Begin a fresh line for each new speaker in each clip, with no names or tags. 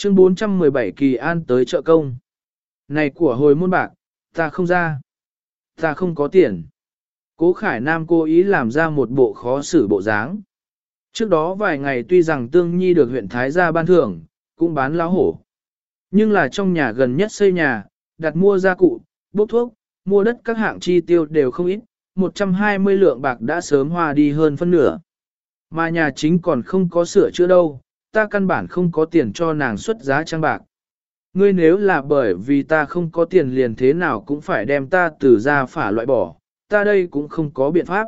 Chương 417 Kỳ An tới chợ công. Này của hồi môn bạc, ta không ra. Ta không có tiền. Cố Khải Nam cố ý làm ra một bộ khó xử bộ dáng. Trước đó vài ngày tuy rằng Tương Nhi được huyện Thái gia ban thưởng, cũng bán láo hổ. Nhưng là trong nhà gần nhất xây nhà, đặt mua gia cụ, bốc thuốc, mua đất các hạng chi tiêu đều không ít, 120 lượng bạc đã sớm hoa đi hơn phân nửa. Mà nhà chính còn không có sửa chữa đâu, ta căn bản không có tiền cho nàng xuất giá trang bạc. Ngươi nếu là bởi vì ta không có tiền liền thế nào cũng phải đem ta từ gia phả loại bỏ, ta đây cũng không có biện pháp.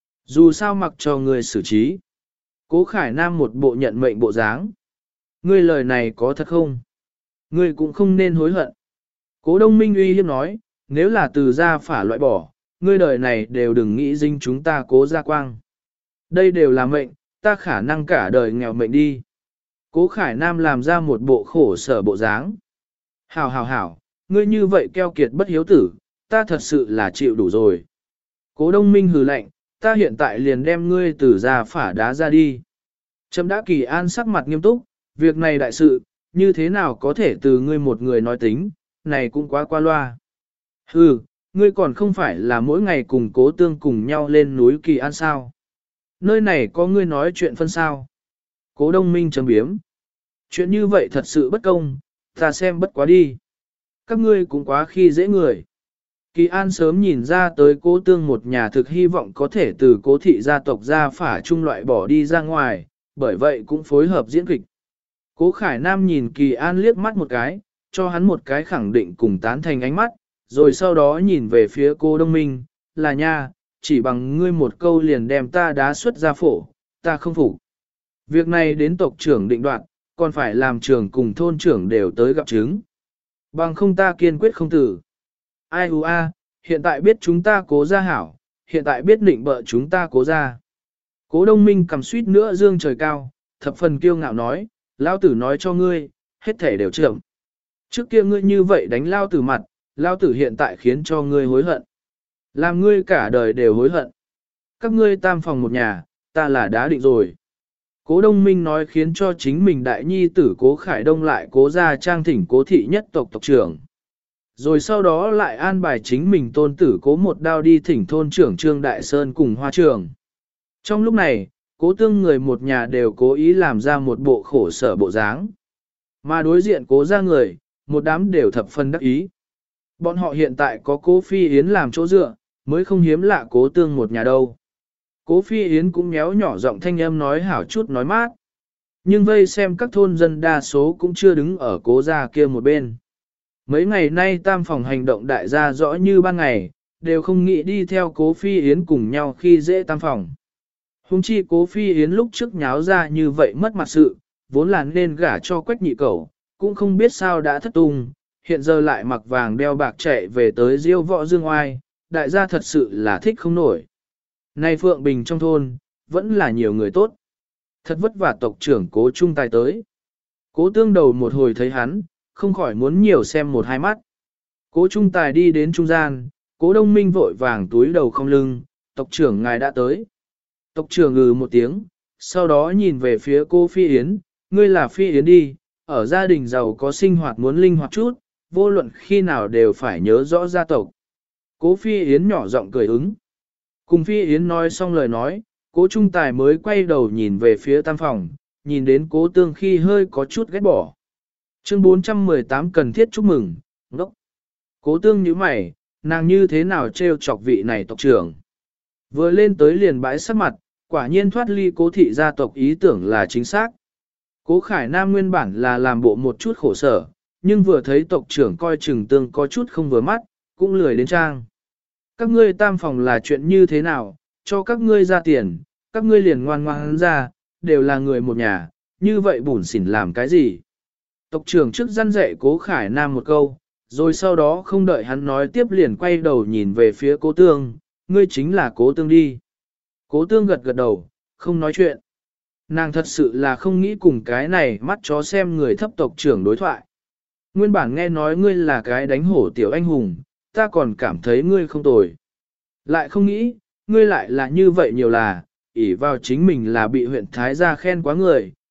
Dù sao mặc cho ngươi xử trí. Cố Khải Nam một bộ nhận mệnh bộ dáng. Ngươi lời này có thật không? Ngươi cũng không nên hối hận. Cố Đông Minh uy hiếp nói, nếu là từ gia phả loại bỏ, ngươi đời này đều đừng nghĩ dinh chúng ta Cố gia quang. Đây đều là mệnh, ta khả năng cả đời nghèo mệnh đi. Cố Khải Nam làm ra một bộ khổ sở bộ dáng. Hảo hảo hảo, ngươi như vậy keo kiệt bất hiếu tử, ta thật sự là chịu đủ rồi. Cố Đông Minh hừ lạnh, ta hiện tại liền đem ngươi từ gia phả đá ra đi. Trâm đã Kỳ An sắc mặt nghiêm túc, việc này đại sự, như thế nào có thể từ ngươi một người nói tính, này cũng quá qua loa. Hừ, ngươi còn không phải là mỗi ngày cùng Cố Tương cùng nhau lên núi Kỳ An sao? Nơi này có ngươi nói chuyện phân sao? Cố Đông Minh chấm biếm. Chuyện như vậy thật sự bất công, ta xem bất quá đi. Các ngươi cũng quá khi dễ người. Kỳ An sớm nhìn ra tới Cố Tương một nhà thực hy vọng có thể từ Cố thị gia tộc ra phả chung loại bỏ đi ra ngoài, bởi vậy cũng phối hợp diễn kịch. Cố Khải Nam nhìn Kỳ An liếc mắt một cái, cho hắn một cái khẳng định cùng tán thành ánh mắt, rồi sau đó nhìn về phía Cố Đông Minh, là nha, chỉ bằng ngươi một câu liền đem ta đá xuất ra phổ, ta không phục. Việc này đến tộc trưởng định đoạt, còn phải làm trưởng cùng thôn trưởng đều tới gặp chứng. Bằng không ta kiên quyết không tử. Ai hù a, hiện tại biết chúng ta Cố gia hảo, hiện tại biết định bợ chúng ta Cố gia. Cố Đông Minh cầm suýt nữa dương trời cao, thập phần kiêu ngạo nói, lao tử nói cho ngươi, hết thể đều trưởng. Trước kia ngươi như vậy đánh lao tử mặt, lao tử hiện tại khiến cho ngươi hối hận. Làm ngươi cả đời đều hối hận. Các ngươi tam phòng một nhà, ta là đã định rồi. Cố Đông Minh nói khiến cho chính mình đại nhi tử Cố Khải Đông lại Cố gia trang thỉnh Cố thị nhất tộc tộc trưởng. Rồi sau đó lại an bài chính mình tôn tử Cố một đao đi thỉnh thôn trưởng Trương Đại Sơn cùng Hoa Trường. Trong lúc này, Cố Tương người một nhà đều cố ý làm ra một bộ khổ sở bộ dáng. Mà đối diện Cố gia người, một đám đều thập phân đắc ý. Bọn họ hiện tại có Cố Phi Yến làm chỗ dựa, mới không hiếm lạ Cố Tương một nhà đâu. Cố Phi Yến cũng méo nhỏ giọng thanh âm nói hảo chút nói mát. Nhưng vây xem các thôn dân đa số cũng chưa đứng ở Cố gia kia một bên. Mấy ngày nay tam phòng hành động đại gia rõ như ban ngày, đều không nghĩ đi theo Cố Phi Yến cùng nhau khi dễ tam phòng. Hùng chi Cố Phi Yến lúc trước nháo ra như vậy mất mặt sự, vốn là nên gả cho Quách nhị cẩu, cũng không biết sao đã thất tung, hiện giờ lại mặc vàng đeo bạc chạy về tới diêu võ dương oai, đại gia thật sự là thích không nổi. Nay Phượng Bình trong thôn, vẫn là nhiều người tốt. Thật vất vả tộc trưởng Cố Trung Tài tới. Cố Tương đầu một hồi thấy hắn, không khỏi muốn nhiều xem một hai mắt. Cố Trung Tài đi đến trung gian, Cố Đông Minh vội vàng túi đầu không lưng, tộc trưởng ngài đã tới. Tộc trưởng ngừ một tiếng, sau đó nhìn về phía cô Phi Yến, ngươi là Phi Yến đi, ở gia đình giàu có sinh hoạt muốn linh hoạt chút, vô luận khi nào đều phải nhớ rõ gia tộc. Cố Phi Yến nhỏ giọng cười ứng. Cùng Phi Yến nói xong lời nói, Cố Trung Tài mới quay đầu nhìn về phía tam phòng, nhìn đến Cố Tương khi hơi có chút ghét bỏ. Chương 418 cần thiết chúc mừng, ngốc. Cố Tương nhíu mày, nàng như thế nào trêu chọc vị này tộc trưởng. Vừa lên tới liền bãi sắc mặt, quả nhiên thoát ly Cố thị gia tộc ý tưởng là chính xác. Cố Khải Nam nguyên bản là làm bộ một chút khổ sở, nhưng vừa thấy tộc trưởng coi chừng Tương có chút không vừa mắt, cũng lười đến trang. Các ngươi tam phòng là chuyện như thế nào, cho các ngươi ra tiền, các ngươi liền ngoan ngoan ra, đều là người một nhà, như vậy bủn xỉn làm cái gì? Tộc trưởng trước răn dạy Cố Khải Nam một câu, rồi sau đó không đợi hắn nói tiếp liền quay đầu nhìn về phía Cố Tương, ngươi chính là Cố Tương đi. Cố Tương gật gật đầu, không nói chuyện. Nàng thật sự là không nghĩ cùng cái này mắt chó xem người thấp tộc trưởng đối thoại. Nguyên bản nghe nói ngươi là cái đánh hổ tiểu anh hùng, ta còn cảm thấy ngươi không tồi. Lại không nghĩ, ngươi lại là như vậy nhiều là, ỷ vào chính mình là bị huyện Thái gia khen quá người,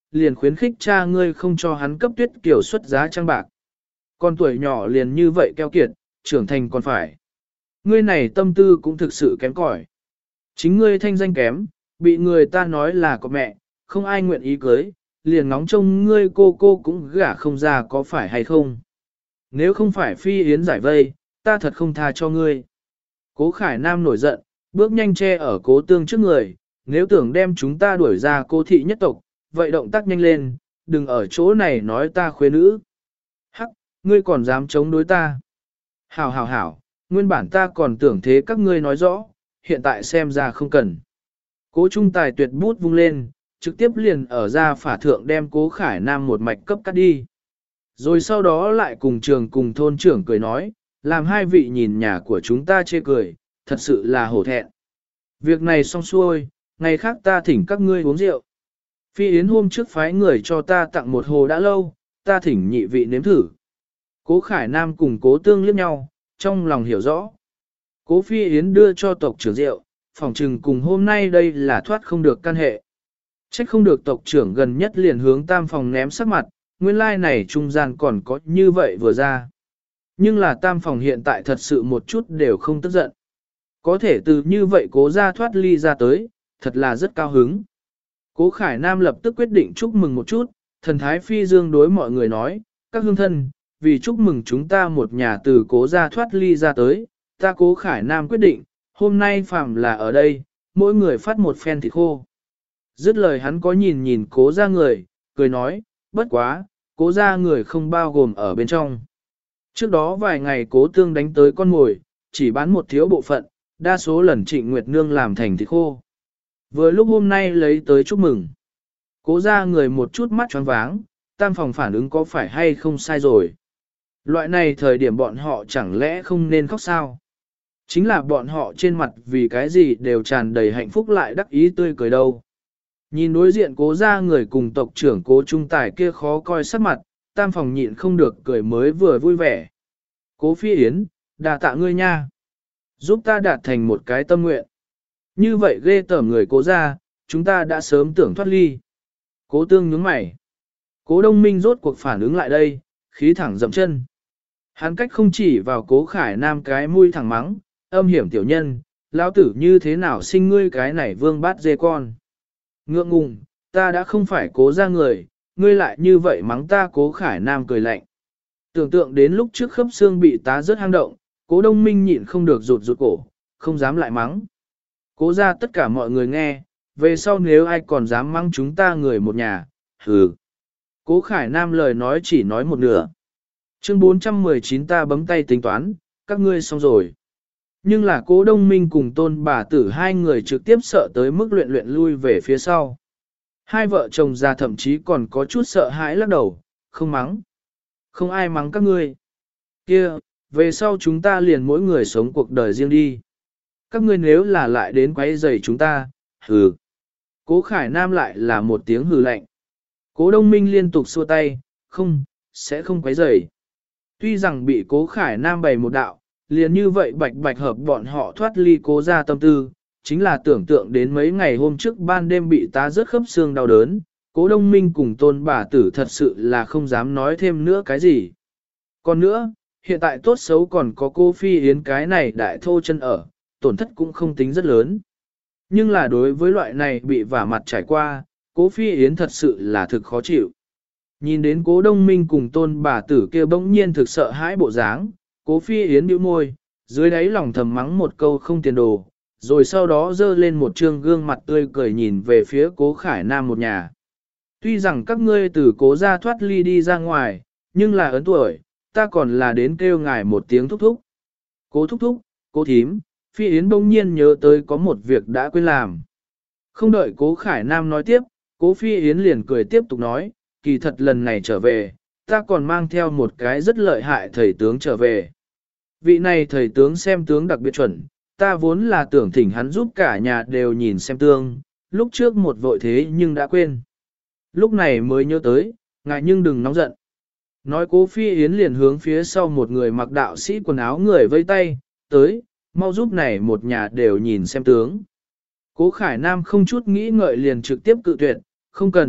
liền khuyến khích cha ngươi không cho hắn cấp Tuyết Kiều xuất giá trang bạc. Con tuổi nhỏ liền như vậy keo kiệt, trưởng thành còn phải. Ngươi này tâm tư cũng thực sự kém cỏi. Chính ngươi thanh danh kém, bị người ta nói là có mẹ, không ai nguyện ý cưới, liền ngóng trông ngươi cô cũng gả không ra có phải hay không. Nếu không phải Phi Yến giải vây, ta thật không tha cho ngươi. Cố Khải Nam nổi giận, bước nhanh che ở Cố Tương trước người, nếu tưởng đem chúng ta đuổi ra Cố thị nhất tộc, vậy động tác nhanh lên, đừng ở chỗ này nói ta khuê nữ. Hắc, ngươi còn dám chống đối ta. Hảo hảo hảo, nguyên bản ta còn tưởng thế các ngươi nói rõ, hiện tại xem ra không cần. Cố Trung Tài tuyệt bút vung lên, trực tiếp liền ở ra phả thượng đem Cố Khải Nam một mạch cấp cắt đi. Rồi sau đó lại cùng trường cùng thôn trưởng cười nói, làm hai vị nhìn nhà của chúng ta chê cười, thật sự là hổ thẹn. Việc này xong xuôi, ngày khác ta thỉnh các ngươi uống rượu. Phi Yến hôm trước phái người cho ta tặng một hồ đã lâu, ta thỉnh nhị vị nếm thử. Cố Khải Nam cùng Cố Tương liếc nhau, trong lòng hiểu rõ. Cố Phi Yến đưa cho tộc trưởng rượu, phỏng trừng cùng hôm nay đây là thoát không được căn hệ. Trách không được tộc trưởng gần nhất liền hướng tam phòng ném sắc mặt, nguyên lai này trung gian còn có như vậy vừa ra. Nhưng là tam phòng hiện tại thật sự một chút đều không tức giận. Có thể từ như vậy cố ra thoát ly ra tới, thật là rất cao hứng. Cố Khải Nam lập tức quyết định chúc mừng một chút, thần thái phi dương đối mọi người nói, các hương thân, vì chúc mừng chúng ta một nhà từ cố ra thoát ly ra tới, ta Cố Khải Nam quyết định, hôm nay phàm là ở đây, mỗi người phát một phen thịt khô. Dứt lời hắn có nhìn nhìn cố ra người, cười nói, bất quá, cố ra người không bao gồm ở bên trong. Trước đó vài ngày Cố Tương đánh tới con mồi, chỉ bán một thiếu bộ phận, đa số lần Trịnh Nguyệt Nương làm thành thịt khô. Vừa lúc hôm nay lấy tới chúc mừng. Cố ra người một chút mắt choáng váng, tam phòng phản ứng có phải hay không sai rồi. Loại này thời điểm bọn họ chẳng lẽ không nên khóc sao? Chính là bọn họ trên mặt vì cái gì đều tràn đầy hạnh phúc lại đắc ý tươi cười đâu. Nhìn đối diện cố ra người cùng tộc trưởng Cố Trung Tài kia khó coi sắc mặt, tam phòng nhịn không được cười mới vừa vui vẻ. Cố Phi Yến, đà tạ ngươi nha. Giúp ta đạt thành một cái tâm nguyện. Như vậy ghê tởm người cố ra, chúng ta đã sớm tưởng thoát ly. Cố Tương nhướng mày. Cố Đông Minh rốt cuộc phản ứng lại đây, khí thẳng dậm chân. Hắn cách không chỉ vào Cố Khải Nam cái mũi thẳng mắng, âm hiểm tiểu nhân, lão tử như thế nào sinh ngươi cái này vương bát dê con. Ngượng ngùng, ta đã không phải cố ra người, ngươi lại như vậy mắng ta. Cố Khải Nam cười lạnh. Tưởng tượng đến lúc trước khớp xương bị tá rớt hang động, Cố Đông Minh nhịn không được rụt cổ, không dám lại mắng. Cố ra tất cả mọi người nghe, về sau nếu ai còn dám mắng chúng ta người một nhà, hừ. Cố Khải Nam lời nói chỉ nói một nửa. Chương 419 ta bấm tay tính toán, các ngươi xong rồi. Nhưng là Cố Đông Minh cùng Tôn bà tử hai người trực tiếp sợ tới mức luyện lui về phía sau. Hai vợ chồng già thậm chí còn có chút sợ hãi lắc đầu, không mắng. Không ai mắng các ngươi. Kia, về sau chúng ta liền mỗi người sống cuộc đời riêng đi. Các ngươi nếu là lại đến quấy rầy chúng ta, hừ. Cố Khải Nam lại là một tiếng hừ lạnh. Cố Đông Minh liên tục xua tay, không, sẽ không quấy rầy. Tuy rằng bị Cố Khải Nam bày một đạo, liền như vậy bạch hợp bọn họ thoát ly Cố ra tâm tư, chính là tưởng tượng đến mấy ngày hôm trước ban đêm bị tá rớt khớp xương đau đớn, Cố Đông Minh cùng Tôn bà tử thật sự là không dám nói thêm nữa cái gì. Còn nữa, hiện tại tốt xấu còn có cô Phi Yến cái này đại thô chân ở, tổn thất cũng không tính rất lớn. Nhưng là đối với loại này bị vả mặt trải qua, Cố Phi Yến thật sự là thực khó chịu. Nhìn đến Cố Đông Minh cùng Tôn bà tử kia bỗng nhiên thực sợ hãi bộ dáng, Cố Phi Yến bĩu môi, dưới đáy lòng thầm mắng một câu không tiền đồ, rồi sau đó dơ lên một trương gương mặt tươi cười nhìn về phía Cố Khải Nam một nhà. Tuy rằng các ngươi từ Cố gia thoát ly đi ra ngoài, nhưng là ấn tuổi, ta còn là đến kêu ngài một tiếng thúc thúc. Cố thúc thúc, Cố thím, Phi Yến bỗng nhiên nhớ tới có một việc đã quên làm. Không đợi Cố Khải Nam nói tiếp, Cố Phi Yến liền cười tiếp tục nói, kỳ thật lần này trở về, ta còn mang theo một cái rất lợi hại thầy tướng trở về. Vị này thầy tướng xem tướng đặc biệt chuẩn, ta vốn là tưởng thỉnh hắn giúp cả nhà đều nhìn xem tương, lúc trước một vội thế nhưng đã quên. Lúc này mới nhớ tới, ngài nhưng đừng nóng giận. Nói Cố Phi Yến liền hướng phía sau một người mặc đạo sĩ quần áo người vây tay, tới, mau giúp này một nhà đều nhìn xem tướng. Cố Khải Nam không chút nghĩ ngợi liền trực tiếp cự tuyệt, không cần,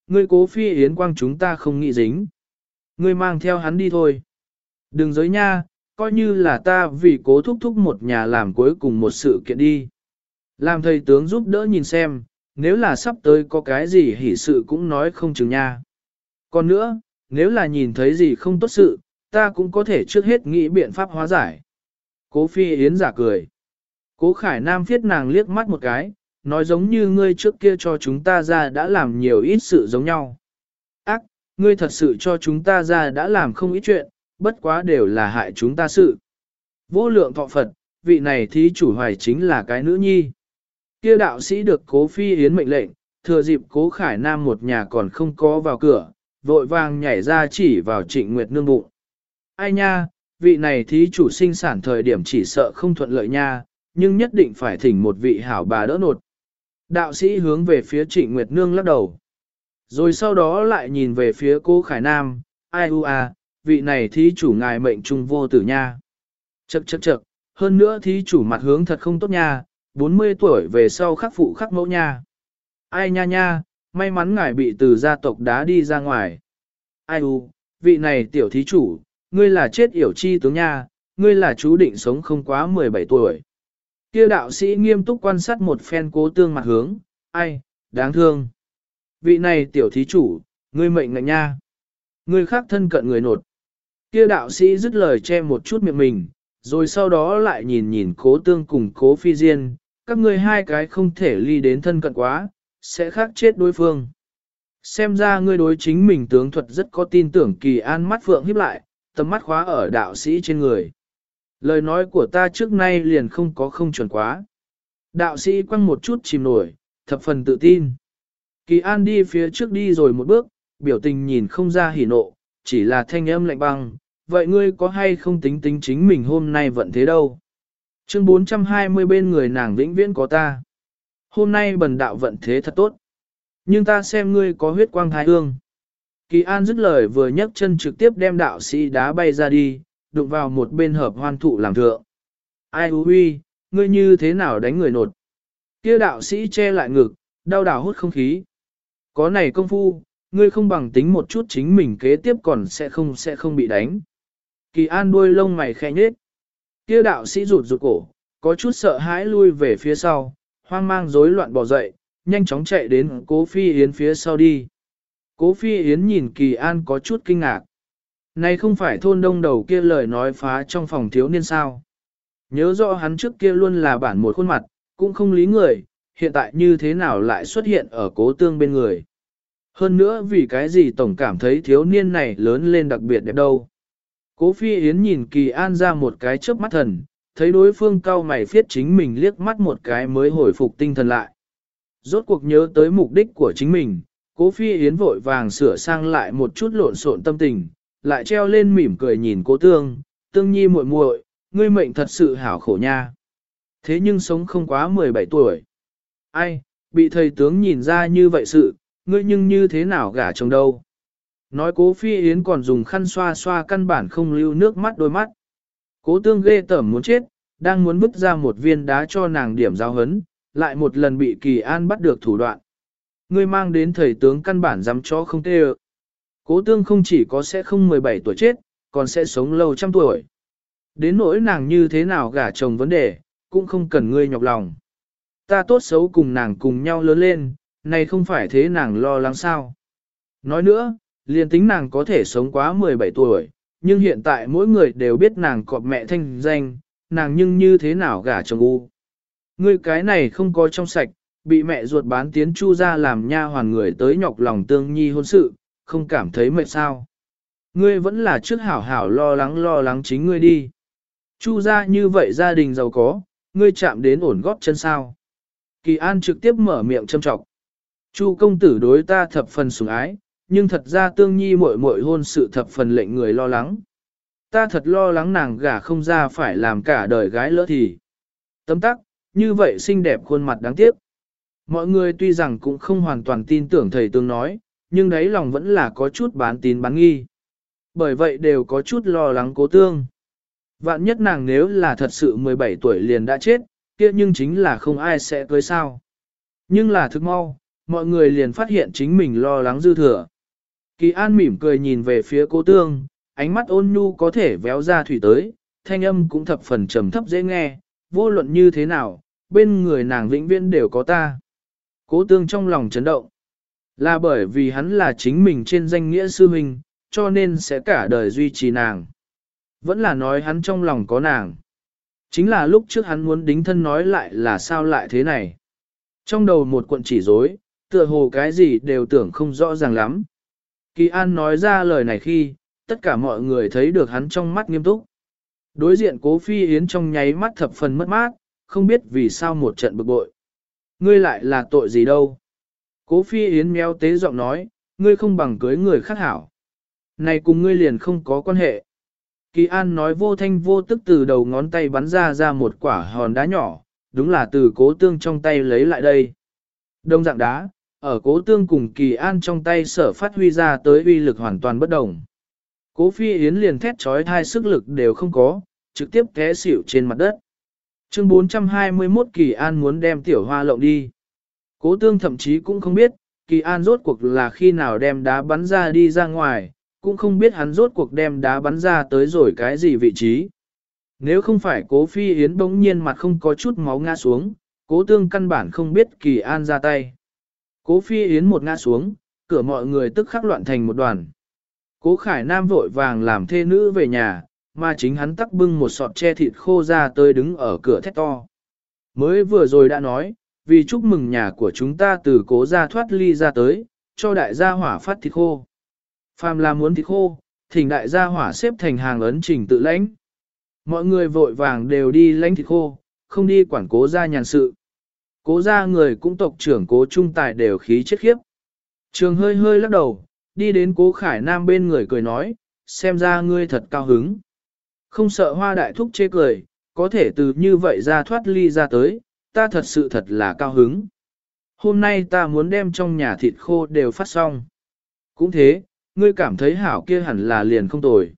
ngươi Cố Phi Yến quang chúng ta không nghĩ dính. Ngươi mang theo hắn đi thôi. Đừng giới nha, coi như là ta vì Cố thúc thúc một nhà làm cuối cùng một sự kiện đi. Làm thầy tướng giúp đỡ nhìn xem, nếu là sắp tới có cái gì hỉ sự cũng nói không chừng nha. Còn nữa, nếu là nhìn thấy gì không tốt sự, ta cũng có thể trước hết nghĩ biện pháp hóa giải. Cố Phi Yến giả cười. Cố Khải Nam viết nàng liếc mắt một cái, nói giống như ngươi trước kia cho chúng ta ra đã làm nhiều ít sự giống nhau. Ác, ngươi thật sự cho chúng ta ra đã làm không ít chuyện, bất quá đều là hại chúng ta sự. Vô lượng thọ Phật, vị này thí chủ hoài chính là cái nữ nhi. Kia đạo sĩ được Cố Phi Yến mệnh lệnh, thừa dịp Cố Khải Nam một nhà còn không có vào cửa, vội vàng nhảy ra chỉ vào Trịnh Nguyệt Nương bụng. Ai nha, vị này thí chủ sinh sản thời điểm chỉ sợ không thuận lợi nha, nhưng nhất định phải thỉnh một vị hảo bà đỡ nột. Đạo sĩ hướng về phía Trịnh Nguyệt Nương lắc đầu. Rồi sau đó lại nhìn về phía Cố Khải Nam, ai u à, vị này thí chủ ngài mệnh trung vô tử nha. Chậc chậc chậc, hơn nữa thí chủ mặt hướng thật không tốt nha, 40 tuổi về sau khắc phụ khắc mẫu nha. Ai nha nha, may mắn ngài bị từ gia tộc đá đi ra ngoài. Ai u, vị này tiểu thí chủ, ngươi là chết yểu chi tướng nha, ngươi là chú định sống không quá 17 tuổi. Kia đạo sĩ nghiêm túc quan sát một phen Cố Tương mặt hướng, ai, đáng thương. Vị này tiểu thí chủ, ngươi mệnh ngạnh nha. Ngươi khác thân cận người nột. Kia đạo sĩ dứt lời che một chút miệng mình, rồi sau đó lại nhìn nhìn Cố Tương cùng Cố Phi Diên, các ngươi hai cái không thể ly đến thân cận quá, sẽ khác chết đối phương. Xem ra ngươi đối chính mình tướng thuật rất có tin tưởng. Kỳ An mắt phượng híp lại, tầm mắt khóa ở đạo sĩ trên người. Lời nói của ta trước nay liền không có không chuẩn quá. Đạo sĩ quăng một chút chìm nổi, thập phần tự tin. Kỳ An đi phía trước đi rồi một bước, biểu tình nhìn không ra hỉ nộ, chỉ là thanh âm lạnh băng. Vậy ngươi có hay không tính tính chính mình hôm nay vận thế đâu? Chương 420 bên người nàng vĩnh viễn có ta. Hôm nay bần đạo vận thế thật tốt. Nhưng ta xem ngươi có huyết quang thái hương. Kỳ An dứt lời vừa nhấc chân trực tiếp đem đạo sĩ đá bay ra đi, đụng vào một bên hợp hoan thụ làm thượng. Ai hú huy, ngươi như thế nào đánh người nột? Kia đạo sĩ che lại ngực, đau đảo hút không khí. Có này công phu, ngươi không bằng tính một chút chính mình kế tiếp còn sẽ không bị đánh. Kỳ An đuôi lông mày khẽ nhếch. Kia đạo sĩ rụt rụt cổ, có chút sợ hãi lui về phía sau, hoang mang rối loạn bò dậy, nhanh chóng chạy đến Cố Phi Yến phía sau đi. Cố Phi Yến nhìn Kỳ An có chút kinh ngạc. Này không phải thôn đông đầu kia lời nói phá trong phòng thiếu niên sao. Nhớ rõ hắn trước kia luôn là bản một khuôn mặt, cũng không lý người, hiện tại như thế nào lại xuất hiện ở Cố Tương bên người. Hơn nữa vì cái gì tổng cảm thấy thiếu niên này lớn lên đặc biệt đẹp đâu. Cố Phi Yến nhìn Kỳ An ra một cái chớp mắt thần, thấy đối phương cau mày phiết chính mình liếc mắt một cái mới hồi phục tinh thần lại. Rốt cuộc nhớ tới mục đích của chính mình, Cố Phi Yến vội vàng sửa sang lại một chút lộn xộn tâm tình, lại treo lên mỉm cười nhìn Cố Tương, Tương Nhi muội muội, ngươi mệnh thật sự hảo khổ nha. Thế nhưng sống không quá 17 tuổi. Ai, bị thầy tướng nhìn ra như vậy sự, ngươi nhưng như thế nào gả chồng đâu. Nói Cố Phi Yến còn dùng khăn xoa xoa căn bản không lưu nước mắt đôi mắt. Cố Tương ghê tởm muốn chết, đang muốn vứt ra một viên đá cho nàng điểm giáo hấn, lại một lần bị Kỳ An bắt được thủ đoạn. Ngươi mang đến thầy tướng căn bản dám chó không tê ợ. Cố Tương không chỉ có sẽ không 17 tuổi chết, còn sẽ sống lâu trăm tuổi. Đến nỗi nàng như thế nào gả chồng vấn đề, cũng không cần ngươi nhọc lòng. Ta tốt xấu cùng nàng cùng nhau lớn lên, này không phải thế nàng lo lắng sao. Nói nữa, liền tính nàng có thể sống quá 17 tuổi, nhưng hiện tại mỗi người đều biết nàng cọp mẹ thanh danh, nàng nhưng như thế nào gả chồng u. Ngươi cái này không có trong sạch, bị mẹ ruột bán tiến Chu ra làm nha hoàn người tới nhọc lòng Tương Nhi hôn sự, không cảm thấy mệt sao. Ngươi vẫn là trước hảo hảo lo lắng chính ngươi đi. Chu ra như vậy gia đình giàu có, ngươi chạm đến ổn góp chân sao. Kỳ An trực tiếp mở miệng châm trọng. Chu công tử đối ta thập phần sủng ái, nhưng thật ra Tương Nhi muội muội hôn sự thập phần lệnh người lo lắng. Ta thật lo lắng nàng gả không ra phải làm cả đời gái lỡ thì. Tấm tắc, như vậy xinh đẹp khuôn mặt đáng tiếc. Mọi người tuy rằng cũng không hoàn toàn tin tưởng thầy tướng nói, nhưng đấy lòng vẫn là có chút bán tín bán nghi. Bởi vậy đều có chút lo lắng Cố Tương. Vạn nhất nàng nếu là thật sự 17 tuổi liền đã chết, kia nhưng chính là không ai sẽ cưới sao. Nhưng là thực mau, mọi người liền phát hiện chính mình lo lắng dư thừa. Kỳ An mỉm cười nhìn về phía Cố Tương, ánh mắt ôn nhu có thể véo ra thủy tới, thanh âm cũng thập phần trầm thấp dễ nghe, vô luận như thế nào, bên người nàng vĩnh viễn đều có ta. Cố Tương trong lòng chấn động, là bởi vì hắn là chính mình trên danh nghĩa sư huynh, cho nên sẽ cả đời duy trì nàng. Vẫn là nói hắn trong lòng có nàng. Chính là lúc trước hắn muốn đính thân nói lại là sao lại thế này. Trong đầu một cuộn chỉ rối, tựa hồ cái gì đều tưởng không rõ ràng lắm. Kỳ An nói ra lời này khi, tất cả mọi người thấy được hắn trong mắt nghiêm túc. Đối diện Cố Phi Yến trong nháy mắt thập phần mất mát, không biết vì sao một trận bực bội. Ngươi lại là tội gì đâu? Cố Phi Yến méo tế giọng nói, ngươi không bằng cưới người khác hảo. Này cùng ngươi liền không có quan hệ. Kỳ An nói vô thanh vô tức từ đầu ngón tay bắn ra một quả hòn đá nhỏ, đúng là từ Cố Tương trong tay lấy lại đây. Đông dạng đá, ở Cố Tương cùng Kỳ An trong tay sở phát huy ra tới uy lực hoàn toàn bất đồng. Cố Phi Yến liền thét trói thai sức lực đều không có, trực tiếp té xỉu trên mặt đất. Chương 421 Kỳ An muốn đem Tiểu Hoa lộng đi. Cố Tương thậm chí cũng không biết, Kỳ An rốt cuộc là khi nào đem đá bắn ra đi ra ngoài, cũng không biết hắn rốt cuộc đem đá bắn ra tới rồi cái gì vị trí. Nếu không phải Cố Phi Yến bỗng nhiên mặt không có chút máu ngã xuống, Cố Tương căn bản không biết Kỳ An ra tay. Cố Phi Yến một ngã xuống, cửa mọi người tức khắc loạn thành một đoàn. Cố Khải Nam vội vàng làm thê nữ về nhà, mà chính hắn tắc bưng một sọt che thịt khô ra tới đứng ở cửa thét to. Mới vừa rồi đã nói, vì chúc mừng nhà của chúng ta từ Cố gia thoát ly ra tới, cho đại gia hỏa phát thịt khô. Phàm là muốn thịt khô, thỉnh đại gia hỏa xếp thành hàng ấn trình tự lãnh. Mọi người vội vàng đều đi lãnh thịt khô, không đi quản Cố gia nhàn sự. Cố gia người cũng tộc trưởng Cố Trung Tài đều khí chết khiếp. Trường hơi hơi lắc đầu, đi đến Cố Khải Nam bên người cười nói, xem ra ngươi thật cao hứng. Không sợ Hoa đại thúc chê cười, có thể từ như vậy ra thoát ly ra tới, ta thật sự thật là cao hứng. Hôm nay ta muốn đem trong nhà thịt khô đều phát xong. Cũng thế, ngươi cảm thấy hảo kia hẳn là liền không tồi.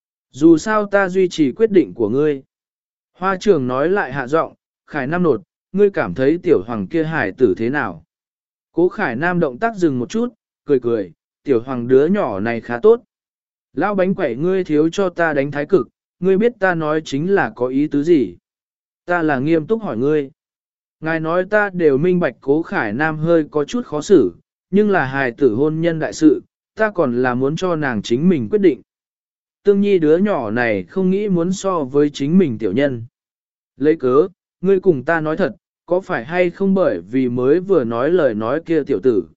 Dù sao ta duy trì quyết định của ngươi. Hoa trưởng nói lại hạ giọng, Khải Nam nột, ngươi cảm thấy tiểu hoàng kia hải tử thế nào? Cố Khải Nam động tác dừng một chút, cười cười, tiểu hoàng đứa nhỏ này khá tốt. Lão bánh quẩy ngươi thiếu cho ta đánh thái cực, ngươi biết ta nói chính là có ý tứ gì? Ta là nghiêm túc hỏi ngươi. Ngài nói ta đều minh bạch Cố Khải Nam hơi có chút khó xử, nhưng là hài tử hôn nhân đại sự, ta còn là muốn cho nàng chính mình quyết định. Tương Nhi đứa nhỏ này không nghĩ muốn so với chính mình tiểu nhân. Lấy cớ, ngươi cùng ta nói thật, có phải hay không bởi vì mới vừa nói lời nói kia tiểu tử.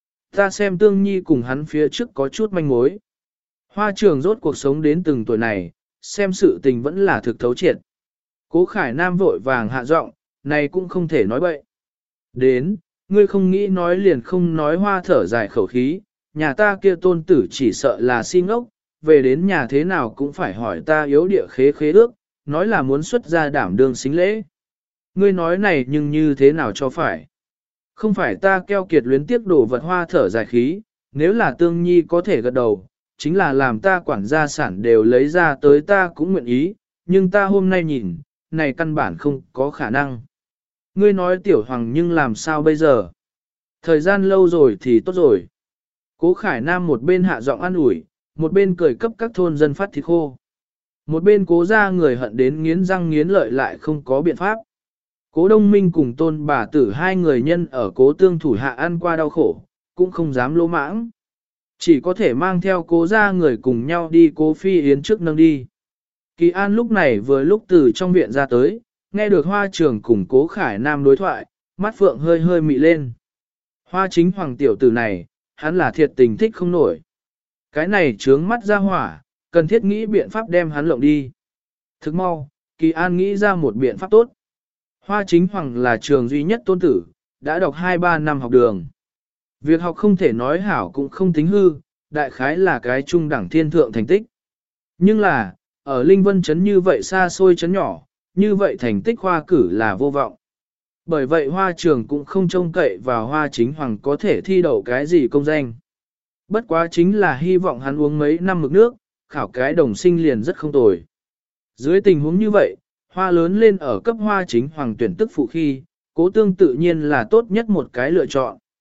Ta xem Tương Nhi cùng hắn phía trước có chút manh mối. Hoa trường rốt cuộc sống đến từng tuổi này, xem sự tình vẫn là thực thấu triệt. Cố Khải Nam vội vàng hạ giọng, này cũng không thể nói bậy. Đến, ngươi không nghĩ nói liền không nói. Hoa thở dài khẩu khí, nhà ta kia tôn tử chỉ sợ là si ngốc, về đến nhà thế nào cũng phải hỏi ta yếu địa khế khế ước, nói là muốn xuất ra đảm đương xính lễ. Ngươi nói này nhưng như thế nào cho phải? Không phải ta keo kiệt luyến tiếc đổ vật. Hoa thở dài khí, nếu là Tương Nhi có thể gật đầu, chính là làm ta quản gia sản đều lấy ra tới ta cũng nguyện ý, nhưng ta hôm nay nhìn, này căn bản không có khả năng. Ngươi nói tiểu hoàng nhưng làm sao bây giờ? Thời gian lâu rồi thì tốt rồi. Cố Khải Nam một bên hạ giọng an ủi, một bên cười cấp các thôn dân phát thịt khô. Một bên Cố ra người hận đến nghiến răng nghiến lợi lại không có biện pháp. Cố Đông Minh cùng Tôn bà tử hai người nhân ở Cố Tương thủ hạ ăn qua đau khổ, cũng không dám lỗ mãng. Chỉ có thể mang theo Cố ra người cùng nhau đi Cố Phi Yến trước nâng đi. Kỳ An lúc này vừa lúc từ trong viện ra tới, nghe được Hoa Trường cùng Cố Khải Nam đối thoại, mắt phượng hơi hơi mị lên. Hoa chính hoàng tiểu tử này, hắn là thiệt tình thích không nổi. Cái này trướng mắt ra hỏa, cần thiết nghĩ biện pháp đem hắn lộng đi. Thức mau, Kỳ An nghĩ ra một biện pháp tốt. Hoa chính hoàng là trường duy nhất tôn tử, đã đọc 2-3 năm học đường. Việc học không thể nói hảo cũng không tính hư, đại khái là cái trung đẳng thiên thượng thành tích. Nhưng là, ở Linh Vân Trấn như vậy xa xôi trấn nhỏ, như vậy thành tích khoa cử là vô vọng. Bởi vậy Hoa trường cũng không trông cậy vào Hoa chính hoàng có thể thi đậu cái gì công danh. Bất quá chính là hy vọng hắn uống mấy năm mực nước, khảo cái đồng sinh liền rất không tồi. Dưới tình huống như vậy, Hoa lớn lên ở cấp Hoa chính hoàng tuyển tức phụ khi, Cố Tương tự nhiên là tốt nhất một cái lựa chọn.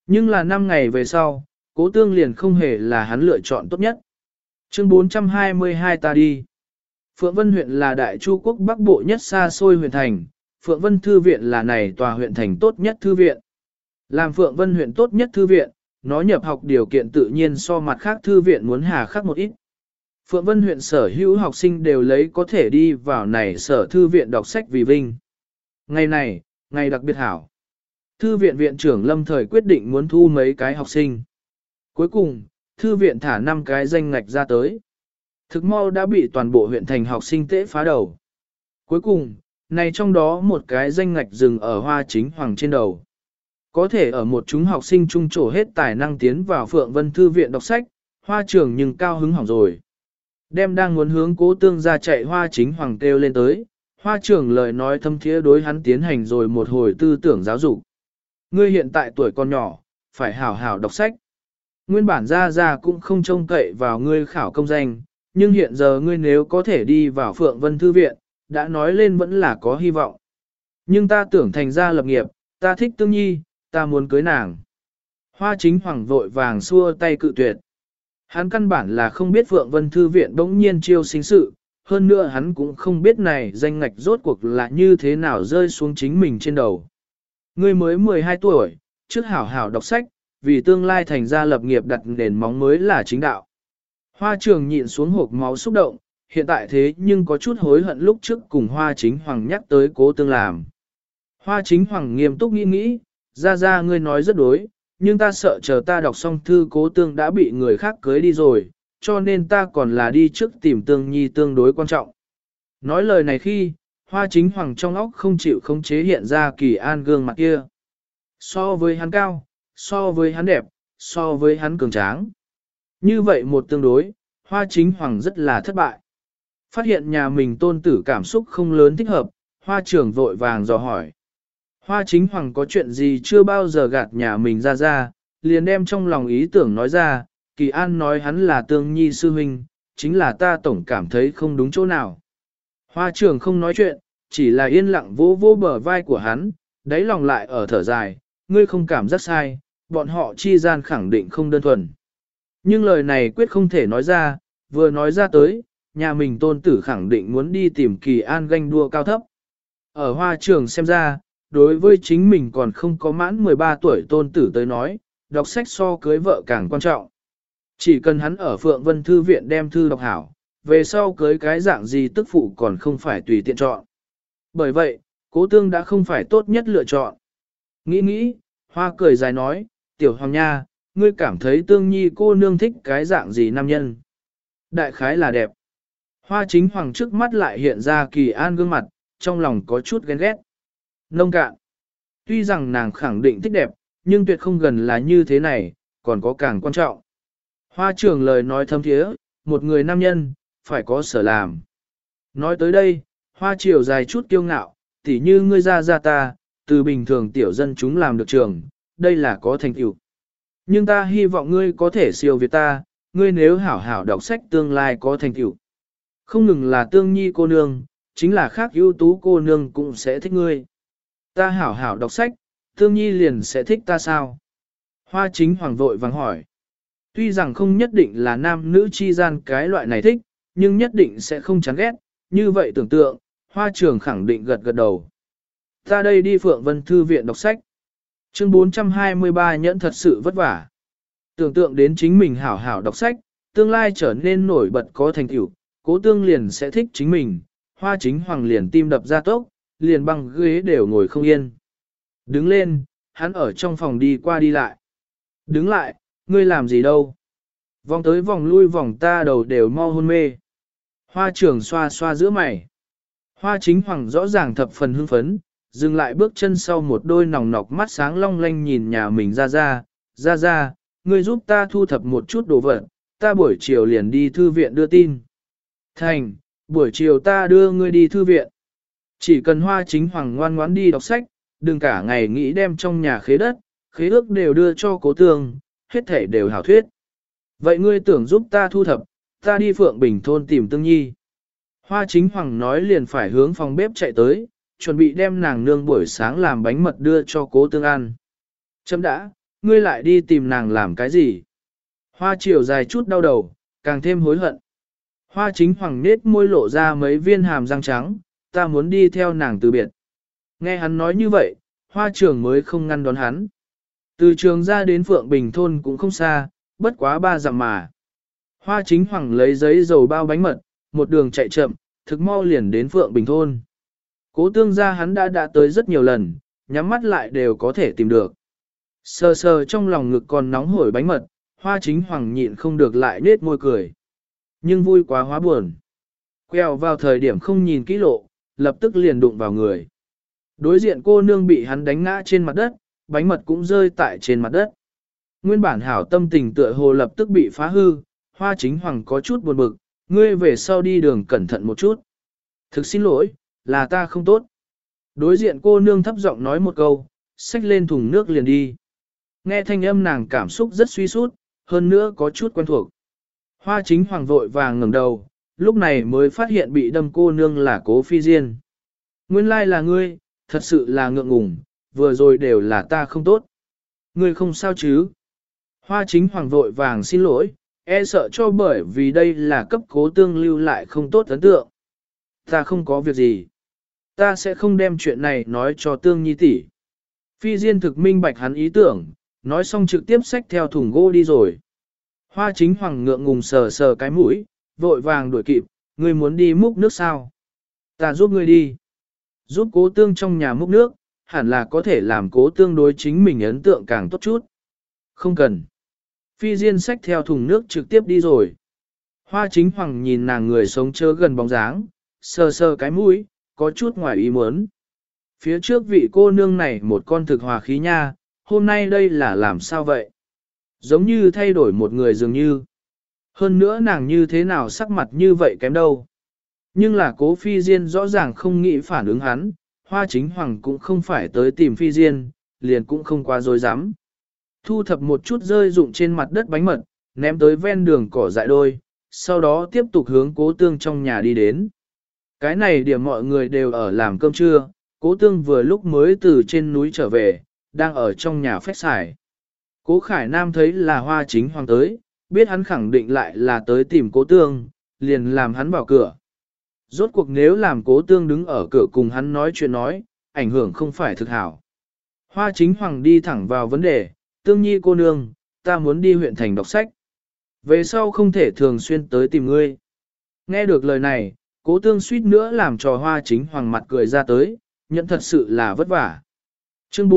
Nhưng là 5 ngày về sau, Cố Tương liền không hề là hắn lựa chọn tốt nhất. Chương 422 ta đi. Phượng Vân huyện là Đại Chu quốc bắc bộ nhất xa xôi huyện thành, Phượng Vân Thư viện là này tòa huyện thành tốt nhất thư viện. Làm Phượng Vân huyện tốt nhất thư viện, nó nhập học điều kiện tự nhiên so mặt khác thư viện muốn hà khắc một ít. Phượng Vân huyện sở hữu học sinh đều lấy có thể đi vào này sở thư viện đọc sách vì vinh. Ngày này, ngày đặc biệt hảo. Thư viện viện trưởng lâm thời quyết định muốn thu mấy cái học sinh. Cuối cùng, thư viện thả 5 cái danh ngạch ra tới. Thực mau đã bị toàn bộ huyện thành học sinh tễ phá đầu. Cuối cùng, này trong đó một cái danh ngạch dừng ở Hoa Chính Hoàng trên đầu. Có thể ở một chúng học sinh trung trổ hết tài năng tiến vào Phượng Vân Thư viện đọc sách, Hoa Trường nhưng cao hứng hỏng rồi. Đem đang muốn hướng Cố Tương ra chạy Hoa Chính Hoàng kêu lên tới, Hoa Trường lời nói thâm thiế đối hắn tiến hành rồi một hồi tư tưởng giáo dục. Ngươi hiện tại tuổi còn nhỏ, phải hảo hảo đọc sách. Nguyên bản ra cũng không trông cậy vào ngươi khảo công danh, nhưng hiện giờ ngươi nếu có thể đi vào Phượng Vân Thư viện, đã nói lên vẫn là có hy vọng. Nhưng ta tưởng thành ra lập nghiệp, ta thích Tương Nhi, ta muốn cưới nàng. Hoa Chính Hoàng vội vàng xua tay cự tuyệt. Hắn căn bản là không biết Phượng Vân Thư viện bỗng nhiên chiêu sinh sự, hơn nữa hắn cũng không biết này danh ngạch rốt cuộc là như thế nào rơi xuống chính mình trên đầu. Ngươi mới 12 tuổi, trước hảo hảo đọc sách, vì tương lai thành ra lập nghiệp đặt nền móng mới là chính đạo. Hoa Trường nhịn xuống hộp máu xúc động, hiện tại thế nhưng có chút hối hận lúc trước cùng Hoa Chính Hoàng nhắc tới Cố Tương làm. Hoa Chính Hoàng nghiêm túc nghĩ, ra ngươi nói rất đối, nhưng ta sợ chờ ta đọc xong thư Cố Tương đã bị người khác cưới đi rồi, cho nên ta còn là đi trước tìm Tương Nhi tương đối quan trọng. Nói lời này khi, Hoa Chính Hoàng trong óc không chịu khống chế hiện ra Kỳ An gương mặt kia. So với hắn cao, so với hắn đẹp, so với hắn cường tráng. Như vậy một tương đối, Hoa Chính Hoàng rất là thất bại. Phát hiện nhà mình tôn tử cảm xúc không lớn thích hợp, Hoa Trưởng vội vàng dò hỏi. Hoa Chính Hoàng có chuyện gì chưa bao giờ gạt nhà mình ra, liền đem trong lòng ý tưởng nói ra, Kỳ An nói hắn là Tương Nhi sư huynh, chính là ta tổng cảm thấy không đúng chỗ nào. Hoa Trưởng không nói chuyện, chỉ là yên lặng vỗ vỗ bờ vai của hắn, đáy lòng lại ở thở dài, ngươi không cảm giác sai, bọn họ chi gian khẳng định không đơn thuần. Nhưng lời này quyết không thể nói ra, vừa nói ra tới, nhà mình tôn tử khẳng định muốn đi tìm Kỳ An ganh đua cao thấp. Ở Hoa Trường xem ra, đối với chính mình còn không có mãn 13 tuổi tôn tử tới nói, đọc sách so cưới vợ càng quan trọng. Chỉ cần hắn ở Phượng Vân Thư viện đem thư đọc hảo, về sau cưới cái dạng gì tức phụ còn không phải tùy tiện chọn. Bởi vậy, Cố Tương đã không phải tốt nhất lựa chọn. Nghĩ, Hoa cười dài nói, Tiểu Hoàng Nha, ngươi cảm thấy Tương Nhi cô nương thích cái dạng gì nam nhân? Đại khái là đẹp. Hoa Chính Hoàng trước mắt lại hiện ra Kỳ An gương mặt, trong lòng có chút ghen ghét. Nông cạn. Tuy rằng nàng khẳng định thích đẹp, nhưng tuyệt không gần là như thế này, còn có càng quan trọng. Hoa Trường lời nói thâm thiế, một người nam nhân, phải có sở làm. Nói tới đây, Hoa Triều dài chút kiêu ngạo, tỉ như ngươi ra ta, từ bình thường tiểu dân chúng làm được trường, đây là có thành tựu. Nhưng ta hy vọng ngươi có thể siêu việt ta, ngươi nếu hảo hảo đọc sách tương lai có thành tựu. Không ngừng là Tương Nhi cô nương, chính là khác ưu tú cô nương cũng sẽ thích ngươi. Ta hảo hảo đọc sách, Tương Nhi liền sẽ thích ta sao? Hoa Chính Hoàng vội vàng hỏi. Tuy rằng không nhất định là nam nữ chi gian cái loại này thích, nhưng nhất định sẽ không chán ghét, như vậy tưởng tượng, Hoa Trường khẳng định gật đầu. Ta đây đi Phượng Vân Thư viện đọc sách. Chương 423 nhẫn thật sự vất vả. Tưởng tượng đến chính mình hảo hảo đọc sách, tương lai trở nên nổi bật có thành tựu, Cố Tương liền sẽ thích chính mình, Hoa Chính Hoàng liền tim đập ra tốc, liền băng ghế đều ngồi không yên. Đứng lên, hắn ở trong phòng đi qua đi lại. Đứng lại, ngươi làm gì đâu? Vòng tới vòng lui vòng ta đầu đều mau hôn mê. Hoa Trường xoa xoa giữa mày. Hoa Chính Hoàng rõ ràng thập phần hưng phấn, dừng lại bước chân sau một đôi nòng nọc mắt sáng long lanh nhìn nhà mình ra, ngươi giúp ta thu thập một chút đồ vật, ta buổi chiều liền đi thư viện đưa tin. Thành, buổi chiều ta đưa ngươi đi thư viện. Chỉ cần Hoa Chính Hoàng ngoan ngoãn đi đọc sách, đừng cả ngày nghĩ đem trong nhà khế đất, khế ước đều đưa cho Cố Tương, hết thể đều hảo thuyết. Vậy ngươi tưởng giúp ta thu thập, ta đi Phượng Bình thôn tìm Tương Nhi. Hoa Chính Hoàng nói liền phải hướng phòng bếp chạy tới, chuẩn bị đem nàng nương buổi sáng làm bánh mật đưa cho Cố Tương ăn. Chấm đã, ngươi lại đi tìm nàng làm cái gì? Hoa chiều dài chút đau đầu, càng thêm hối hận. Hoa chính hoàng nết môi lộ ra mấy viên hàm răng trắng, ta muốn đi theo nàng từ biệt. Nghe hắn nói như vậy, hoa trường mới không ngăn đón hắn. Từ trường ra đến Phượng Bình thôn cũng không xa, bất quá 3 dặm mà. Hoa chính hoàng lấy giấy dầu bao bánh mật, một đường chạy chậm, thực mau liền đến Phượng Bình thôn. Cố tương gia hắn đã tới rất nhiều lần, nhắm mắt lại đều có thể tìm được. Sờ sờ trong lòng ngực còn nóng hổi bánh mật, hoa chính hoàng nhịn không được lại nết môi cười. Nhưng vui quá hóa buồn. Quẹo vào thời điểm không nhìn kỹ lộ, lập tức liền đụng vào người. Đối diện cô nương bị hắn đánh ngã trên mặt đất, bánh mật cũng rơi tại trên mặt đất. Nguyên bản hảo tâm tình tựa hồ lập tức bị phá hư, hoa chính hoàng có chút buồn bực, ngươi về sau đi đường cẩn thận một chút. Thực xin lỗi, là ta không tốt. Đối diện cô nương thấp giọng nói một câu, xách lên thùng nước liền đi. Nghe thanh âm nàng cảm xúc rất suy sút, hơn nữa có chút quen thuộc. Hoa chính hoàng vội vàng ngẩng đầu, lúc này mới phát hiện bị đâm cô nương là Cố Phi Diên. Nguyên lai là ngươi, thật sự là ngượng ngùng, vừa rồi đều là ta không tốt. Ngươi không sao chứ? Hoa chính hoàng vội vàng xin lỗi, e sợ cho bởi vì đây là cấp Cố tương lưu lại không tốt ấn tượng. Ta không có việc gì. Ta sẽ không đem chuyện này nói cho tương nhi tỷ. Phi Diên thực minh bạch hắn ý tưởng, nói xong trực tiếp xách theo thùng gỗ đi rồi. Hoa chính hoàng ngượng ngùng sờ sờ cái mũi, vội vàng đuổi kịp, ngươi muốn đi múc nước sao? Ta giúp ngươi đi. Giúp Cố tương trong nhà múc nước, hẳn là có thể làm Cố tương đối chính mình ấn tượng càng tốt chút. Không cần. Phi Diên xách theo thùng nước trực tiếp đi rồi. Hoa chính hoàng nhìn nàng người sống chớ gần bóng dáng, sờ sờ cái mũi, có chút ngoài ý muốn. Phía trước vị cô nương này một con thực hòa khí nha, hôm nay đây là làm sao vậy? Giống như thay đổi một người dường như. Hơn nữa nàng như thế nào sắc mặt như vậy kém đâu. Nhưng là Cố Phi Diên rõ ràng không nghĩ phản ứng hắn, hoa chính hoàng cũng không phải tới tìm Phi Diên, liền cũng không quá dối dám. Thu thập một chút rơi rụng trên mặt đất bánh mật, ném tới ven đường cỏ dại đôi, sau đó tiếp tục hướng Cố tương trong nhà đi đến. Cái này điểm mọi người đều ở làm cơm trưa, Cố tương vừa lúc mới từ trên núi trở về, đang ở trong nhà phép xài. Cố Khải Nam thấy là hoa chính hoàng tới, biết hắn khẳng định lại là tới tìm Cố tương, liền làm hắn vào cửa. Rốt cuộc nếu làm Cố tương đứng ở cửa cùng hắn nói chuyện nói, ảnh hưởng không phải thực hảo. Hoa chính hoàng đi thẳng vào vấn đề, tương nhi cô nương, ta muốn đi huyện thành đọc sách. Về sau không thể thường xuyên tới tìm ngươi. Nghe được lời này, Cố tương suýt nữa làm trò hoa chính hoàng mặt cười ra tới, nhận thật sự là vất vả. Chương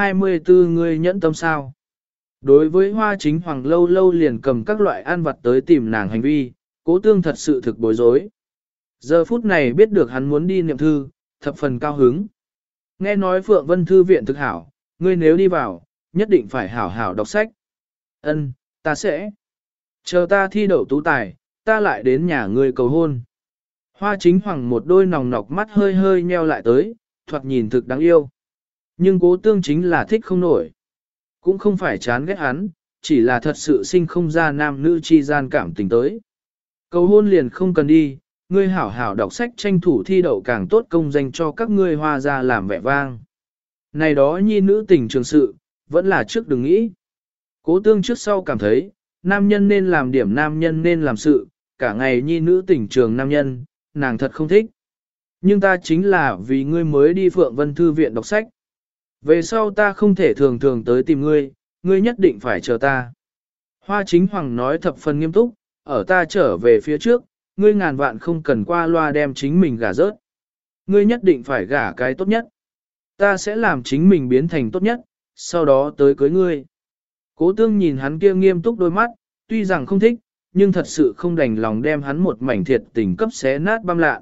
424 ngươi nhẫn tâm sao? Đối với hoa chính hoàng lâu lâu liền cầm các loại ăn vặt tới tìm nàng hành vi, Cố tương thật sự thực bối rối. Giờ phút này biết được hắn muốn đi niệm thư, thập phần cao hứng. Nghe nói Phượng Vân Thư viện thực hảo, ngươi nếu đi vào, nhất định phải hảo hảo đọc sách. Ân, ta sẽ. Chờ ta thi đậu tú tài, ta lại đến nhà ngươi cầu hôn. Hoa chính hoàng một đôi nòng nọc mắt hơi hơi nheo lại tới, thoạt nhìn thực đáng yêu. Nhưng Cố tương chính là thích không nổi. Cũng không phải chán ghét hắn, chỉ là thật sự sinh không ra nam nữ chi gian cảm tình tới. Cầu hôn liền không cần đi, ngươi hảo hảo đọc sách tranh thủ thi đậu càng tốt công danh cho các ngươi hoa ra làm vẻ vang. Này đó nhi nữ tình trường sự, vẫn là trước đừng nghĩ. Cố tương trước sau cảm thấy, nam nhân nên làm điểm nam nhân nên làm sự, cả ngày nhi nữ tình trường nam nhân, nàng thật không thích. Nhưng ta chính là vì ngươi mới đi Phượng Vân Thư viện đọc sách. Về sau ta không thể thường thường tới tìm ngươi, ngươi nhất định phải chờ ta. Hoa chính hoàng nói thập phần nghiêm túc, ở ta trở về phía trước, ngươi ngàn vạn không cần qua loa đem chính mình gả rớt. Ngươi nhất định phải gả cái tốt nhất. Ta sẽ làm chính mình biến thành tốt nhất, sau đó tới cưới ngươi. Cố tương nhìn hắn kia nghiêm túc đôi mắt, tuy rằng không thích, nhưng thật sự không đành lòng đem hắn một mảnh thiệt tình cấp xé nát băm lạ.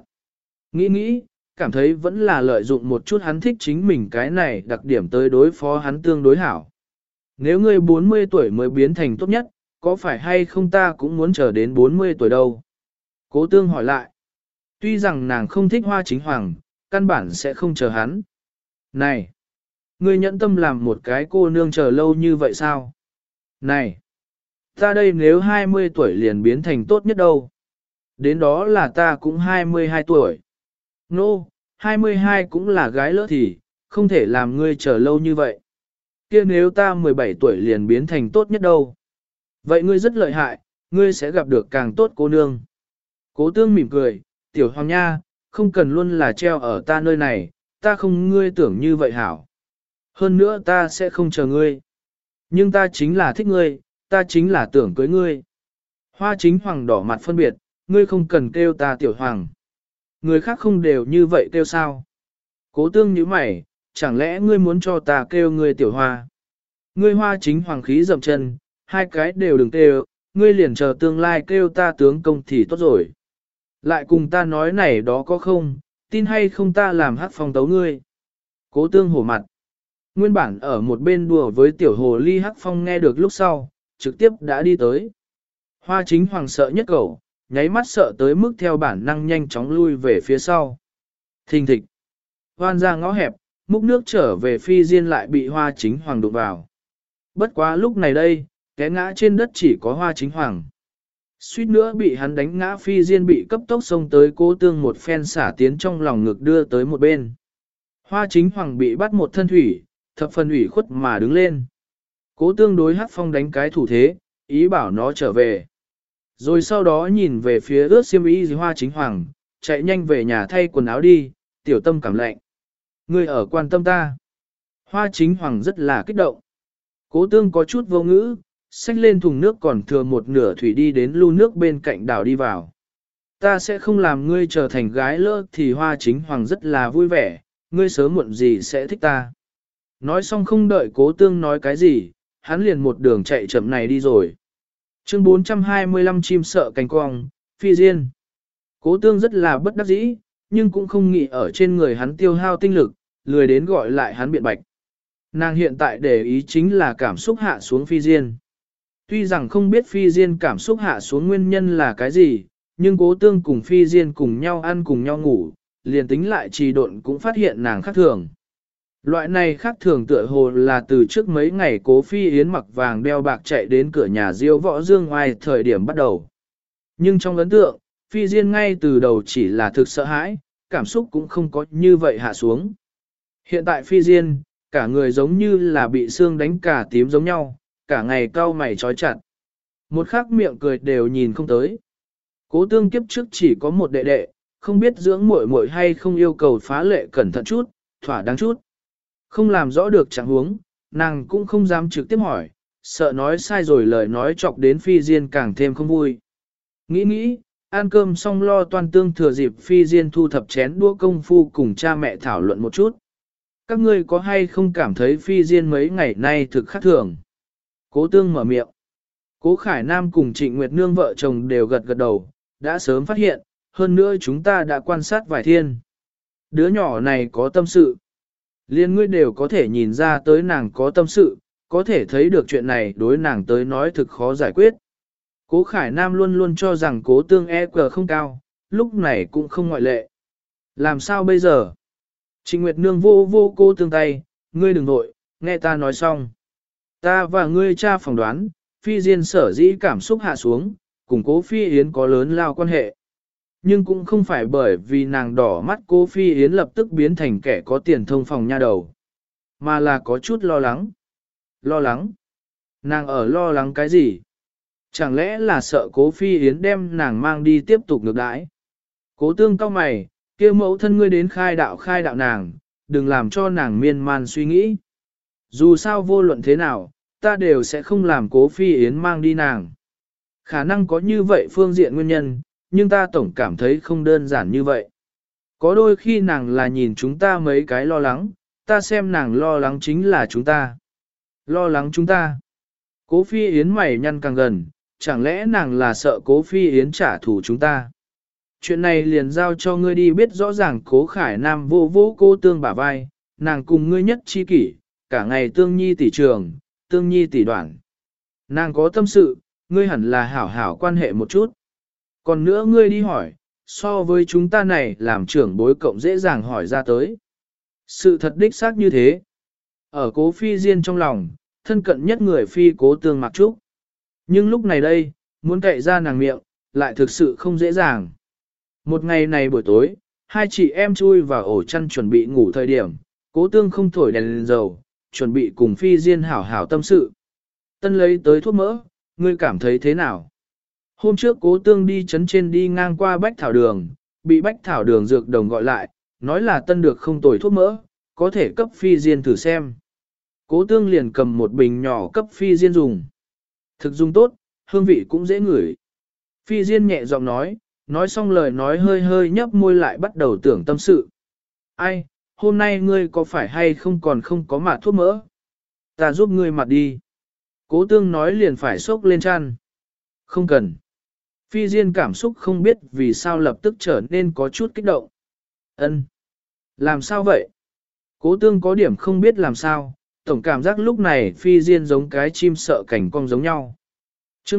Nghĩ, cảm thấy vẫn là lợi dụng một chút hắn thích chính mình cái này đặc điểm tới đối phó hắn tương đối hảo. Nếu ngươi 40 tuổi mới biến thành tốt nhất, có phải hay không ta cũng muốn chờ đến 40 tuổi đâu? Cố tương hỏi lại. Tuy rằng nàng không thích hoa chính hoàng, căn bản sẽ không chờ hắn. Này! Ngươi nhẫn tâm làm một cái cô nương chờ lâu như vậy sao? Này! Ta đây nếu 20 tuổi liền biến thành tốt nhất đâu? Đến đó là ta cũng 22 tuổi. Nô, 22 cũng là gái lỡ thì, không thể làm ngươi chờ lâu như vậy. Kia nếu ta 17 tuổi liền biến thành tốt nhất đâu. Vậy ngươi rất lợi hại, ngươi sẽ gặp được càng tốt cô nương. Cố tương mỉm cười, tiểu hoàng nha, không cần luôn là treo ở ta nơi này, ta không ngươi tưởng như vậy hảo. Hơn nữa ta sẽ không chờ ngươi. Nhưng ta chính là thích ngươi, ta chính là tưởng cưới ngươi. Hoa chính hoàng đỏ mặt phân biệt, ngươi không cần kêu ta tiểu hoàng. Người khác không đều như vậy kêu sao. Cố tương như mày, chẳng lẽ ngươi muốn cho ta kêu ngươi tiểu hoa. Ngươi hoa chính hoàng khí dậm chân, hai cái đều đừng kêu, ngươi liền chờ tương lai kêu ta tướng công thì tốt rồi. Lại cùng ta nói này đó có không, tin hay không ta làm hắc phong tấu ngươi. Cố tương hổ mặt. Nguyên bản ở một bên đùa với tiểu hồ ly hắc phong nghe được lúc sau, trực tiếp đã đi tới. Hoa chính hoàng sợ nhất cẩu, nháy mắt sợ tới mức theo bản năng nhanh chóng lui về phía sau. Thình thịch. Hoan ra ngõ hẹp, múc nước trở về phi diên lại bị hoa chính hoàng đụng vào. Bất quá lúc này đây, té ngã trên đất chỉ có hoa chính hoàng. Suýt nữa bị hắn đánh ngã phi diên bị cấp tốc xông tới cố tương một phen xả tiến trong lòng ngực đưa tới một bên. Hoa chính hoàng bị bắt một thân thủy, thập phần ủy khuất mà đứng lên. Cố tương đối hắc phong đánh cái thủ thế, ý bảo nó trở về. Rồi sau đó nhìn về phía ướt xiêm y hoa chính hoàng, chạy nhanh về nhà thay quần áo đi, tiểu tâm cảm lạnh. Ngươi ở quan tâm ta. Hoa chính hoàng rất là kích động. Cố tương có chút vô ngữ, xách lên thùng nước còn thừa một nửa thủy đi đến lu nước bên cạnh đảo đi vào. Ta sẽ không làm ngươi trở thành gái lỡ thì hoa chính hoàng rất là vui vẻ, ngươi sớm muộn gì sẽ thích ta. Nói xong không đợi cố tương nói cái gì, hắn liền một đường chạy chậm này đi rồi. Chương 425 chim sợ cánh cong, phi diên. Cố tương rất là bất đắc dĩ, nhưng cũng không nghĩ ở trên người hắn tiêu hao tinh lực, lười đến gọi lại hắn biện bạch. Nàng hiện tại để ý chính là cảm xúc hạ xuống phi diên. Tuy rằng không biết phi diên cảm xúc hạ xuống nguyên nhân là cái gì, nhưng cố tương cùng phi diên cùng nhau ăn cùng nhau ngủ, liền tính lại trì độn cũng phát hiện nàng khác thường. Loại này khác thường tựa hồ là từ trước mấy ngày cố phi yến mặc vàng đeo bạc chạy đến cửa nhà diêu võ dương ngoài thời điểm bắt đầu. Nhưng trong ấn tượng, phi diên ngay từ đầu chỉ là thực sợ hãi, cảm xúc cũng không có như vậy hạ xuống. Hiện tại phi diên, cả người giống như là bị xương đánh cả tím giống nhau, cả ngày cau mày trói chặt. Một khắc miệng cười đều nhìn không tới. Cố tương kiếp trước chỉ có một đệ đệ, không biết dưỡng muội muội hay không yêu cầu phá lệ cẩn thận chút, thỏa đáng chút. Không làm rõ được trạng huống, nàng cũng không dám trực tiếp hỏi, sợ nói sai rồi lời nói chọc đến phi diên càng thêm không vui. Nghĩ, ăn cơm xong lo toan tương thừa dịp phi diên thu thập chén đũa công phu cùng cha mẹ thảo luận một chút. Các ngươi có hay không cảm thấy phi diên mấy ngày nay thực khác thường? Cố tương mở miệng. Cố Khải Nam cùng Trịnh Nguyệt Nương vợ chồng đều gật gật đầu, đã sớm phát hiện, hơn nữa chúng ta đã quan sát vài thiên. Đứa nhỏ này có tâm sự. Liên ngươi đều có thể nhìn ra tới nàng có tâm sự, có thể thấy được chuyện này đối nàng tới nói thực khó giải quyết. Cố Khải Nam luôn luôn cho rằng cố tương EQ không cao, lúc này cũng không ngoại lệ. Làm sao bây giờ? Trịnh Nguyệt Nương vô cô tương tay, ngươi đừng nội, nghe ta nói xong. Ta và ngươi cha phỏng đoán, phi diên sở dĩ cảm xúc hạ xuống, cùng cố phi yến có lớn lao quan hệ. Nhưng cũng không phải bởi vì nàng đỏ mắt cố phi yến lập tức biến thành kẻ có tiền thông phòng nha đầu. Mà là có chút lo lắng. Lo lắng? Nàng ở lo lắng cái gì? Chẳng lẽ là sợ cố phi yến đem nàng mang đi tiếp tục ngược đãi? Cố tương cao mày, kia mẫu thân ngươi đến khai đạo nàng, đừng làm cho nàng miên man suy nghĩ. Dù sao vô luận thế nào, ta đều sẽ không làm cố phi yến mang đi nàng. Khả năng có như vậy phương diện nguyên nhân, nhưng ta tổng cảm thấy không đơn giản như vậy. Có đôi khi nàng là nhìn chúng ta mấy cái lo lắng, ta xem nàng lo lắng chính là chúng ta. Lo lắng chúng ta. Cố phi yến mày nhăn càng gần, chẳng lẽ nàng là sợ cố phi yến trả thù chúng ta. Chuyện này liền giao cho ngươi đi biết rõ ràng cố Khải Nam vô cô tương bả vai, nàng cùng ngươi nhất chi kỷ, cả ngày tương nhi tỷ trường, tương nhi tỷ đoạn. Nàng có tâm sự, ngươi hẳn là hảo hảo quan hệ một chút. Còn nữa ngươi đi hỏi, so với chúng ta này làm trưởng bối cộng dễ dàng hỏi ra tới. Sự thật đích xác như thế. Ở cố phi diên trong lòng, thân cận nhất người phi cố tương mặc trúc. Nhưng lúc này đây, muốn cậy ra nàng miệng, lại thực sự không dễ dàng. Một ngày này buổi tối, hai chị em chui vào ổ chăn chuẩn bị ngủ thời điểm, cố tương không thổi đèn lên dầu, chuẩn bị cùng Phi Diên hảo hảo tâm sự. Tân lấy tới thuốc mỡ, ngươi cảm thấy thế nào? Hôm trước Cố Tương đi chấn trên đi ngang qua Bách Thảo Đường, bị Bách Thảo Đường dược đồng gọi lại, nói là Tân được không tồi thuốc mỡ, có thể cấp Phi Diên thử xem. Cố Tương liền cầm một bình nhỏ cấp Phi Diên dùng. Thực dùng tốt, hương vị cũng dễ ngửi. Phi Diên nhẹ giọng nói xong lời nói hơi hơi nhấp môi lại bắt đầu tưởng tâm sự. Ai, hôm nay ngươi có phải hay không còn không có mạt thuốc mỡ? Ta giúp ngươi mặt đi. Cố Tương nói liền phải xốc lên chăn. Không cần. Phi Diên cảm xúc không biết vì sao lập tức trở nên có chút kích động. Ân, làm sao vậy? Cố Tương có điểm không biết làm sao, tổng cảm giác lúc này Phi Diên giống cái chim sợ cảnh cong giống nhau. Chương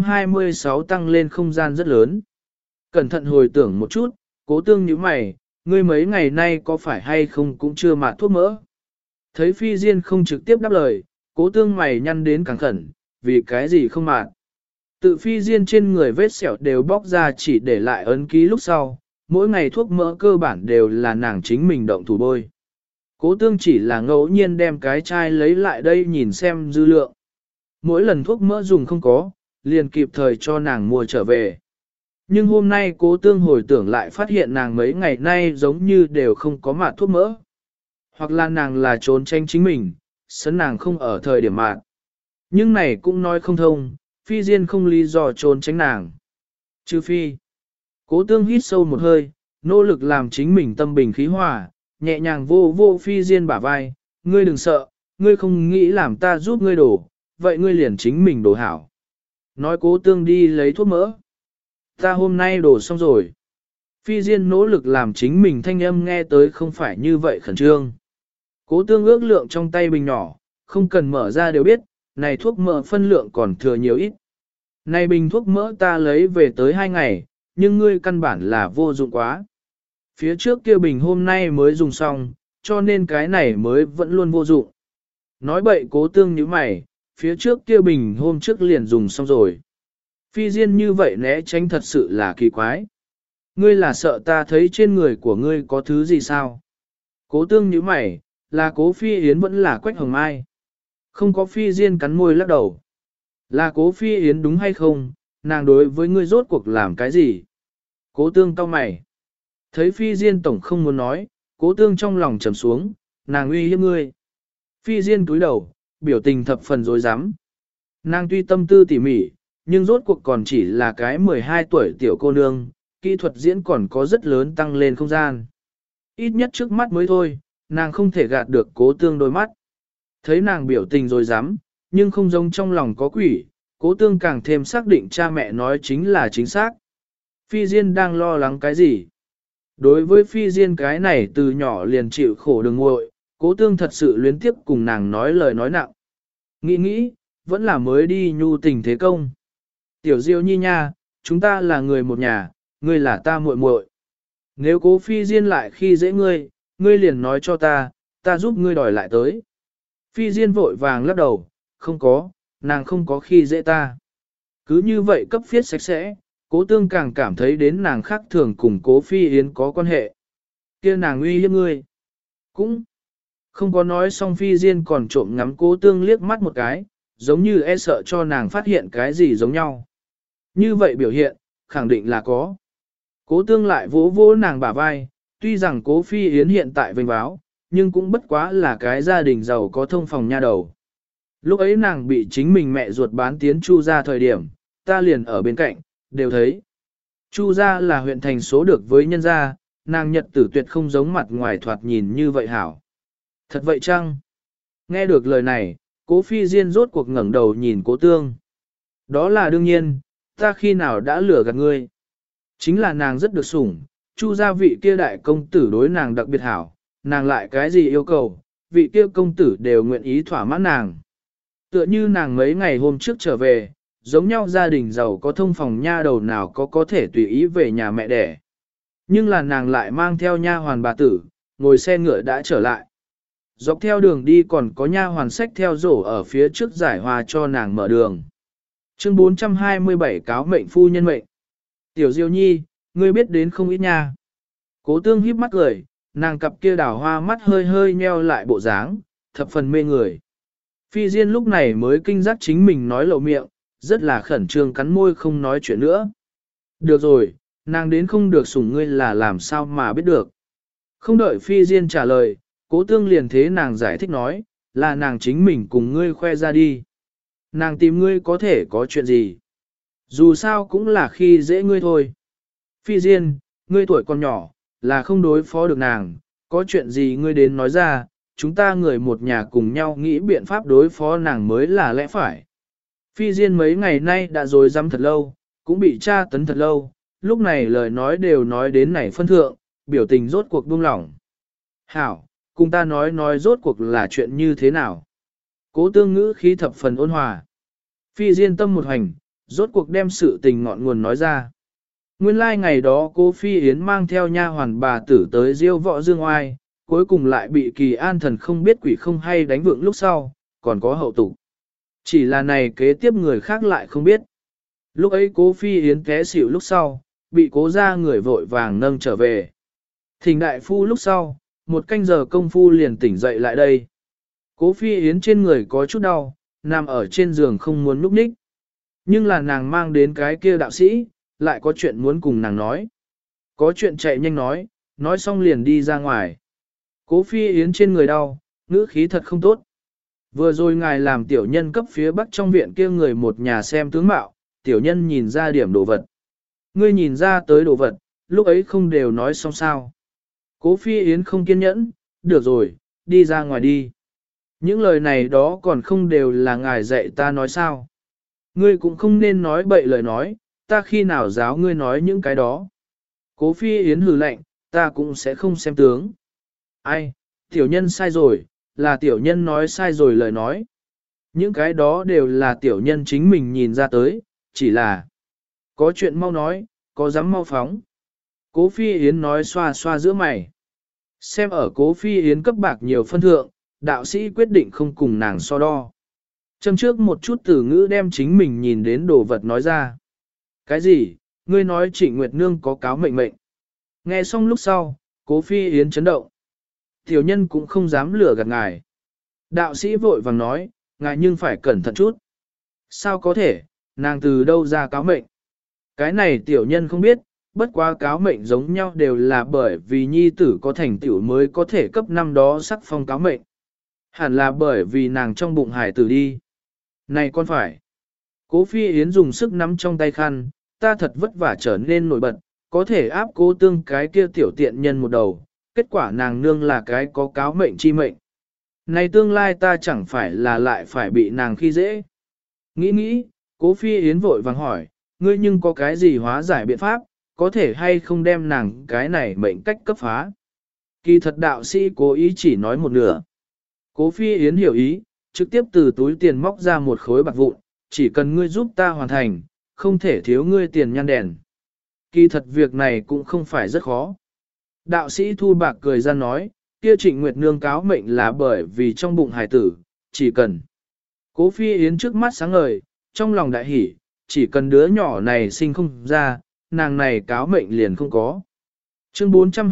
426 tăng lên không gian rất lớn. Cẩn thận hồi tưởng một chút, Cố Tương nhíu mày, ngươi mấy ngày nay có phải hay không cũng chưa mạt thuốc mỡ. Thấy Phi Diên không trực tiếp đáp lời, Cố Tương mày nhăn đến càng khẩn, vì cái gì không mạt. Tự Phi Diên trên người vết sẹo đều bóc ra chỉ để lại ấn ký lúc sau, mỗi ngày thuốc mỡ cơ bản đều là nàng chính mình động thủ bôi. Cố Tương chỉ là ngẫu nhiên đem cái chai lấy lại đây nhìn xem dư lượng. Mỗi lần thuốc mỡ dùng không có, liền kịp thời cho nàng mua trở về. Nhưng hôm nay Cố Tương hồi tưởng lại phát hiện nàng mấy ngày nay giống như đều không có mạt thuốc mỡ. Hoặc là nàng là trốn tranh chính mình, sấn nàng không ở thời điểm mạt. Nhưng này cũng nói không thông, Phi Diên không lý do trốn tránh nàng. Trừ phi. Cố Tương hít sâu một hơi, nỗ lực làm chính mình tâm bình khí hòa, nhẹ nhàng vô vô Phi Diên bả vai, ngươi đừng sợ, ngươi không nghĩ làm ta giúp ngươi đổ, vậy ngươi liền chính mình đổ hảo. Nói Cố Tương đi lấy thuốc mỡ. Ta hôm nay đổ xong rồi. Phi Diên nỗ lực làm chính mình thanh âm nghe tới không phải như vậy khẩn trương. Cố Tương ước lượng trong tay bình nhỏ, không cần mở ra đều biết, này thuốc mỡ phân lượng còn thừa nhiều ít. Này bình thuốc mỡ ta lấy về tới 2 ngày, nhưng ngươi căn bản là vô dụng quá. Phía trước kia bình hôm nay mới dùng xong, cho nên cái này mới vẫn luôn vô dụng. Nói bậy Cố Tương như mày, phía trước kia bình hôm trước liền dùng xong rồi. Phi Diên như vậy né tránh thật sự là kỳ quái. Ngươi là sợ ta thấy trên người của ngươi có thứ gì sao? Cố Tương như mày, là Cố Phi Yến vẫn là Quách Hồng Mai. Không có. Phi Diên cắn môi lắc đầu. Là Cố Phi Yến đúng hay không, nàng đối với ngươi rốt cuộc làm cái gì? Cố Tương cau mày. Thấy Phi Diên tổng không muốn nói, Cố Tương trong lòng trầm xuống, nàng uy hiếp ngươi. Phi Diên cúi đầu, biểu tình thập phần dối rắm. Nàng tuy tâm tư tỉ mỉ, nhưng rốt cuộc còn chỉ là cái 12 tuổi tiểu cô nương, kỹ thuật diễn còn có rất lớn tăng lên không gian. Ít nhất trước mắt mới thôi, nàng không thể gạt được Cố Tương đôi mắt. Thấy nàng biểu tình rồi dám, nhưng không giống trong lòng có quỷ, Cố Tương càng thêm xác định cha mẹ nói chính là chính xác. Phi Diên đang lo lắng cái gì? Đối với Phi Diên cái này từ nhỏ liền chịu khổ đường nguội, Cố Tương thật sự luyến tiếp cùng nàng nói lời nói nặng. Nghĩ, vẫn là mới đi nhu tình thế công. Tiểu Diêu nhi nha, chúng ta là người một nhà, ngươi là ta muội muội. Nếu Cố Phi Diên lại khi dễ ngươi, ngươi liền nói cho ta giúp ngươi đòi lại tới. Phi Diên vội vàng lắc đầu, không có, nàng không có khi dễ ta. Cứ như vậy cấp phiết sạch sẽ, Cố Tương càng cảm thấy đến nàng khác thường cùng Cố Phi Yến có quan hệ. Kia nàng uy hiếp ngươi. Cũng không có nói xong. Phi Diên còn trộm ngắm Cố Tương liếc mắt một cái, giống như e sợ cho nàng phát hiện cái gì giống nhau. Như vậy biểu hiện, khẳng định là có. Cố Tương lại vỗ vỗ nàng bả vai, tuy rằng Cố Phi Yến hiện tại vênh báo, nhưng cũng bất quá là cái gia đình giàu có thông phòng nha đầu. Lúc ấy nàng bị chính mình mẹ ruột bán tiến Chu gia thời điểm, ta liền ở bên cạnh, đều thấy. Chu gia là huyện thành số được với nhân gia, nàng nhật tử tuyệt không giống mặt ngoài thoạt nhìn như vậy hảo. Thật vậy chăng? Nghe được lời này, Cố Phi Diên rốt cuộc ngẩng đầu nhìn Cố Tương. Đó là đương nhiên, ta khi nào đã lừa gạt ngươi. Chính là nàng rất được sủng, Chu gia vị kia đại công tử đối nàng đặc biệt hảo, nàng lại cái gì yêu cầu, vị kia công tử đều nguyện ý thỏa mãn nàng. Tựa như nàng mấy ngày hôm trước trở về, giống nhau gia đình giàu có thông phòng nha đầu nào có thể tùy ý về nhà mẹ đẻ. Nhưng là nàng lại mang theo nha hoàn bà tử, ngồi xe ngựa đã trở lại. Dọc theo đường đi còn có nha hoàn sách theo rổ ở phía trước giải hòa cho nàng mở đường. Chương 427 cáo mệnh phu nhân mệnh. Tiểu Diêu nhi, ngươi biết đến không ít nha. Cố Tương híp mắt cười, nàng cặp kia đào hoa mắt hơi hơi nheo lại bộ dáng, thập phần mê người. Phi Diên lúc này mới kinh giác chính mình nói lộ miệng, rất là khẩn trương cắn môi không nói chuyện nữa. Được rồi, nàng đến không được sủng ngươi là làm sao mà biết được. Không đợi Phi Diên trả lời, Cố Tương liền thế nàng giải thích nói, là nàng chính mình cùng ngươi khoe ra đi. Nàng tìm ngươi có thể có chuyện gì. Dù sao cũng là khi dễ ngươi thôi. Phi Diên, ngươi tuổi còn nhỏ, là không đối phó được nàng, có chuyện gì ngươi đến nói ra, chúng ta người một nhà cùng nhau nghĩ biện pháp đối phó nàng mới là lẽ phải. Phi Diên mấy ngày nay đã dối rắm thật lâu, cũng bị tra tấn thật lâu, lúc này lời nói đều nói đến này phân thượng, biểu tình rốt cuộc buông lỏng. Hảo, cùng ta nói rốt cuộc là chuyện như thế nào. Cố Tương ngữ khí thập phần ôn hòa. Phi Diên tâm một hành, rốt cuộc đem sự tình ngọn nguồn nói ra. Nguyên lai ngày đó cô Phi Yến mang theo nha hoàn bà tử tới diêu võ dương oai, cuối cùng lại bị Kỳ An Thần không biết quỷ không hay đánh vượng lúc sau, còn có hậu tục. Chỉ là này kế tiếp người khác lại không biết. Lúc ấy cố Phi Yến té xỉu lúc sau, bị cố ra người vội vàng nâng trở về. Thỉnh đại phu lúc sau, một canh giờ công phu liền tỉnh dậy lại đây. Cố Phi Yến trên người có chút đau, nằm ở trên giường không muốn núp ních. Nhưng là nàng mang đến cái kia đạo sĩ, lại có chuyện muốn cùng nàng nói. Có chuyện chạy nhanh nói xong liền đi ra ngoài. Cố Phi Yến trên người đau, ngữ khí thật không tốt. Vừa rồi ngài làm tiểu nhân cấp phía bắc trong viện kia người một nhà xem tướng mạo, tiểu nhân nhìn ra điểm đồ vật. Ngươi nhìn ra tới đồ vật, lúc ấy không đều nói xong sao. Cố Phi Yến không kiên nhẫn, được rồi, đi ra ngoài đi. Những lời này đó còn không đều là ngài dạy ta nói sao. Ngươi cũng không nên nói bậy lời nói, ta khi nào giáo ngươi nói những cái đó. Cố Phi Yến hừ lạnh, ta cũng sẽ không xem tướng. Ai, tiểu nhân sai rồi, là tiểu nhân nói sai rồi lời nói. Những cái đó đều là tiểu nhân chính mình nhìn ra tới, chỉ là có chuyện mau nói, có dám mau phóng. Cố Phi Yến nói xoa xoa giữa mày. Xem ở Cố Phi Yến cấp bạc nhiều phân thượng, đạo sĩ quyết định không cùng nàng so đo. Châm trước một chút từ ngữ đem chính mình nhìn đến đồ vật nói ra. Cái gì, ngươi nói Trịnh Nguyệt Nương có cáo mệnh mệnh. Nghe xong lúc sau, Cố Phi Yến chấn động. Tiểu nhân cũng không dám lừa gạt ngài. Đạo sĩ vội vàng nói, ngài nhưng phải cẩn thận chút. Sao có thể, nàng từ đâu ra cáo mệnh? Cái này tiểu nhân không biết, bất quá cáo mệnh giống nhau đều là bởi vì nhi tử có thành tựu mới có thể cấp năm đó sắc phong cáo mệnh. Hẳn là bởi vì nàng trong bụng hải tử đi. Này con phải. Cố Phi Yến dùng sức nắm trong tay khăn, ta thật vất vả trở nên nổi bật, có thể áp Cố Tương cái kia tiểu tiện nhân một đầu, kết quả nàng nương là cái có cáo mệnh chi mệnh. Này tương lai ta chẳng phải là lại phải bị nàng khi dễ. Nghĩ, Cố Phi Yến vội vàng hỏi, ngươi nhưng có cái gì hóa giải biện pháp, có thể hay không đem nàng cái này mệnh cách cấp phá. Kỳ thật đạo sĩ cố ý chỉ nói một nửa. Cố Phi Yến hiểu ý, trực tiếp từ túi tiền móc ra một khối bạc vụn, chỉ cần ngươi giúp ta hoàn thành, không thể thiếu ngươi tiền nhan đèn. Kỳ thật việc này cũng không phải rất khó. Đạo sĩ thu bạc cười ra nói, kia Trịnh Nguyệt Nương cáo mệnh là bởi vì trong bụng hài tử, chỉ cần. Cố Phi Yến trước mắt sáng ngời, trong lòng đại hỉ, chỉ cần đứa nhỏ này sinh không ra, nàng này cáo mệnh liền không có. Chương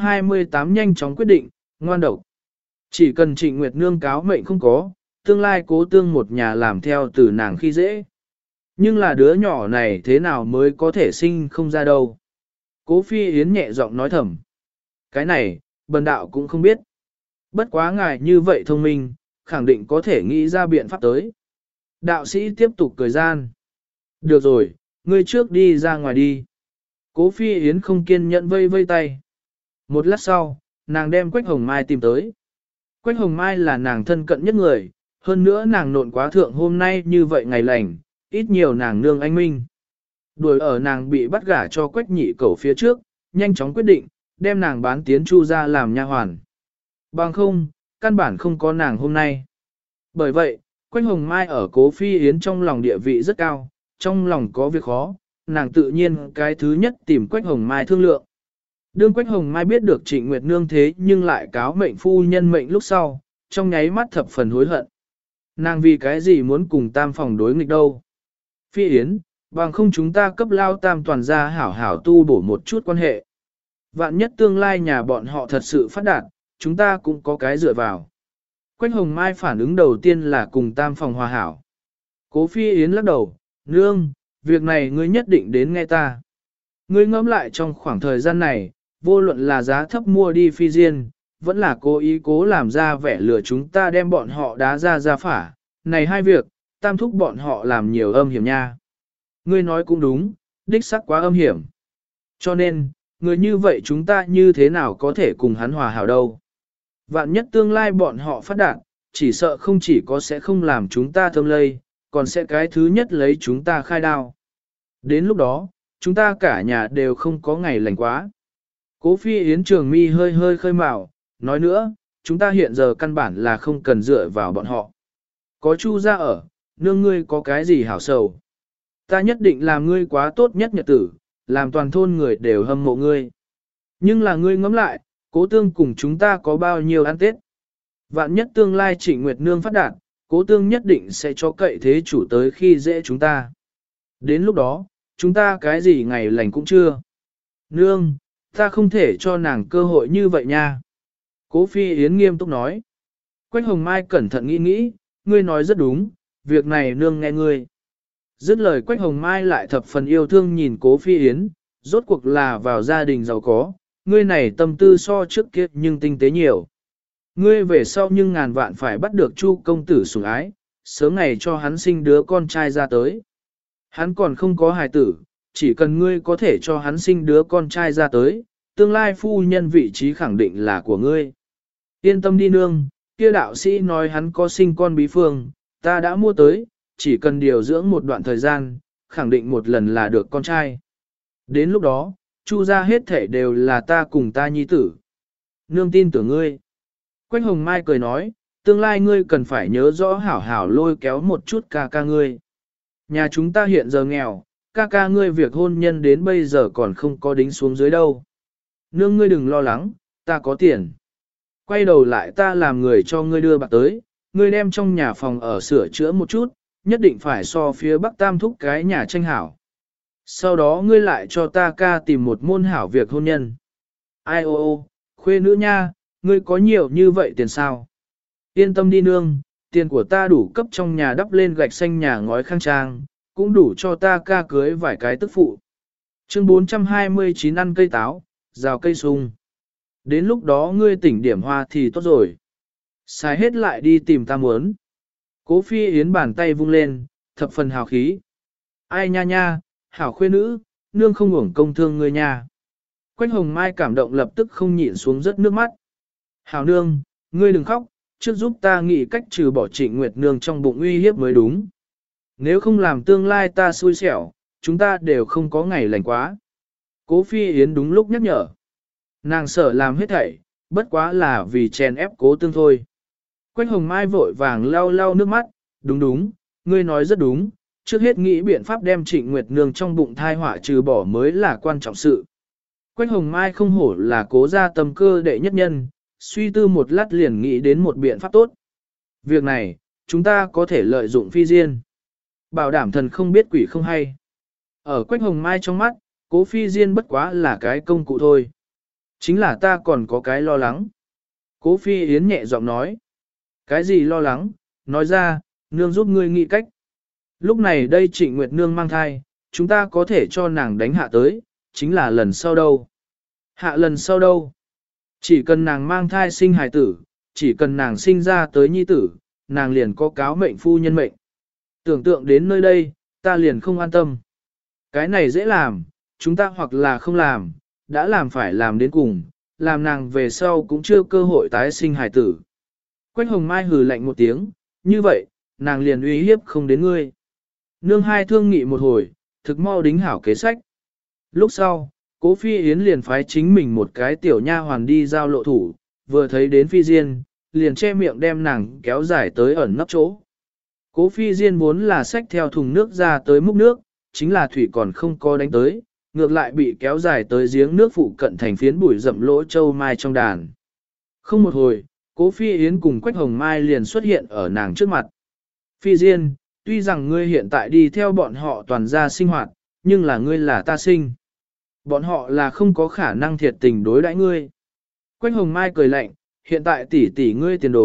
428 nhanh chóng quyết định, ngoan độc. Chỉ cần Trịnh Nguyệt Nương cáo mệnh không có, tương lai Cố Tương một nhà làm theo từ nàng khi dễ. Nhưng là đứa nhỏ này thế nào mới có thể sinh không ra đâu. Cố Phi Yến nhẹ giọng nói thầm. Cái này, bần đạo cũng không biết. Bất quá ngài như vậy thông minh, khẳng định có thể nghĩ ra biện pháp tới. Đạo sĩ tiếp tục cười gian. Được rồi, ngươi trước đi ra ngoài đi. Cố Phi Yến không kiên nhẫn vây vây tay. Một lát sau, nàng đem Quách Hồng Mai tìm tới. Quách Hồng Mai là nàng thân cận nhất người, hơn nữa nàng nộn quá thượng hôm nay như vậy ngày lành, ít nhiều nàng nương anh minh. Đuổi ở nàng bị bắt gả cho Quách nhị cẩu phía trước, nhanh chóng quyết định, đem nàng bán tiến Chu ra làm nha hoàn. Bằng không, căn bản không có nàng hôm nay. Bởi vậy, Quách Hồng Mai ở Cố Phi Yến trong lòng địa vị rất cao, trong lòng có việc khó, nàng tự nhiên cái thứ nhất tìm Quách Hồng Mai thương lượng. Đương Quách Hồng Mai biết được Trịnh Nguyệt Nương thế nhưng lại cáo mệnh phu nhân mệnh lúc sau, trong nháy mắt thập phần hối hận. Nàng vì cái gì muốn cùng tam phòng đối nghịch đâu. Phi Yến, bằng không chúng ta cấp lao tam toàn ra hảo hảo tu bổ một chút quan hệ. Vạn nhất tương lai nhà bọn họ thật sự phát đạt, chúng ta cũng có cái dựa vào. Quách Hồng Mai phản ứng đầu tiên là cùng tam phòng hòa hảo. Cố Phi Yến lắc đầu, nương, việc này ngươi nhất định đến nghe ta. Ngươi ngẫm lại trong khoảng thời gian này, vô luận là giá thấp mua đi phi diên, vẫn là cố ý cố làm ra vẻ lừa chúng ta đem bọn họ đá ra phả. Này hai việc, tam thúc bọn họ làm nhiều âm hiểm nha. Ngươi nói cũng đúng, đích xác quá âm hiểm. Cho nên, người như vậy chúng ta như thế nào có thể cùng hắn hòa hảo đâu. Vạn nhất tương lai bọn họ phát đạt, chỉ sợ không chỉ có sẽ không làm chúng ta thơm lây, còn sẽ cái thứ nhất lấy chúng ta khai đao. Đến lúc đó, chúng ta cả nhà đều không có ngày lành quá. Cố Phi Yến trường mi hơi hơi khơi mào, nói nữa, chúng ta hiện giờ căn bản là không cần dựa vào bọn họ. Có Chu gia ở, nương ngươi có cái gì hảo sầu. Ta nhất định làm ngươi quá tốt nhất nhật tử, làm toàn thôn người đều hâm mộ ngươi. Nhưng là ngươi ngẫm lại, Cố Tương cùng chúng ta có bao nhiêu ăn Tết. Vạn nhất tương lai Trịnh Nguyệt Nương phát đạt, Cố Tương nhất định sẽ cho cậy thế chủ tới khi dễ chúng ta. Đến lúc đó, chúng ta cái gì ngày lành cũng chưa. Nương, ta không thể cho nàng cơ hội như vậy nha. Cố Phi Yến nghiêm túc nói. Quách Hồng Mai cẩn thận nghĩ nghĩ, ngươi nói rất đúng, việc này nương nghe ngươi. Dứt lời Quách Hồng Mai lại thập phần yêu thương nhìn Cố Phi Yến, rốt cuộc là vào gia đình giàu có, ngươi này tâm tư so trước kia nhưng tinh tế nhiều. Ngươi về sau nhưng ngàn vạn phải bắt được Chu công tử sủng ái, sớm ngày cho hắn sinh đứa con trai ra tới. Hắn còn không có hài tử, chỉ cần ngươi có thể cho hắn sinh đứa con trai ra tới, tương lai phu nhân vị trí khẳng định là của ngươi. Yên tâm đi nương, kia đạo sĩ nói hắn có sinh con bí phương, ta đã mua tới, chỉ cần điều dưỡng một đoạn thời gian, khẳng định một lần là được con trai. Đến lúc đó, Chu ra hết thể đều là ta cùng ta nhi tử. Nương tin tưởng ngươi. Quách Hồng Mai cười nói, tương lai ngươi cần phải nhớ rõ hảo hảo lôi kéo một chút ca ca ngươi. Nhà chúng ta hiện giờ nghèo, ca ca ngươi việc hôn nhân đến bây giờ còn không có đính xuống dưới đâu. Nương ngươi đừng lo lắng, ta có tiền. Quay đầu lại ta làm người cho ngươi đưa bạc tới, ngươi đem trong nhà phòng ở sửa chữa một chút, nhất định phải so phía Bắc Tam thúc cái nhà tranh hảo. Sau đó ngươi lại cho ta ca tìm một môn hảo việc hôn nhân. Ai ô ô, khuê nữ nha, ngươi có nhiều như vậy tiền sao? Yên tâm đi nương, tiền của ta đủ cấp trong nhà đắp lên gạch xanh nhà ngói khang trang, cũng đủ cho ta ca cưới vài cái tức phụ. Chương 429 ăn cây táo, rào cây sung. Đến lúc đó ngươi tỉnh điểm hoa thì tốt rồi. Xài hết lại đi tìm ta muốn. Cố Phi Yến bàn tay vung lên, thập phần hào khí. Ai nha nha, hảo khuê nữ, nương không uổng công thương ngươi nha. Quách Hồng Mai cảm động lập tức không nhịn xuống rớt nước mắt. Hảo nương, ngươi đừng khóc, trước giúp ta nghĩ cách trừ bỏ Trịnh Nguyệt Nương trong bụng uy hiếp mới đúng. Nếu không làm tương lai ta xui xẻo, chúng ta đều không có ngày lành quá. Cố Phi Yến đúng lúc nhắc nhở. Nàng sợ làm hết thảy, bất quá là vì chèn ép Cố Tương thôi. Quách Hồng Mai vội vàng lau lau nước mắt, đúng đúng, ngươi nói rất đúng, trước hết nghĩ biện pháp đem Trịnh Nguyệt Nương trong bụng thai họa trừ bỏ mới là quan trọng sự. Quách Hồng Mai không hổ là Cố gia tâm cơ đệ nhất nhân, suy tư một lát liền nghĩ đến một biện pháp tốt. Việc này, chúng ta có thể lợi dụng phi diên. Bảo đảm thần không biết quỷ không hay. Ở Quách Hồng Mai trong mắt, Cố Phi Diên bất quá là cái công cụ thôi. Chính là ta còn có cái lo lắng. Cố Phi Yến nhẹ giọng nói. Cái gì lo lắng, nói ra, nương giúp ngươi nghĩ cách. Lúc này đây Trịnh Nguyệt Nương mang thai, chúng ta có thể cho nàng đánh hạ tới, chính là lần sau đâu. Hạ lần sau đâu. Chỉ cần nàng mang thai sinh hài tử, chỉ cần nàng sinh ra tới nhi tử, nàng liền có cáo mệnh phu nhân mệnh. Tưởng tượng đến nơi đây, ta liền không an tâm. Cái này dễ làm, chúng ta hoặc là không làm, đã làm phải làm đến cùng, làm nàng về sau cũng chưa cơ hội tái sinh hài tử. Quách Hồng Mai hừ lạnh một tiếng, như vậy, nàng liền uy hiếp không đến ngươi. Nương hai thương nghị một hồi, thực mau đính hảo kế sách. Lúc sau, Cố Phi Yến liền phái chính mình một cái tiểu nha hoàn đi giao lộ thủ, vừa thấy đến Phi Diên, liền che miệng đem nàng kéo dài tới ẩn nấp chỗ. Cố Phi Diên vốn là xách theo thùng nước ra tới múc nước, chính là thủy còn không có đánh tới, ngược lại bị kéo dài tới giếng nước phụ cận thành phiến bụi rậm lỗ châu mai trong đàn. Không một hồi, Cố Phi Yến cùng Quách Hồng Mai liền xuất hiện ở nàng trước mặt. Phi Diên, tuy rằng ngươi hiện tại đi theo bọn họ toàn gia sinh hoạt, nhưng là ngươi là ta sinh. Bọn họ là không có khả năng thiệt tình đối đãi ngươi. Quách Hồng Mai cười lạnh, hiện tại tỷ tỷ ngươi tiền đồ,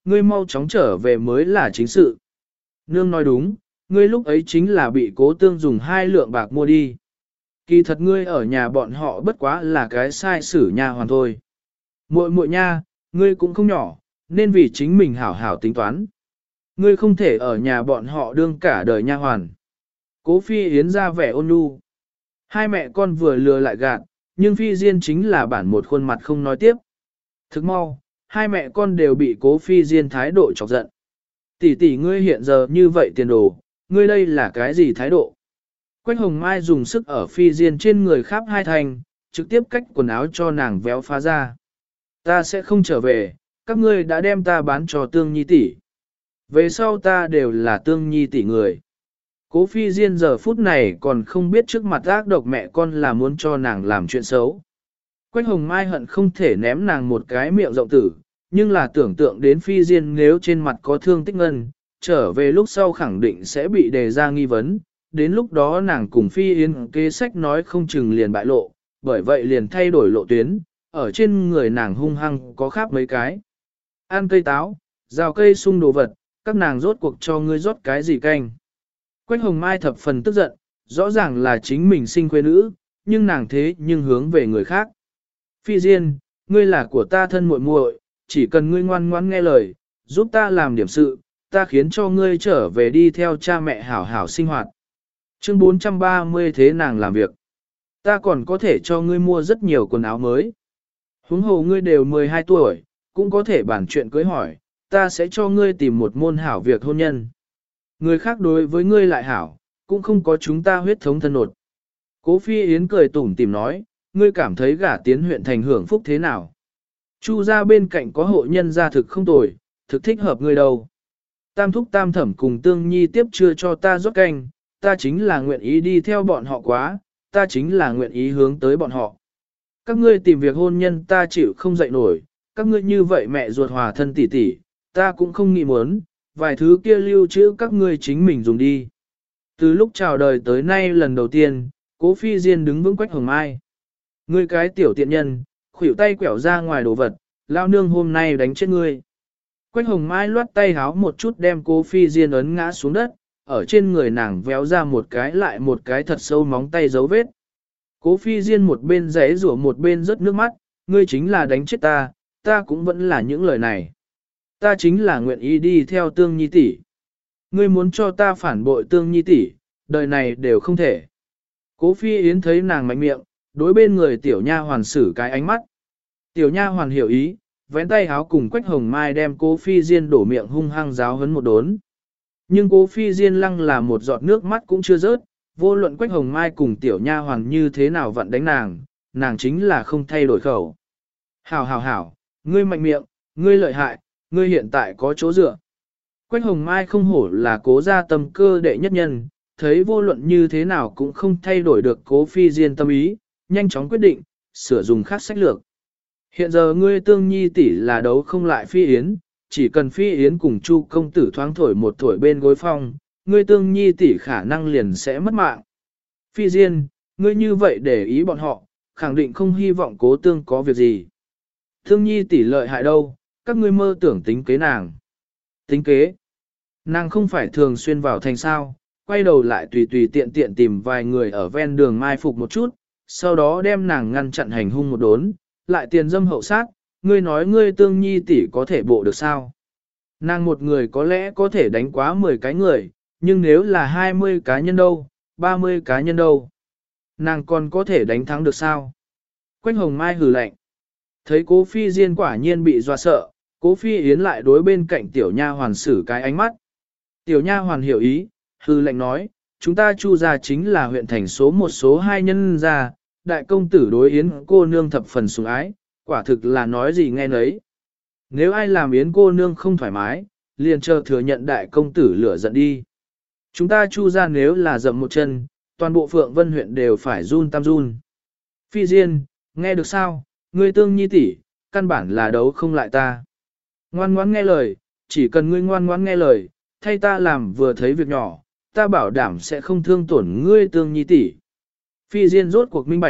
ngươi mau chóng trở về mới là chính sự. Nương nói đúng, ngươi lúc ấy chính là bị Cố Tương dùng 2 lượng bạc mua đi. Kỳ thật ngươi ở nhà bọn họ bất quá là cái sai sử nha hoàn thôi. Muội muội nha, ngươi cũng không nhỏ, nên vì chính mình hảo hảo tính toán. Ngươi không thể ở nhà bọn họ đương cả đời nha hoàn. Cố Phi Yến ra vẻ ôn nhu. Hai mẹ con vừa lừa lại gạt, nhưng Phi Diên chính là bản một khuôn mặt không nói tiếp. Thức mau, hai mẹ con đều bị Cố Phi Diên thái độ chọc giận. Tỷ tỷ ngươi hiện giờ như vậy tiền đồ, ngươi đây là cái gì thái độ? Quách Hồng Mai dùng sức ở Phi Diên trên người khắp 2 thành, trực tiếp cách quần áo cho nàng véo phá ra. Ta sẽ không trở về, các ngươi đã đem ta bán cho Tương Nhi tỷ. Về sau ta đều là Tương Nhi tỷ người. Cố Phi Diên giờ phút này còn không biết trước mặt ác độc mẹ con là muốn cho nàng làm chuyện xấu. Quách Hồng Mai hận không thể ném nàng một cái miệng rộng tử, nhưng là tưởng tượng đến Phi Diên nếu trên mặt có thương tích ngân, trở về lúc sau khẳng định sẽ bị đề ra nghi vấn, đến lúc đó nàng cùng Phi Yến kế sách nói không chừng liền bại lộ, bởi vậy liền thay đổi lộ tuyến, ở trên người nàng hung hăng có khắp mấy cái. Ăn cây táo, rào cây sung đồ vật, các nàng rốt cuộc cho ngươi rót cái gì canh. Quách Hồng Mai thập phần tức giận, rõ ràng là chính mình sinh khuê nữ, nhưng nàng thế nhưng hướng về người khác. Phi Diên, ngươi là của ta thân muội muội, chỉ cần ngươi ngoan ngoãn nghe lời, giúp ta làm điểm sự, ta khiến cho ngươi trở về đi theo cha mẹ hảo hảo sinh hoạt. Chương 430 thế nàng làm việc. Ta còn có thể cho ngươi mua rất nhiều quần áo mới. Huống hồ ngươi đều 12 tuổi, cũng có thể bàn chuyện cưới hỏi, ta sẽ cho ngươi tìm một môn hảo việc hôn nhân. Người khác đối với ngươi lại hảo, cũng không có chúng ta huyết thống thân nột. Cố Phi Yến cười tủm tỉm nói, ngươi cảm thấy gả tiến huyện thành hưởng phúc thế nào? Chu ra bên cạnh có hộ nhân gia thực không tồi, thực thích hợp ngươi đâu. Tam thúc tam thẩm cùng Tương Nhi tiếp chưa cho ta rót canh, ta chính là nguyện ý đi theo bọn họ quá, ta chính là nguyện ý hướng tới bọn họ. Các ngươi tìm việc hôn nhân ta chịu không dậy nổi, các ngươi như vậy mẹ ruột hòa thân tỷ tỷ, ta cũng không nghĩ muốn, vài thứ kia lưu trữ các ngươi chính mình dùng đi. Từ lúc chào đời tới nay lần đầu tiên, Cố Phi Diên đứng vững Quách Hồng Mai. Ngươi cái tiểu tiện nhân, khuỷu tay quẹo ra ngoài đồ vật, lao nương hôm nay đánh chết ngươi. Quách Hồng Mai loát tay háo một chút đem Cố Phi Diên ấn ngã xuống đất, ở trên người nàng véo ra một cái lại một cái thật sâu móng tay dấu vết. Cố Phi Diên một bên rẽ rủa một bên rớt nước mắt, ngươi chính là đánh chết ta, ta cũng vẫn là những lời này. Ta chính là nguyện ý đi theo Tương Nhi tỷ. Ngươi muốn cho ta phản bội Tương Nhi tỷ, đời này đều không thể. Cố Phi Yến thấy nàng mạnh miệng, đối bên người tiểu nha hoàn xử cái ánh mắt. Tiểu nha hoàn hiểu ý, vén tay háo cùng Quách Hồng Mai đem Cố Phi Diên đổ miệng hung hăng giáo hấn một đốn. Nhưng Cố Phi Diên lăng là một giọt nước mắt cũng chưa rớt, vô luận Quách Hồng Mai cùng tiểu nha hoàn như thế nào vặn đánh nàng, nàng chính là không thay đổi khẩu. Hảo hảo hảo, ngươi mạnh miệng, ngươi lợi hại, ngươi hiện tại có chỗ dựa. Quách Hồng Mai không hổ là Cố gia tâm cơ đệ nhất nhân, thấy vô luận như thế nào cũng không thay đổi được Cố Phi Diên tâm ý, nhanh chóng quyết định, sửa dùng khác sách lược. Hiện giờ ngươi Tương Nhi tỷ là đấu không lại Phi Yến, chỉ cần Phi Yến cùng Chu công tử thoáng thổi một thổi bên gối phong, ngươi Tương Nhi tỷ khả năng liền sẽ mất mạng. Phi Diên, ngươi như vậy để ý bọn họ, khẳng định không hy vọng Cố Tương có việc gì. Tương Nhi tỷ lợi hại đâu, các ngươi mơ tưởng tính kế nàng. Tính kế? Nàng không phải thường xuyên vào thành sao, quay đầu lại tùy tùy tiện tiện tìm vài người ở ven đường mai phục một chút, sau đó đem nàng ngăn chặn hành hung một đốn, lại tiền dâm hậu sát, ngươi nói ngươi Tương Nhi tỷ có thể bộ được sao? Nàng một người có lẽ có thể đánh quá 10 cái người, nhưng nếu là 20 cá nhân đâu, 30 cá nhân đâu? Nàng còn có thể đánh thắng được sao? Quách Hồng Mai hừ lạnh. Thấy Cố Phi Diên quả nhiên bị dọa sợ, Cố Phi Yến lại đối bên cạnh tiểu nha hoàn xử cái ánh mắt. Tiểu nha hoàn hiểu ý, hừ lạnh nói, chúng ta Chu gia chính là huyện thành số 1 số 2 nhân gia, đại công tử đối Yến cô nương thập phần sủng ái, quả thực là nói gì nghe nấy. Nếu ai làm Yến cô nương không thoải mái, liền chờ thừa nhận đại công tử lửa giận đi. Chúng ta Chu gia nếu là dậm một chân, toàn bộ Phượng Vân huyện đều phải run tam run. Phi Diên, nghe được sao, ngươi Tương Nhi tỷ, căn bản là đấu không lại ta. Ngoan ngoãn nghe lời, chỉ cần ngươi ngoan ngoãn nghe lời, thay ta làm vừa thấy việc nhỏ, ta bảo đảm sẽ không thương tổn ngươi Tương Nhi tỷ. Phi Diên rốt cuộc minh bạch,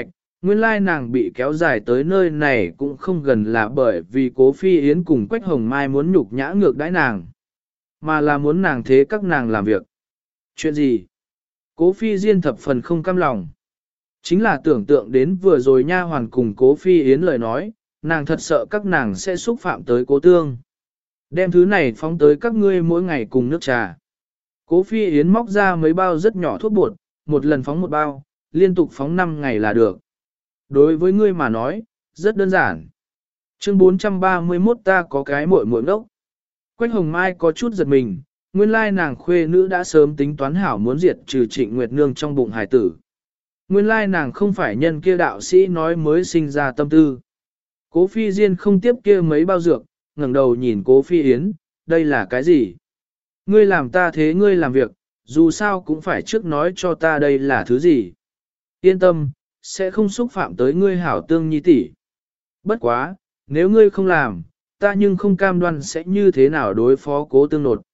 Nguyên lai nàng bị kéo dài tới nơi này cũng không gần là bởi vì Cố Phi Yến cùng Quách Hồng Mai muốn nhục nhã ngược đãi nàng, mà là muốn nàng thế các nàng làm việc. Chuyện gì? Cố Phi Diên thập phần không cam lòng. Chính là tưởng tượng đến vừa rồi nha hoàn cùng Cố Phi Yến lời nói, nàng thật sợ các nàng sẽ xúc phạm tới Cố Tương. Đem thứ này phóng tới các ngươi mỗi ngày cùng nước trà. Cố Phi Yến móc ra mấy bao rất nhỏ thuốc bột, một lần phóng một bao, liên tục phóng 5 ngày là được. Đối với ngươi mà nói, rất đơn giản. Chương 431 ta có cái muội muội ngốc. Quách Hồng Mai có chút giật mình, nguyên lai nàng khuê nữ đã sớm tính toán hảo muốn diệt trừ Trịnh Nguyệt Nương trong bụng hài tử. Nguyên lai nàng không phải nhân kia đạo sĩ nói mới sinh ra tâm tư. Cố Phi Diên không tiếp kia mấy bao dược, ngẩng đầu nhìn Cố Phi Yến, đây là cái gì? Ngươi làm ta thế ngươi làm việc, dù sao cũng phải trước nói cho ta đây là thứ gì. Yên tâm, sẽ không xúc phạm tới ngươi hảo tương nhi tỷ. Bất quá, nếu ngươi không làm, ta nhưng không cam đoan sẽ như thế nào đối phó Cố Tương nột.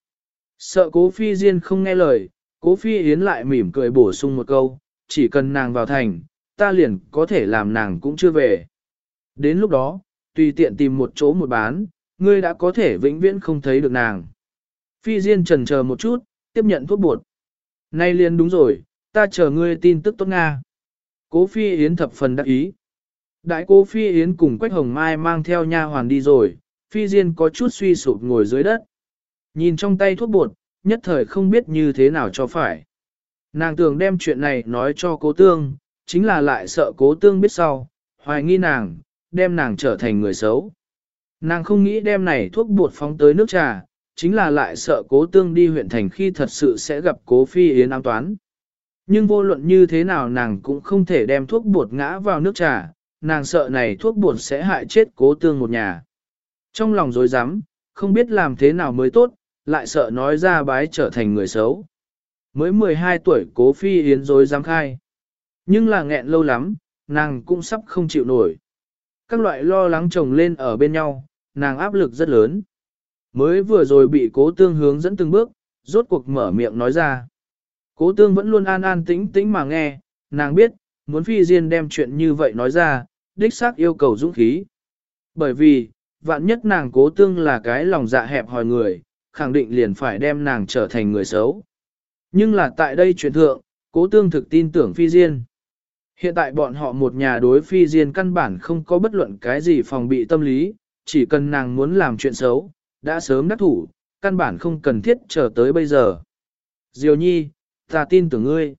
Sợ Cố Phi Diên không nghe lời, Cố Phi Yến lại mỉm cười bổ sung một câu, chỉ cần nàng vào thành, ta liền có thể làm nàng cũng chưa về. Đến lúc đó, tùy tiện tìm một chỗ một bán, ngươi đã có thể vĩnh viễn không thấy được nàng. Phi Diên chần chờ một chút, tiếp nhận thuốc bột. Nay liền đúng rồi, ta chờ ngươi tin tức tốt Nga. Cố Phi Yến thập phần đắc ý. Đại Cố Phi Yến cùng Quách Hồng Mai mang theo nha hoàn đi rồi, Phi Diên có chút suy sụp ngồi dưới đất. Nhìn trong tay thuốc bột, nhất thời không biết như thế nào cho phải. Nàng tưởng đem chuyện này nói cho Cố Tương, chính là lại sợ Cố Tương biết sau, hoài nghi nàng, đem nàng trở thành người xấu. Nàng không nghĩ đem này thuốc bột phóng tới nước trà, chính là lại sợ Cố Tương đi huyện thành khi thật sự sẽ gặp Cố Phi Yến ám toán. Nhưng vô luận như thế nào nàng cũng không thể đem thuốc bột ngã vào nước trà, nàng sợ này thuốc bột sẽ hại chết Cố Tương một nhà. Trong lòng rối rắm, không biết làm thế nào mới tốt, lại sợ nói ra bái trở thành người xấu. Mới 12 tuổi Cố Phi Yến rối rắm khai. Nhưng là nghẹn lâu lắm, nàng cũng sắp không chịu nổi. Các loại lo lắng chồng lên ở bên nhau, nàng áp lực rất lớn. Mới vừa rồi bị Cố Tương hướng dẫn từng bước, rốt cuộc mở miệng nói ra. Cố Tương vẫn luôn an an tĩnh tĩnh mà nghe, nàng biết, muốn Phi Diên đem chuyện như vậy nói ra, đích xác yêu cầu dũng khí. Bởi vì, vạn nhất nàng Cố Tương là cái lòng dạ hẹp hòi người, khẳng định liền phải đem nàng trở thành người xấu. Nhưng là tại đây chuyện thượng, Cố Tương thực tin tưởng Phi Diên. Hiện tại bọn họ một nhà đối Phi Diên căn bản không có bất luận cái gì phòng bị tâm lý, chỉ cần nàng muốn làm chuyện xấu, đã sớm đắc thủ, căn bản không cần thiết chờ tới bây giờ. Diều Nhi, ta tin tưởng ngươi.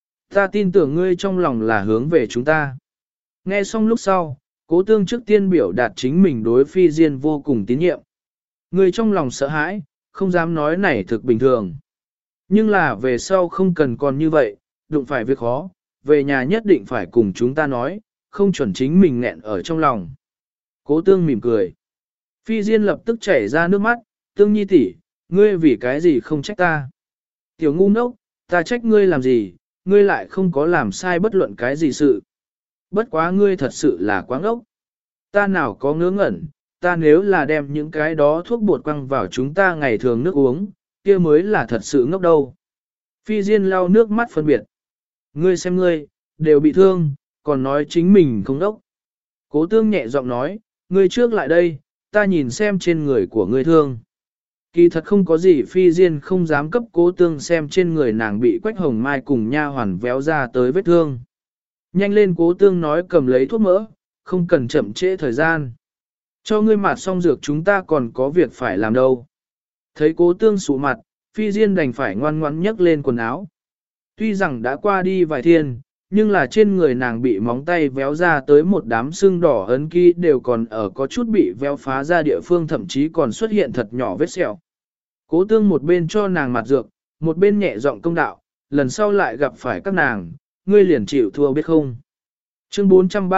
Ta tin tưởng ngươi trong lòng là hướng về chúng ta. Nghe xong lúc sau, Cố Tương trước tiên biểu đạt chính mình đối Phi Diên vô cùng tín nhiệm. Ngươi trong lòng sợ hãi, không dám nói này thực bình thường. Nhưng là về sau không cần còn như vậy, đụng phải việc khó, về nhà nhất định phải cùng chúng ta nói, không chuẩn chính mình nghẹn ở trong lòng. Cố Tương mỉm cười. Phi Diên lập tức chảy ra nước mắt, Tương Nhi tỷ, ngươi vì cái gì không trách ta? Tiểu ngu ngốc, ta trách ngươi làm gì, ngươi lại không có làm sai bất luận cái gì sự. Bất quá ngươi thật sự là quá ngốc. Ta nào có ngớ ngẩn, ta nếu là đem những cái đó thuốc bột quăng vào chúng ta ngày thường nước uống, kia mới là thật sự ngốc đâu. Phi Diên lau nước mắt phân biệt. Ngươi xem ngươi, đều bị thương, còn nói chính mình không ngốc. Cố Tương nhẹ giọng nói, ngươi trước lại đây, ta nhìn xem trên người của ngươi thương. Kỳ thật không có gì Phi Diên không dám cấp Cố Tương xem trên người nàng bị Quách Hồng Mai cùng nha hoàn véo ra tới vết thương. Nhanh lên Cố Tương nói cầm lấy thuốc mỡ, không cần chậm trễ thời gian. Cho ngươi mạt xong dược chúng ta còn có việc phải làm đâu. Thấy Cố Tương sụ mặt, Phi Diên đành phải ngoan ngoãn nhấc lên quần áo. Tuy rằng đã qua đi vài thiên, nhưng là trên người nàng bị móng tay véo ra tới một đám sưng đỏ ấn ký đều còn ở có chút bị véo phá ra địa phương, thậm chí còn xuất hiện thật nhỏ vết sẹo. Cố Tương một bên cho nàng mặt dược, một bên nhẹ giọng công đạo, lần sau lại gặp phải các nàng, ngươi liền chịu thua biết không. Chương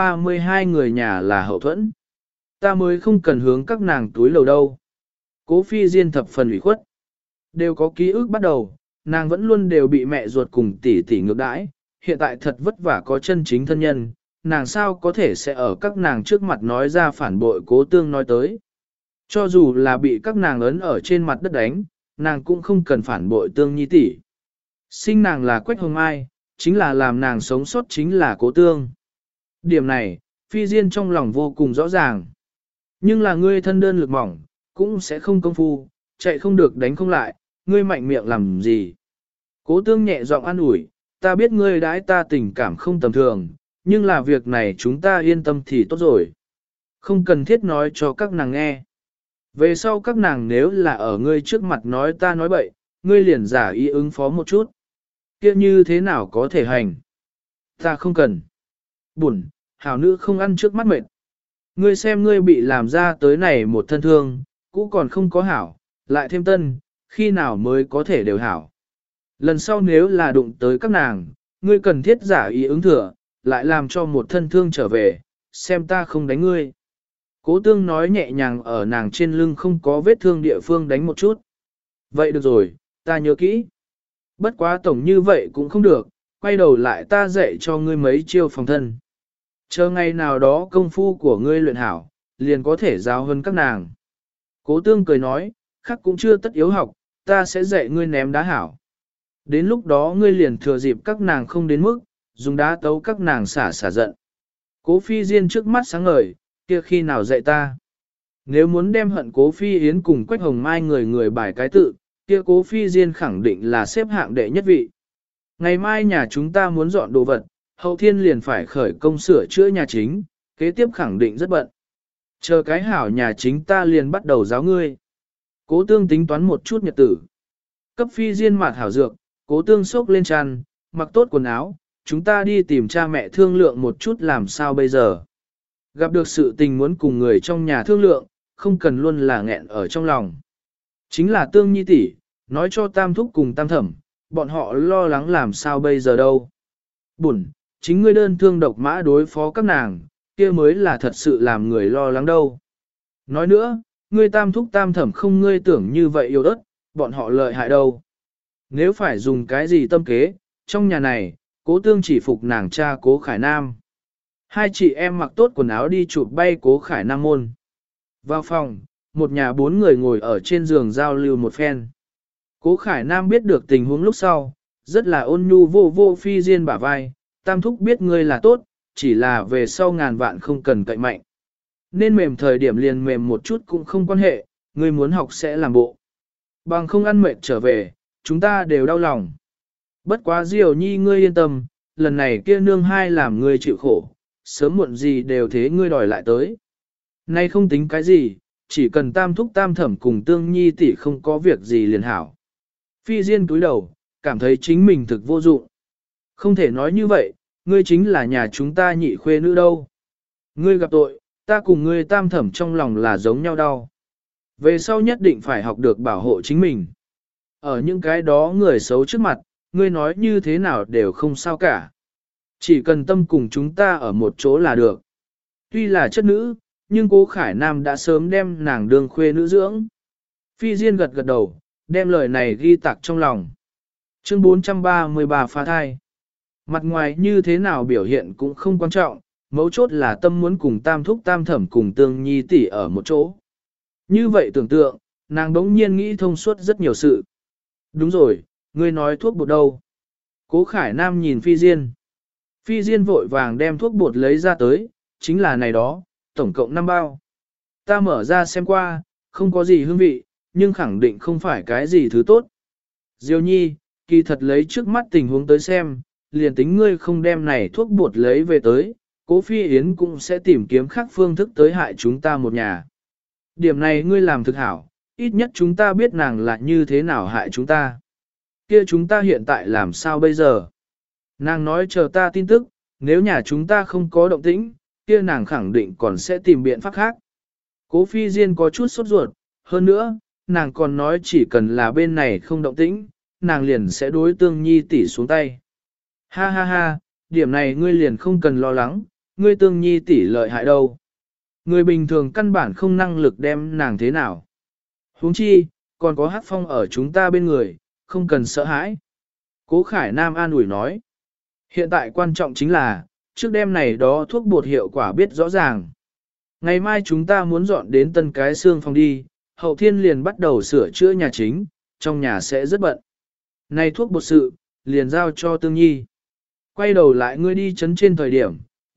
432 người nhà là hậu thuẫn. Ta mới không cần hướng các nàng túi lầu đâu. Cố Phi Diên thập phần ủy khuất. Đều có ký ức bắt đầu, nàng vẫn luôn đều bị mẹ ruột cùng tỷ tỷ ngược đãi, hiện tại thật vất vả có chân chính thân nhân, nàng sao có thể sẽ ở các nàng trước mặt nói ra phản bội Cố Tương nói tới. Cho dù là bị các nàng ấn ở trên mặt đất đánh, nàng cũng không cần phản bội Tương Nhi tỷ. Sinh nàng là Quách Hồng Mai, chính là làm nàng sống sót chính là Cố Tương. Điểm này, Phi Diên trong lòng vô cùng rõ ràng. Nhưng là ngươi thân đơn lực mỏng, cũng sẽ không công phu, chạy không được đánh không lại, ngươi mạnh miệng làm gì. Cố tương nhẹ giọng an ủi, ta biết ngươi đãi ta tình cảm không tầm thường, nhưng là việc này chúng ta yên tâm thì tốt rồi. Không cần thiết nói cho các nàng nghe. Về sau các nàng nếu là ở ngươi trước mặt nói ta nói bậy, ngươi liền giả ý ứng phó một chút. Kia như thế nào có thể hành? Ta không cần. Buồn, hảo nữ không ăn trước mắt mệt. Ngươi xem ngươi bị làm ra tới này một thân thương, cũ còn không có hảo, lại thêm tân, khi nào mới có thể đều hảo. Lần sau nếu là đụng tới các nàng, ngươi cần thiết giả ý ứng thừa, lại làm cho một thân thương trở về, xem ta không đánh ngươi. Cố tương nói nhẹ nhàng ở nàng trên lưng không có vết thương địa phương đánh một chút. Vậy được rồi, ta nhớ kỹ. Bất quá tổng như vậy cũng không được, quay đầu lại ta dạy cho ngươi mấy chiêu phòng thân. Chờ ngày nào đó công phu của ngươi luyện hảo, liền có thể giáo hơn các nàng. Cố tương cười nói, khắc cũng chưa tất yếu học, ta sẽ dạy ngươi ném đá hảo. Đến lúc đó ngươi liền thừa dịp các nàng không đến mức, dùng đá tấu các nàng xả giận. Cố Phi Diên trước mắt sáng ngời, kia khi nào dạy ta? Nếu muốn đem hận Cố Phi Yến cùng Quách Hồng Mai người người bài cái tự, kia Cố Phi Diên khẳng định là xếp hạng đệ nhất vị. Ngày mai nhà chúng ta muốn dọn đồ vật, hậu thiên liền phải khởi công sửa chữa nhà chính, kế tiếp khẳng định rất bận. Chờ cái hảo nhà chính ta liền bắt đầu giáo ngươi. Cố tương tính toán một chút nhật tử. Cấp Phi Diên mạt hảo dược, Cố tương xốc lên chăn, mặc tốt quần áo, chúng ta đi tìm cha mẹ thương lượng một chút làm sao bây giờ. Gặp được sự tình muốn cùng người trong nhà thương lượng, không cần luôn là nghẹn ở trong lòng. Chính là Tương Nhi tỷ nói cho Tam Thúc cùng Tam Thẩm, bọn họ lo lắng làm sao bây giờ đâu. Bụn, chính ngươi đơn thương độc mã đối phó các nàng, kia mới là thật sự làm người lo lắng đâu. Nói nữa, ngươi Tam Thúc Tam Thẩm không ngươi tưởng như vậy yêu đất, bọn họ lợi hại đâu. Nếu phải dùng cái gì tâm kế, trong nhà này, Cố tương chỉ phục nàng cha Cố Khải Nam. Hai chị em mặc tốt quần áo đi chụp bay Cố Khải Nam môn. Vào phòng, một nhà bốn người ngồi ở trên giường giao lưu một phen. Cố Khải Nam biết được tình huống lúc sau, rất là ôn nhu vô vô Phi Diên bả vai, Tam Thúc biết ngươi là tốt, chỉ là về sau ngàn vạn không cần cậy mạnh. Nên mềm thời điểm liền mềm một chút cũng không quan hệ, ngươi muốn học sẽ làm bộ. Bằng không ăn mệt trở về, chúng ta đều đau lòng. Bất quá Diều Nhi ngươi yên tâm, lần này kia nương hai làm ngươi chịu khổ, sớm muộn gì đều thế ngươi đòi lại tới. Nay không tính cái gì, chỉ cần Tam Thúc Tam Thẩm cùng Tương Nhi tỷ không có việc gì liền hảo. Phi Diên túi đầu, cảm thấy chính mình thực vô dụng. Không thể nói như vậy, ngươi chính là nhà chúng ta nhị khuê nữ đâu. Ngươi gặp tội, ta cùng ngươi Tam Thẩm trong lòng là giống nhau đau. Về sau nhất định phải học được bảo hộ chính mình. Ở những cái đó người xấu trước mặt, ngươi nói như thế nào đều không sao cả. Chỉ cần tâm cùng chúng ta ở một chỗ là được. Tuy là chất nữ, nhưng Cố Khải Nam đã sớm đem nàng đương khuê nữ dưỡng. Phi Diên gật gật đầu, đem lời này ghi tạc trong lòng. Chương 433 phá thai. Mặt ngoài như thế nào biểu hiện cũng không quan trọng, mấu chốt là tâm muốn cùng Tam Thúc Tam Thẩm cùng Tương Nhi tỷ ở một chỗ. Như vậy tưởng tượng, nàng đống nhiên nghĩ thông suốt rất nhiều sự. Đúng rồi, ngươi nói thuốc bột đâu? Cố Khải Nam nhìn Phi Diên. Phi Diên vội vàng đem thuốc bột lấy ra tới, chính là này đó, tổng cộng 5 bao. Ta mở ra xem qua, không có gì hương vị, nhưng khẳng định không phải cái gì thứ tốt. Diêu Nhi, kỳ thật lấy trước mắt tình huống tới xem, liền tính ngươi không đem này thuốc bột lấy về tới, Cố Phi Yến cũng sẽ tìm kiếm khác phương thức tới hại chúng ta một nhà. Điểm này ngươi làm thực hảo, ít nhất chúng ta biết nàng là như thế nào hại chúng ta. Kia chúng ta hiện tại làm sao bây giờ? Nàng nói chờ ta tin tức, nếu nhà chúng ta không có động tĩnh, kia nàng khẳng định còn sẽ tìm biện pháp khác. Cố Phi Diên có chút sốt ruột, hơn nữa, nàng còn nói chỉ cần là bên này không động tĩnh, nàng liền sẽ đối Tương Nhi tỷ xuống tay. Ha ha ha, điểm này ngươi liền không cần lo lắng, ngươi Tương Nhi tỷ lợi hại đâu. Người bình thường căn bản không năng lực đem nàng thế nào. Huống chi, còn có Hắc Phong ở chúng ta bên người, không cần sợ hãi. Cố Khải Nam an ủi nói. Hiện tại quan trọng chính là, trước đêm này đó thuốc bột hiệu quả biết rõ ràng. Ngày mai chúng ta muốn dọn đến tân cái xương phòng đi, hậu thiên liền bắt đầu sửa chữa nhà chính, trong nhà sẽ rất bận. Này thuốc bột sự, liền giao cho Tương Nhi. Quay đầu lại ngươi đi chấn trên thời điểm,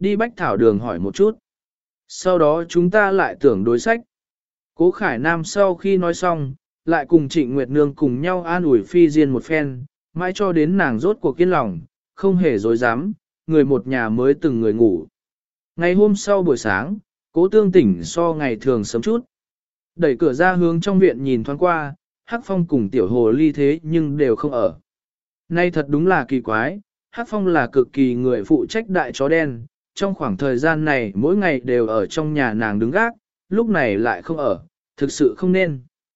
đi Bách Thảo Đường hỏi một chút. Sau đó chúng ta lại tưởng đối sách. Cố Khải Nam sau khi nói xong, lại cùng Trịnh Nguyệt Nương cùng nhau an ủi Phi Diên một phen, mãi cho đến nàng rốt cuộc kiên lòng, không hề dối dám, người một nhà mới từng người ngủ. Ngày hôm sau buổi sáng, Cố Tương tỉnh so ngày thường sớm chút. Đẩy cửa ra hướng trong viện nhìn thoáng qua, Hắc Phong cùng Tiểu Hồ Ly thế nhưng đều không ở. Nay thật đúng là kỳ quái, Hắc Phong là cực kỳ người phụ trách đại chó đen, trong khoảng thời gian này mỗi ngày đều ở trong nhà nàng đứng gác, lúc này lại không ở, thực sự không nên.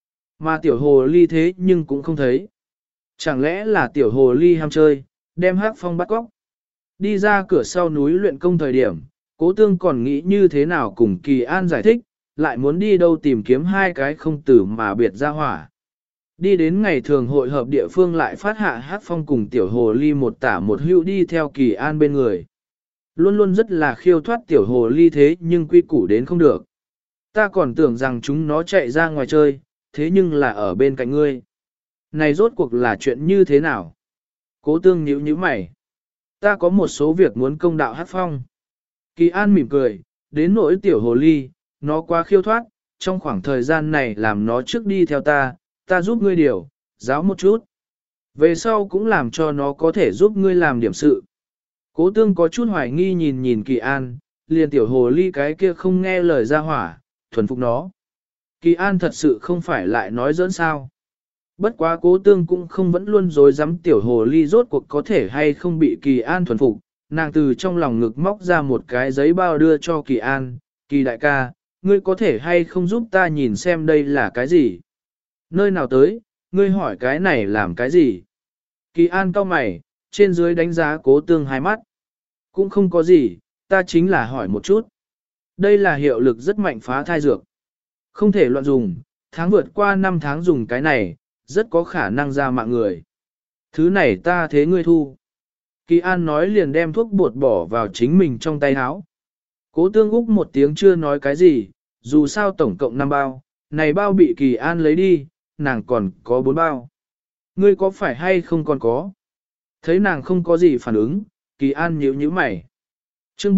Mà Tiểu Hồ Ly thế nhưng cũng không thấy. Chẳng lẽ là Tiểu Hồ Ly ham chơi, đem Hắc Phong bắt cóc. Đi ra cửa sau núi luyện công thời điểm, Cố Tương còn nghĩ như thế nào cùng Kỳ An giải thích, lại muốn đi đâu tìm kiếm hai cái không tử mà biệt ra hỏa. Đi đến ngày thường hội hợp địa phương lại phát hạ Hắc Phong cùng Tiểu Hồ Ly một tả một hữu đi theo Kỳ An bên người. Luôn luôn rất là khiêu thoát Tiểu Hồ Ly thế nhưng quy củ đến không được. Ta còn tưởng rằng chúng nó chạy ra ngoài chơi, thế nhưng là ở bên cạnh ngươi. Này rốt cuộc là chuyện như thế nào? Cố Tương nhíu nhíu mày. Ta có một số việc muốn công đạo Hắc Phong. Kỳ An mỉm cười, đến nỗi Tiểu Hồ Ly, nó quá khiêu thoát, trong khoảng thời gian này làm nó trước đi theo ta giúp ngươi điều, giáo một chút. Về sau cũng làm cho nó có thể giúp ngươi làm điểm sự. Cố Tương có chút hoài nghi nhìn nhìn Kỳ An, liền Tiểu Hồ Ly cái kia không nghe lời ra hỏa, thuần phục nó. Kỳ An thật sự không phải lại nói giỡn sao. Bất quá Cố Tương cũng không vẫn luôn dối dám Tiểu Hồ Ly rốt cuộc có thể hay không bị Kỳ An thuần phục. Nàng từ trong lòng ngực móc ra một cái giấy bao đưa cho Kỳ An, Kỳ đại ca, ngươi có thể hay không giúp ta nhìn xem đây là cái gì? Nơi nào tới, ngươi hỏi cái này làm cái gì? Kỳ An cau mày, trên dưới đánh giá Cố Tương hai mắt. Cũng không có gì, ta chính là hỏi một chút. Đây là hiệu lực rất mạnh phá thai dược. Không thể loạn dùng, tháng vượt qua 5 tháng dùng cái này, rất có khả năng ra mạng người. Thứ này ta thế ngươi thu. Kỳ An nói liền đem thuốc bột bỏ vào chính mình trong tay áo. Cố Tương Úc một tiếng chưa nói cái gì, dù sao tổng cộng 5 bao, này bao bị Kỳ An lấy đi, nàng còn có 4 bao. Ngươi có phải hay không còn có? Thấy nàng không có gì phản ứng, Kỳ An nhíu nhíu mày. Chương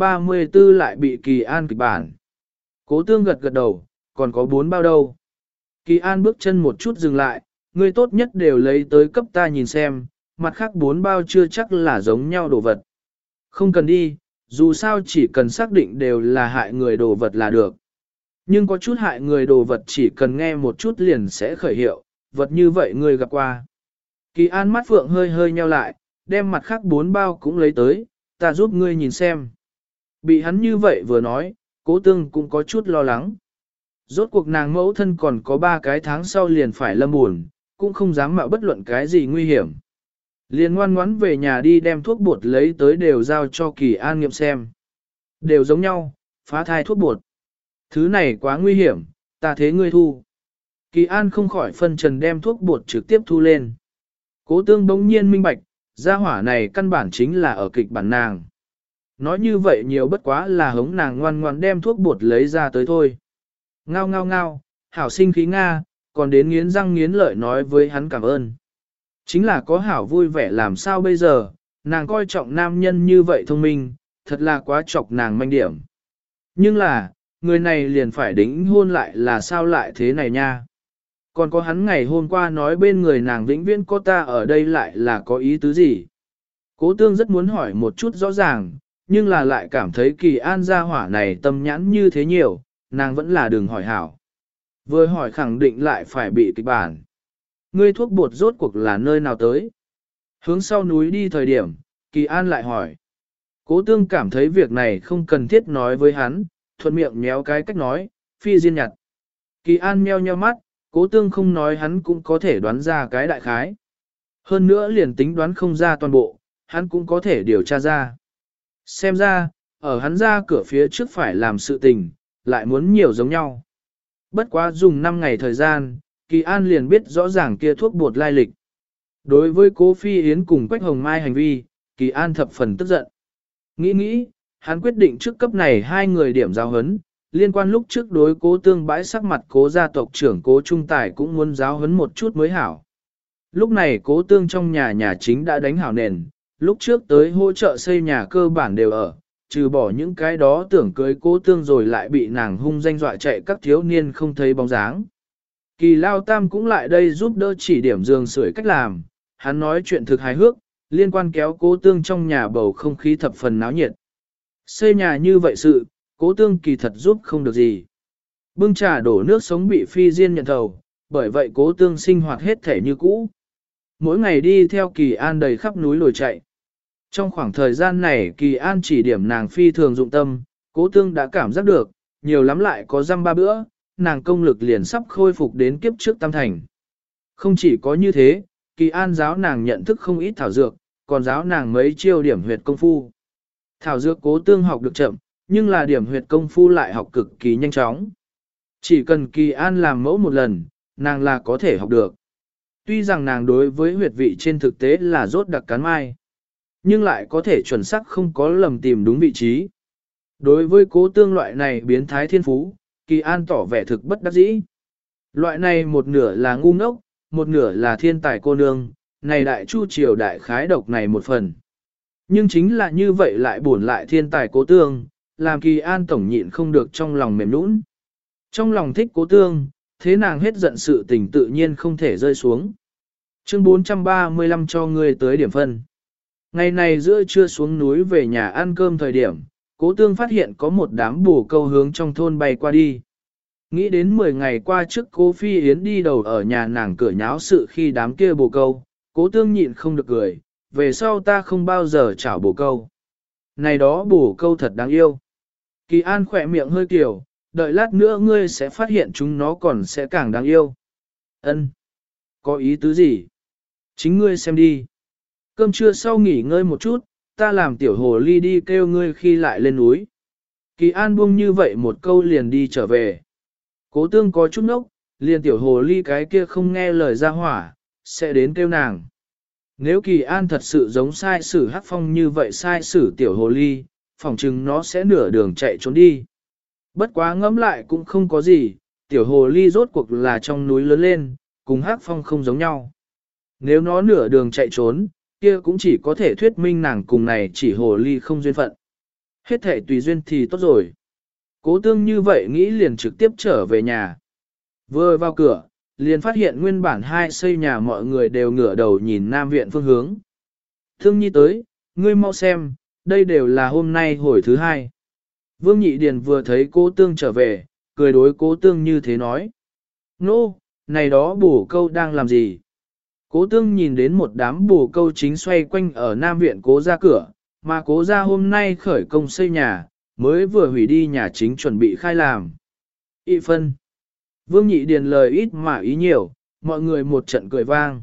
434 lại bị Kỳ An kịch bản. Cố Tương gật gật đầu, còn có 4 bao đâu. Kỳ An bước chân một chút dừng lại, ngươi tốt nhất đều lấy tới cấp ta nhìn xem, mặt khác 4 bao chưa chắc là giống nhau đồ vật. Không cần đi, dù sao chỉ cần xác định đều là hại người đồ vật là được. Nhưng có chút hại người đồ vật chỉ cần nghe một chút liền sẽ khởi hiệu, vật như vậy ngươi gặp qua. Kỳ An mắt phượng hơi hơi nheo lại, đem mặt khác 4 bao cũng lấy tới, ta giúp ngươi nhìn xem. Bị hắn như vậy vừa nói, Cố Tương cũng có chút lo lắng. Rốt cuộc nàng mẫu thân còn có 3 cái tháng sau liền phải lâm buồn, cũng không dám mạo bất luận cái gì nguy hiểm. Liền ngoan ngoãn về nhà đi đem thuốc bột lấy tới đều giao cho Kỳ An nghiệm xem. Đều giống nhau, phá thai thuốc bột. Thứ này quá nguy hiểm, ta thế ngươi thu. Kỳ An không khỏi phân trần đem thuốc bột trực tiếp thu lên. Cố Tương bỗng nhiên minh bạch, gia hỏa này căn bản chính là ở kịch bản nàng. Nói như vậy nhiều bất quá là hống nàng ngoan ngoan đem thuốc bột lấy ra tới thôi. Ngao ngao ngao, hảo sinh khí Nga, còn đến nghiến răng nghiến lợi nói với hắn cảm ơn. Chính là có hảo vui vẻ làm sao bây giờ, nàng coi trọng nam nhân như vậy thông minh, thật là quá chọc nàng manh điểm. Nhưng là, người này liền phải đính hôn lại là sao lại thế này nha. Còn có hắn ngày hôm qua nói bên người nàng vĩnh viễn có ta ở đây lại là có ý tứ gì. Cố Tương rất muốn hỏi một chút rõ ràng, nhưng là lại cảm thấy Kỳ An gia hỏa này tâm nhãn như thế nhiều, nàng vẫn là đừng hỏi hảo. Vừa hỏi khẳng định lại phải bị kịch bản. Ngươi thuốc bột rốt cuộc là nơi nào tới? Hướng sau núi đi thời điểm, Kỳ An lại hỏi. Cố Tương cảm thấy việc này không cần thiết nói với hắn, thuận miệng méo cái cách nói, Phi Diên nhặt. Kỳ An meo nheo mắt, Cố Tương không nói hắn cũng có thể đoán ra cái đại khái. Hơn nữa liền tính đoán không ra toàn bộ, hắn cũng có thể điều tra ra. Xem ra, ở hắn ra cửa phía trước phải làm sự tình, lại muốn nhiều giống nhau. Bất quá dùng 5 ngày thời gian, Kỳ An liền biết rõ ràng kia thuốc bột lai lịch. Đối với Cố Phi Yến cùng Quách Hồng Mai hành vi, Kỳ An thập phần tức giận. Nghĩ, hắn quyết định trước cấp này 2 người điểm giáo huấn, liên quan lúc trước đối Cố Tương bãi sắc mặt Cố gia tộc trưởng Cố Trung Tài cũng muốn giáo huấn một chút mới hảo. Lúc này Cố Tương trong nhà chính đã đánh hảo nền, lúc trước tới hỗ trợ xây nhà cơ bản đều ở, trừ bỏ những cái đó tưởng cưới cố tương rồi lại bị nàng hung danh dọa chạy các thiếu niên không thấy bóng dáng. Kỳ Lao Tam cũng lại đây giúp đỡ chỉ điểm giường sưởi cách làm, hắn nói chuyện thực hài hước, liên quan kéo cố tương trong nhà bầu không khí thập phần náo nhiệt. Xây nhà như vậy sự, cố tương kỳ thật giúp không được gì. Bưng trà đổ nước sống bị phi diên nhận thầu, bởi vậy cố tương sinh hoạt hết thể như cũ. Mỗi ngày đi theo Kỳ An đầy khắp núi lồi chạy. Trong khoảng thời gian này Kỳ An chỉ điểm nàng phi thường dụng tâm, cố tương đã cảm giác được, nhiều lắm lại có dăm ba bữa, nàng công lực liền sắp khôi phục đến kiếp trước tam thành. Không chỉ có như thế, Kỳ An giáo nàng nhận thức không ít thảo dược, còn giáo nàng mấy chiêu điểm huyệt công phu. Thảo dược cố tương học được chậm, nhưng là điểm huyệt công phu lại học cực kỳ nhanh chóng. Chỉ cần Kỳ An làm mẫu một lần, nàng là có thể học được. Tuy rằng nàng đối với huyệt vị trên thực tế là rốt đặc cán mai, nhưng lại có thể chuẩn xác không có lầm tìm đúng vị trí. Đối với cố tương loại này biến thái thiên phú, Kỳ An tỏ vẻ thực bất đắc dĩ. Loại này một nửa là ngu ngốc, một nửa là thiên tài cô nương, này đại chu triều đại khái độc này một phần. Nhưng chính là như vậy lại buồn lại thiên tài cố tương, làm Kỳ An tổng nhịn không được trong lòng mềm nũng. Trong lòng thích cố tương, thế nàng hết giận sự tình tự nhiên không thể rơi xuống. Chương 435 cho người tới điểm phân. Ngày này giữa trưa xuống núi về nhà ăn cơm thời điểm, cố tương phát hiện có một đám bồ câu hướng trong thôn bay qua đi. Nghĩ đến 10 ngày qua trước cố Phi Yến đi đầu ở nhà nàng cửa nháo sự khi đám kia bồ câu, cố tương nhịn không được cười, về sau ta không bao giờ chảo bồ câu. Này đó bồ câu thật đáng yêu. Kỳ An khỏe miệng hơi kiểu, đợi lát nữa ngươi sẽ phát hiện chúng nó còn sẽ càng đáng yêu. Ân, có ý tứ gì? Chính ngươi xem đi. Cơm trưa sau nghỉ ngơi một chút, ta làm tiểu hồ ly đi kêu ngươi khi lại lên núi. Kỳ An buông như vậy một câu liền đi trở về. Cố tương có chút nốc, liền tiểu hồ ly cái kia không nghe lời ra hỏa, sẽ đến kêu nàng. Nếu Kỳ An thật sự giống sai sử Hắc Phong như vậy sai sử tiểu hồ ly, phỏng chừng nó sẽ nửa đường chạy trốn đi. Bất quá ngẫm lại cũng không có gì, tiểu hồ ly rốt cuộc là trong núi lớn lên, cùng Hắc Phong không giống nhau. Nếu nó nửa đường chạy trốn, kia cũng chỉ có thể thuyết minh nàng cùng này chỉ hồ ly không duyên phận. Hết thể tùy duyên thì tốt rồi. Cố tương như vậy nghĩ liền trực tiếp trở về nhà. Vừa vào cửa, liền phát hiện nguyên bản hai xây nhà mọi người đều ngửa đầu nhìn Nam Viện phương hướng. Thương Nhi tới, ngươi mau xem, đây đều là hôm nay hồi thứ hai. Vương Nhị Điền vừa thấy cố tương trở về, cười đối cố tương như thế nói. Nô, này đó bổ câu đang làm gì? Cố tương nhìn đến một đám bồ câu chính xoay quanh ở Nam Viện cố ra cửa, mà cố ra hôm nay khởi công xây nhà, mới vừa hủy đi nhà chính chuẩn bị khai làm. Ị phân. Vương Nhị Điền lời ít mà ý nhiều, mọi người một trận cười vang.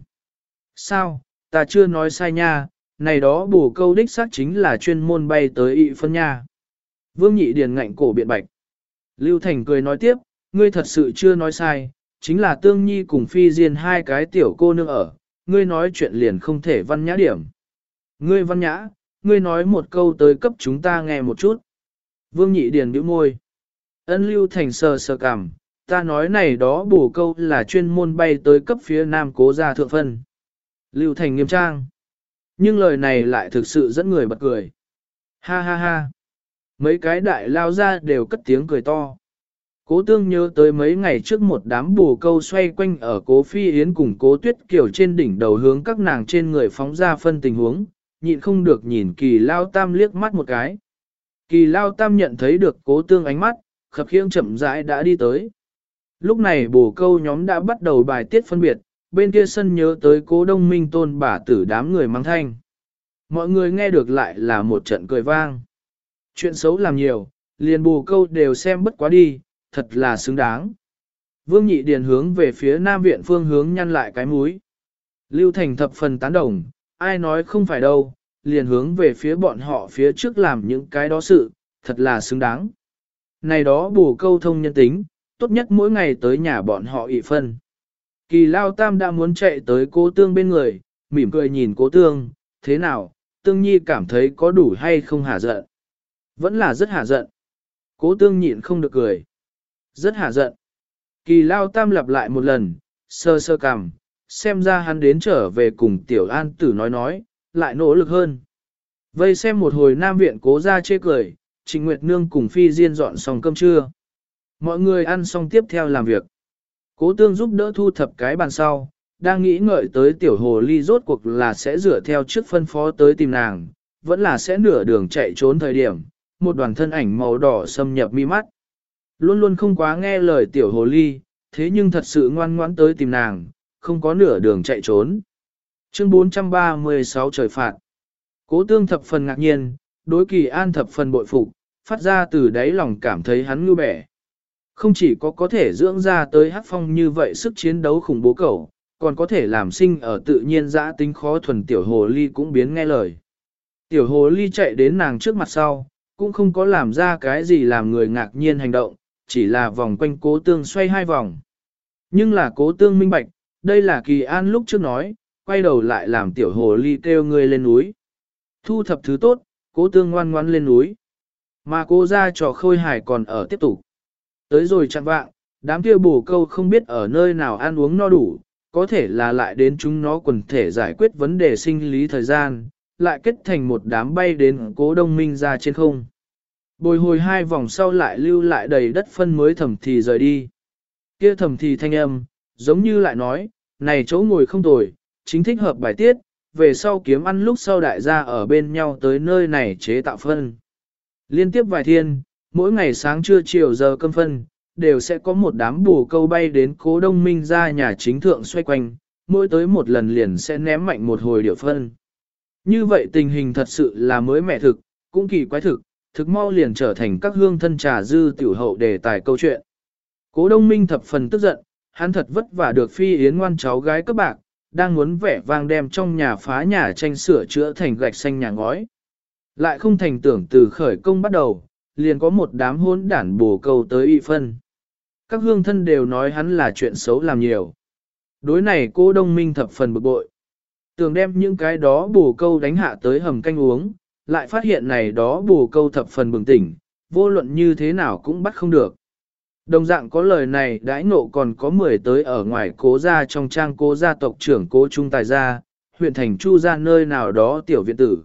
Sao, ta chưa nói sai nha, này đó bồ câu đích xác chính là chuyên môn bay tới Ị phân nha. Vương Nhị Điền ngạnh cổ biện bạch. Lưu Thành cười nói tiếp, ngươi thật sự chưa nói sai, chính là Tương Nhi cùng Phi Diên hai cái tiểu cô nương ở, ngươi nói chuyện liền không thể văn nhã điểm. Ngươi văn nhã, ngươi nói một câu tới cấp chúng ta nghe một chút. Vương Nhị Điền bĩu môi. Ân Lưu Thành sờ sờ cằm, ta nói này đó bổ câu là chuyên môn bay tới cấp phía nam cố gia thượng phân. Lưu Thành nghiêm trang. Nhưng lời này lại thực sự dẫn người bật cười. Ha ha ha. Mấy cái đại lao ra đều cất tiếng cười to. Cố tương nhớ tới mấy ngày trước một đám bồ câu xoay quanh ở cố Phi Yến cùng cố Tuyết Kiều trên đỉnh đầu hướng các nàng trên người phóng ra phân tình huống, nhịn không được nhìn Kỳ Lao Tam liếc mắt một cái. Kỳ Lao Tam nhận thấy được cố tương ánh mắt, khập khiễng chậm rãi đã đi tới. Lúc này bồ câu nhóm đã bắt đầu bài tiết phân biệt, bên kia sân nhớ tới cố Đông Minh Tôn bà tử đám người mang thanh. Mọi người nghe được lại là một trận cười vang. Chuyện xấu làm nhiều, liền bồ câu đều xem bất quá đi, thật là xứng đáng. Vương Nhị Điền hướng về phía Nam Viện phương hướng nhăn lại cái mũi. Lưu Thành thập phần tán đồng, ai nói không phải đâu, liền hướng về phía bọn họ phía trước làm những cái đó sự, thật là xứng đáng. Này đó bù câu thông nhân tính, tốt nhất mỗi ngày tới nhà bọn họ ị phân. Kỳ Lao Tam đã muốn chạy tới cố tương bên người, mỉm cười nhìn cố tương, thế nào, tương nhi cảm thấy có đủ hay không hả giận. Vẫn là rất hả giận. Cố tương nhịn không được cười. Rất hả giận. Kỳ Lao Tam lặp lại một lần, sơ sơ cằm, xem ra hắn đến trở về cùng Tiểu An Tử nói, lại nỗ lực hơn. Vây xem một hồi Nam Viện Cố ra chê cười, Trịnh Nguyệt Nương cùng Phi Diên dọn xong cơm trưa. Mọi người ăn xong tiếp theo làm việc. Cố Tương giúp đỡ thu thập cái bàn sau, đang nghĩ ngợi tới tiểu hồ ly rốt cuộc là sẽ dựa theo trước phân phó tới tìm nàng, vẫn là sẽ nửa đường chạy trốn thời điểm, một đoàn thân ảnh màu đỏ xâm nhập mi mắt. Luôn luôn không quá nghe lời tiểu hồ ly, thế nhưng thật sự ngoan ngoãn tới tìm nàng, không có nửa đường chạy trốn. Chương 436 trời phạt. Cố Tương thập phần ngạc nhiên, đối Kỳ An thập phần bội phục, phát ra từ đáy lòng cảm thấy hắn ngưu bẻ. Không chỉ có thể dưỡng ra tới hắc phong như vậy sức chiến đấu khủng bố cẩu, còn có thể làm sinh ở tự nhiên dã tính khó thuần tiểu hồ ly cũng biến nghe lời. Tiểu hồ ly chạy đến nàng trước mặt sau, cũng không có làm ra cái gì làm người ngạc nhiên hành động, chỉ là vòng quanh Cố Tương xoay 2 vòng. Nhưng là Cố Tương minh bạch, đây là Kỳ An lúc trước nói, quay đầu lại làm tiểu hồ ly kêu người lên núi. Thu thập thứ tốt, Cố Tương ngoan ngoan lên núi. Mà Cố ra trò khôi hài còn ở tiếp tục. Tới rồi chặn vạng, đám kia bồ câu không biết ở nơi nào ăn uống no đủ, có thể là lại đến chúng nó quần thể giải quyết vấn đề sinh lý thời gian, lại kết thành một đám bay đến Cố Đông Minh ra trên không. Bồi hồi 2 vòng sau lại lưu lại đầy đất phân mới thầm thì rời đi. Kia thầm thì thanh âm, giống như lại nói, này chỗ ngồi không tồi, chính thích hợp bài tiết, về sau kiếm ăn lúc sau đại gia ở bên nhau tới nơi này chế tạo phân. Liên tiếp vài thiên, mỗi ngày sáng trưa chiều giờ cơm phân, đều sẽ có một đám bồ câu bay đến Cố Đông Minh ra nhà chính thượng xoay quanh, mỗi tới một lần liền sẽ ném mạnh một hồi điệu phân. Như vậy tình hình thật sự là mới mẻ thực, cũng kỳ quái thực mau liền trở thành các hương thân trà dư tiểu hậu đề tài câu chuyện. Cố Đông Minh thập phần tức giận, hắn thật vất vả được Phi Yến ngoan cháu gái các bạc, đang muốn vẻ vang đem trong nhà phá nhà tranh sửa chữa thành gạch xanh nhà ngói. Lại không thành tưởng từ khởi công bắt đầu, liền có một đám hôn đản bồ câu tới ị phân. Các hương thân đều nói hắn là chuyện xấu làm nhiều. Đối này Cố Đông Minh thập phần bực bội. Tưởng đem những cái đó bồ câu đánh hạ tới hầm canh uống, lại phát hiện này đó bồ câu thập phần bừng tỉnh, vô luận như thế nào cũng bắt không được. Đồng dạng có lời này đãi ngộ còn có 10 tới ở ngoài Cố gia trong trang Cố gia tộc trưởng Cố Trung Tài gia, huyện thành Chu gia nơi nào đó tiểu viện tử.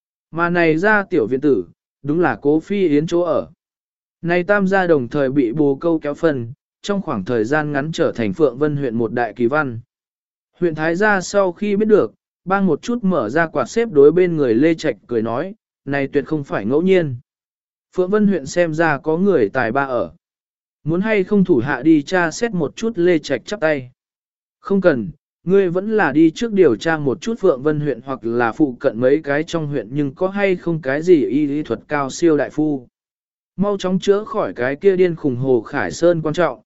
Mà này ra tiểu viện tử, đúng là Cố Phi Yến chỗ ở. Này tam gia đồng thời bị bồ câu kéo phân, trong khoảng thời gian ngắn trở thành Phượng Vân huyện một đại kỳ văn. Huyện Thái gia sau khi biết được, bang một chút mở ra quạt xếp đối bên người Lê Trạch cười nói, này tuyệt không phải ngẫu nhiên. Phượng Vân huyện xem ra có người tài ba ở. Muốn hay không thủ hạ đi tra xét một chút Lê Trạch chắp tay. Không cần, ngươi vẫn là đi trước điều tra một chút Phượng Vân huyện hoặc là phụ cận mấy cái trong huyện nhưng có hay không cái gì y lý thuật cao siêu đại phu. Mau chóng chữa khỏi cái kia điên khủng Hồ Khải Sơn quan trọng.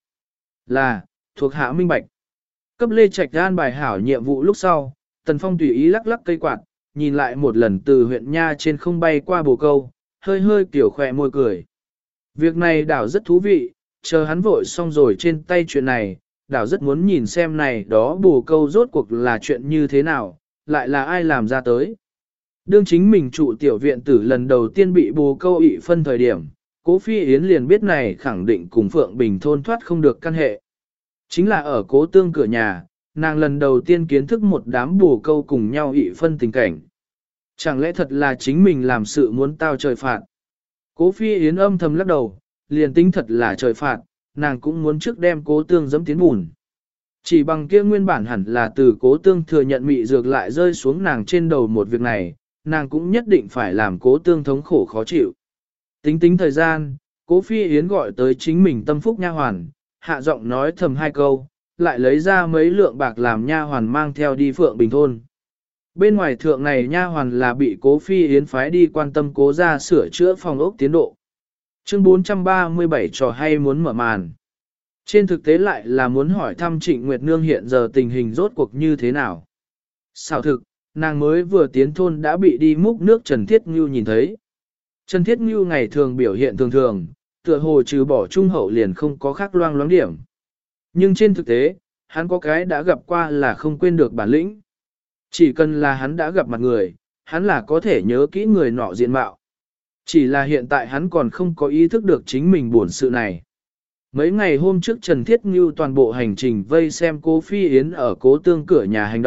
Là, thuộc hạ minh bạch. Cấp Lê Trạch an bài hảo nhiệm vụ lúc sau, Tần Phong tùy ý lắc lắc cây quạt, nhìn lại một lần từ huyện Nha trên không bay qua bồ câu, hơi hơi kiểu khỏe môi cười. Việc này đảo rất thú vị, chờ hắn vội xong rồi trên tay chuyện này, đảo rất muốn nhìn xem này đó bồ câu rốt cuộc là chuyện như thế nào, lại là ai làm ra tới. Đương chính mình trụ tiểu viện tử lần đầu tiên bị bồ câu ị phân thời điểm, Cố Phi Yến liền biết này khẳng định cùng Phượng Bình thôn thoát không được căn hệ. Chính là ở Cố Tương cửa nhà, nàng lần đầu tiên kiến thức một đám bồ câu cùng nhau ị phân tình cảnh. Chẳng lẽ thật là chính mình làm sự muốn tao trời phạt? Cố Phi Yến âm thầm lắc đầu, liền tính thật là trời phạt, nàng cũng muốn trước đem Cố Tương dẫm tiến bùn. Chỉ bằng kia nguyên bản hẳn là từ Cố Tương thừa nhận mị dược lại rơi xuống nàng trên đầu một việc này, nàng cũng nhất định phải làm Cố Tương thống khổ khó chịu. Tính thời gian, Cố Phi Yến gọi tới chính mình tâm phúc nha hoàn, hạ giọng nói thầm 2 câu, lại lấy ra mấy lượng bạc làm nha hoàn mang theo đi Phượng Bình thôn. Bên ngoài thượng này nha hoàn là bị Cố Phi Yến phái đi quan tâm Cố gia sửa chữa phòng ốc tiến độ. Chương 437 trò hay muốn mở màn. Trên thực tế lại là muốn hỏi thăm Trịnh Nguyệt Nương hiện giờ tình hình rốt cuộc như thế nào. Xảo thực, nàng mới vừa tiến thôn đã bị đi múc nước Trần Thiết Ngưu nhìn thấy. Trần Thiết Ngưu ngày thường biểu hiện thường thường, tựa hồ trừ bỏ trung hậu liền không có khác loang loáng điểm. Nhưng trên thực tế, hắn có cái đã gặp qua là không quên được bản lĩnh. Chỉ cần là hắn đã gặp mặt người, hắn là có thể nhớ kỹ người nọ diện mạo. Chỉ là hiện tại hắn còn không có ý thức được chính mình buồn sự này. Mấy ngày hôm trước Trần Thiết Ngưu toàn bộ hành trình vây xem Cố Phi Yến ở Cố Tương cửa nhà hành động,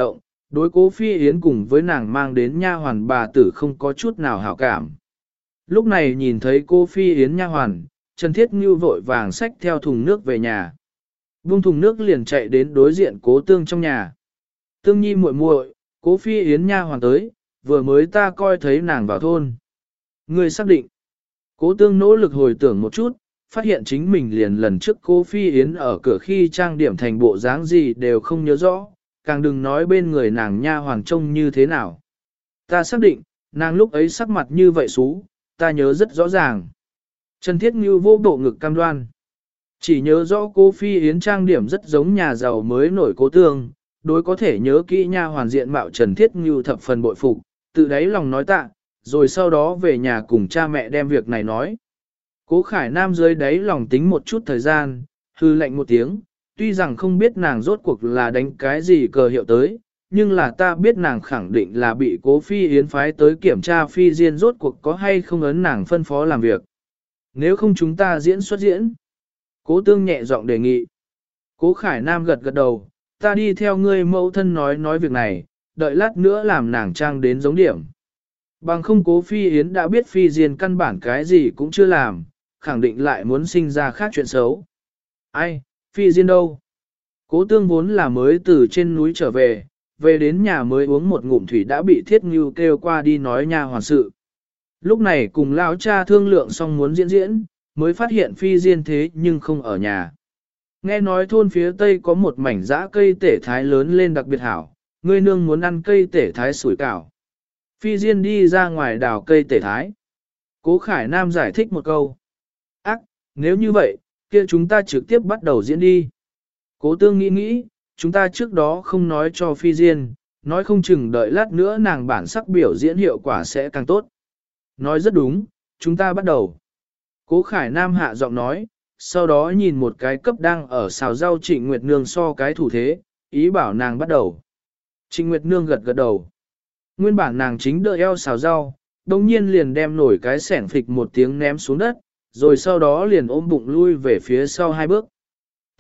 đối Cố Phi Yến cùng với nàng mang đến nha hoàn bà tử không có chút nào hảo cảm. Lúc này nhìn thấy Cố Phi Yến nha hoàn, Trần Thiết Ngưu vội vàng xách theo thùng nước về nhà. Vung thùng nước liền chạy đến đối diện Cố Tương trong nhà. Tương Nhi muội muội, Cố Phi Yến nha hoàn tới, vừa mới ta coi thấy nàng vào thôn. Ngươi xác định. Cố Tương nỗ lực hồi tưởng một chút, phát hiện chính mình liền lần trước Cố Phi Yến ở cửa khi trang điểm thành bộ dáng gì đều không nhớ rõ, càng đừng nói bên người nàng nha hoàng trông như thế nào. Ta xác định, nàng lúc ấy sắc mặt như vậy xú, ta nhớ rất rõ ràng. Trần Thiết Ngưu vô bộ ngực cam đoan. Chỉ nhớ rõ Cố Phi Yến trang điểm rất giống nhà giàu mới nổi Cố Tương, đối có thể nhớ kỹ nha hoàn diện mạo Trần Thiết Ngưu thập phần bội phục, tự đáy lòng nói tạ, rồi sau đó về nhà cùng cha mẹ đem việc này nói. Cố Khải Nam dưới đáy lòng tính một chút thời gian, hư lệnh một tiếng, tuy rằng không biết nàng rốt cuộc là đánh cái gì cờ hiệu tới, nhưng là ta biết nàng khẳng định là bị Cố Phi Yến phái tới kiểm tra Phi Diên rốt cuộc có hay không ấn nàng phân phó làm việc. Nếu không chúng ta diễn xuất diễn. Cố Tương nhẹ giọng đề nghị. Cố Khải Nam gật gật đầu, ta đi theo ngươi mẫu thân nói việc này, đợi lát nữa làm nàng trang đến giống điểm. Bằng không Cố Phi Yến đã biết Phi Diên căn bản cái gì cũng chưa làm, khẳng định lại muốn sinh ra khác chuyện xấu. Ai, Phi Diên đâu? Cố Tương vốn là mới từ trên núi trở về, về đến nhà mới uống một ngụm thủy đã bị Thiết Ngưu kêu qua đi nói nha hoàn sự. Lúc này cùng lão cha thương lượng xong muốn diễn, mới phát hiện Phi Diên thế nhưng không ở nhà. Nghe nói thôn phía tây có một mảnh dã cây tể thái lớn lên đặc biệt hảo, ngươi nương muốn ăn cây tể thái sủi cảo. Phi Diên đi ra ngoài đào cây tể thái. Cố Khải Nam giải thích một câu. Ác, nếu như vậy, kia chúng ta trực tiếp bắt đầu diễn đi. Cố Tương nghĩ, chúng ta trước đó không nói cho Phi Diên, nói không chừng đợi lát nữa nàng bản sắc biểu diễn hiệu quả sẽ càng tốt. Nói rất đúng, chúng ta bắt đầu. Cố Khải Nam hạ giọng nói, sau đó nhìn một cái cấp đang ở xào rau Trịnh Nguyệt Nương so cái thủ thế, ý bảo nàng bắt đầu. Trịnh Nguyệt Nương gật gật đầu. Nguyên bản nàng chính đợi eo xào rau, đồng nhiên liền đem nổi cái sẻn phịch một tiếng ném xuống đất, rồi sau đó liền ôm bụng lui về phía sau 2 bước. T.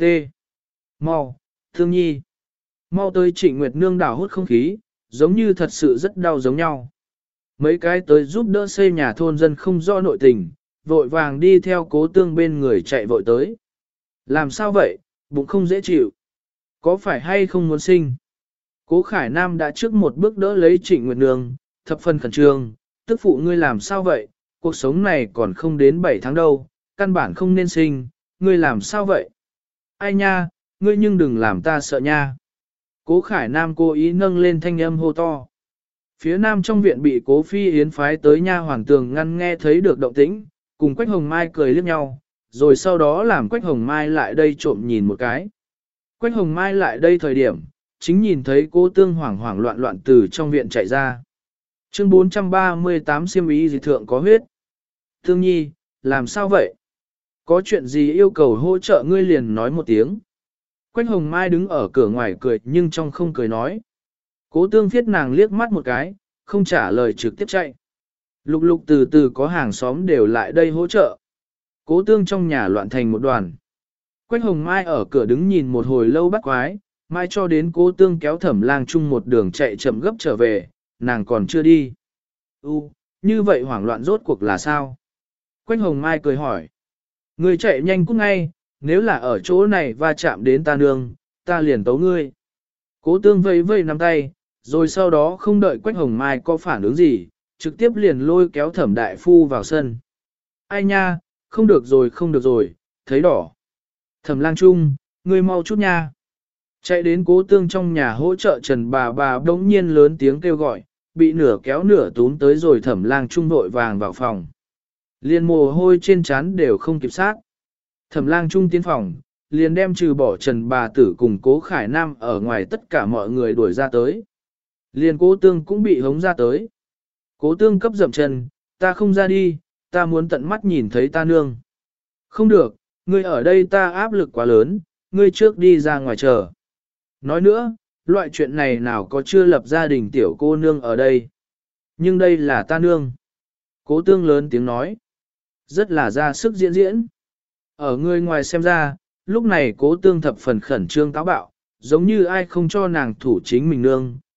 Mau, Thương Nhi. Mau tới Trịnh Nguyệt Nương đảo hút không khí, giống như thật sự rất đau giống nhau. Mấy cái tới giúp đỡ xây nhà thôn dân không do nội tình, vội vàng đi theo Cố Tương bên người chạy vội tới. Làm sao vậy, bụng không dễ chịu. Có phải hay không muốn sinh? Cố Khải Nam đã trước một bước đỡ lấy Trịnh Nguyệt Nương, thập phần khẩn trương, tức phụ ngươi làm sao vậy, cuộc sống này còn không đến 7 tháng đâu, căn bản không nên sinh, ngươi làm sao vậy? Ai nha, ngươi nhưng đừng làm ta sợ nha. Cố Khải Nam cố ý nâng lên thanh âm hô to. Phía nam trong viện bị Cố Phi Yến phái tới nha hoàn tường ngăn nghe thấy được động tĩnh, cùng Quách Hồng Mai cười liếc nhau, rồi sau đó làm Quách Hồng Mai lại đây trộm nhìn một cái. Quách Hồng Mai lại đây thời điểm, chính nhìn thấy Cố Tương hoảng hoảng loạn loạn từ trong viện chạy ra. Chương 438 xiêm ý dị thượng có huyết. Tương Nhi, làm sao vậy? Có chuyện gì yêu cầu hỗ trợ ngươi liền nói một tiếng. Quách Hồng Mai đứng ở cửa ngoài cười nhưng trong không cười nói. Cố Tương phiết nàng liếc mắt một cái, không trả lời trực tiếp chạy. Lục lục từ từ có hàng xóm đều lại đây hỗ trợ. Cố Tương trong nhà loạn thành một đoàn. Quách Hồng Mai ở cửa đứng nhìn một hồi lâu bắt quái, mai cho đến Cố Tương kéo Thẩm Lang chung một đường chạy chậm gấp trở về, nàng còn chưa đi. Như vậy hoảng loạn rốt cuộc là sao? Quách Hồng Mai cười hỏi. Ngươi chạy nhanh cút ngay, nếu là ở chỗ này va chạm đến ta nương, ta liền tấu ngươi. Cố Tương vây vây nắm tay, rồi sau đó không đợi Quách Hồng Mai có phản ứng gì, trực tiếp liền lôi kéo Thẩm đại phu vào sân. Ai nha, không được rồi, thấy đỏ. Thẩm Lang Trung, ngươi mau chút nha. Chạy đến Cố Tương trong nhà hỗ trợ Trần bà đống nhiên lớn tiếng kêu gọi, bị nửa kéo nửa túm tới rồi Thẩm Lang Trung vội vàng vào phòng. Liên mồ hôi trên trán đều không kịp sát. Thẩm Lang Trung tiến phòng, liền đem trừ bỏ Trần bà tử cùng Cố Khải Nam ở ngoài tất cả mọi người đuổi ra tới. Liền Cố Tương cũng bị hống ra tới. Cố Tương cấp dậm chân, ta không ra đi, ta muốn tận mắt nhìn thấy ta nương. Không được, ngươi ở đây ta áp lực quá lớn, ngươi trước đi ra ngoài chờ. Nói nữa, loại chuyện này nào có chưa lập gia đình tiểu cô nương ở đây. Nhưng đây là ta nương. Cố Tương lớn tiếng nói. Rất là ra sức diễn diễn. Ở người ngoài xem ra, lúc này Cố Tương thập phần khẩn trương táo bạo, giống như ai không cho nàng thủ chính mình nương,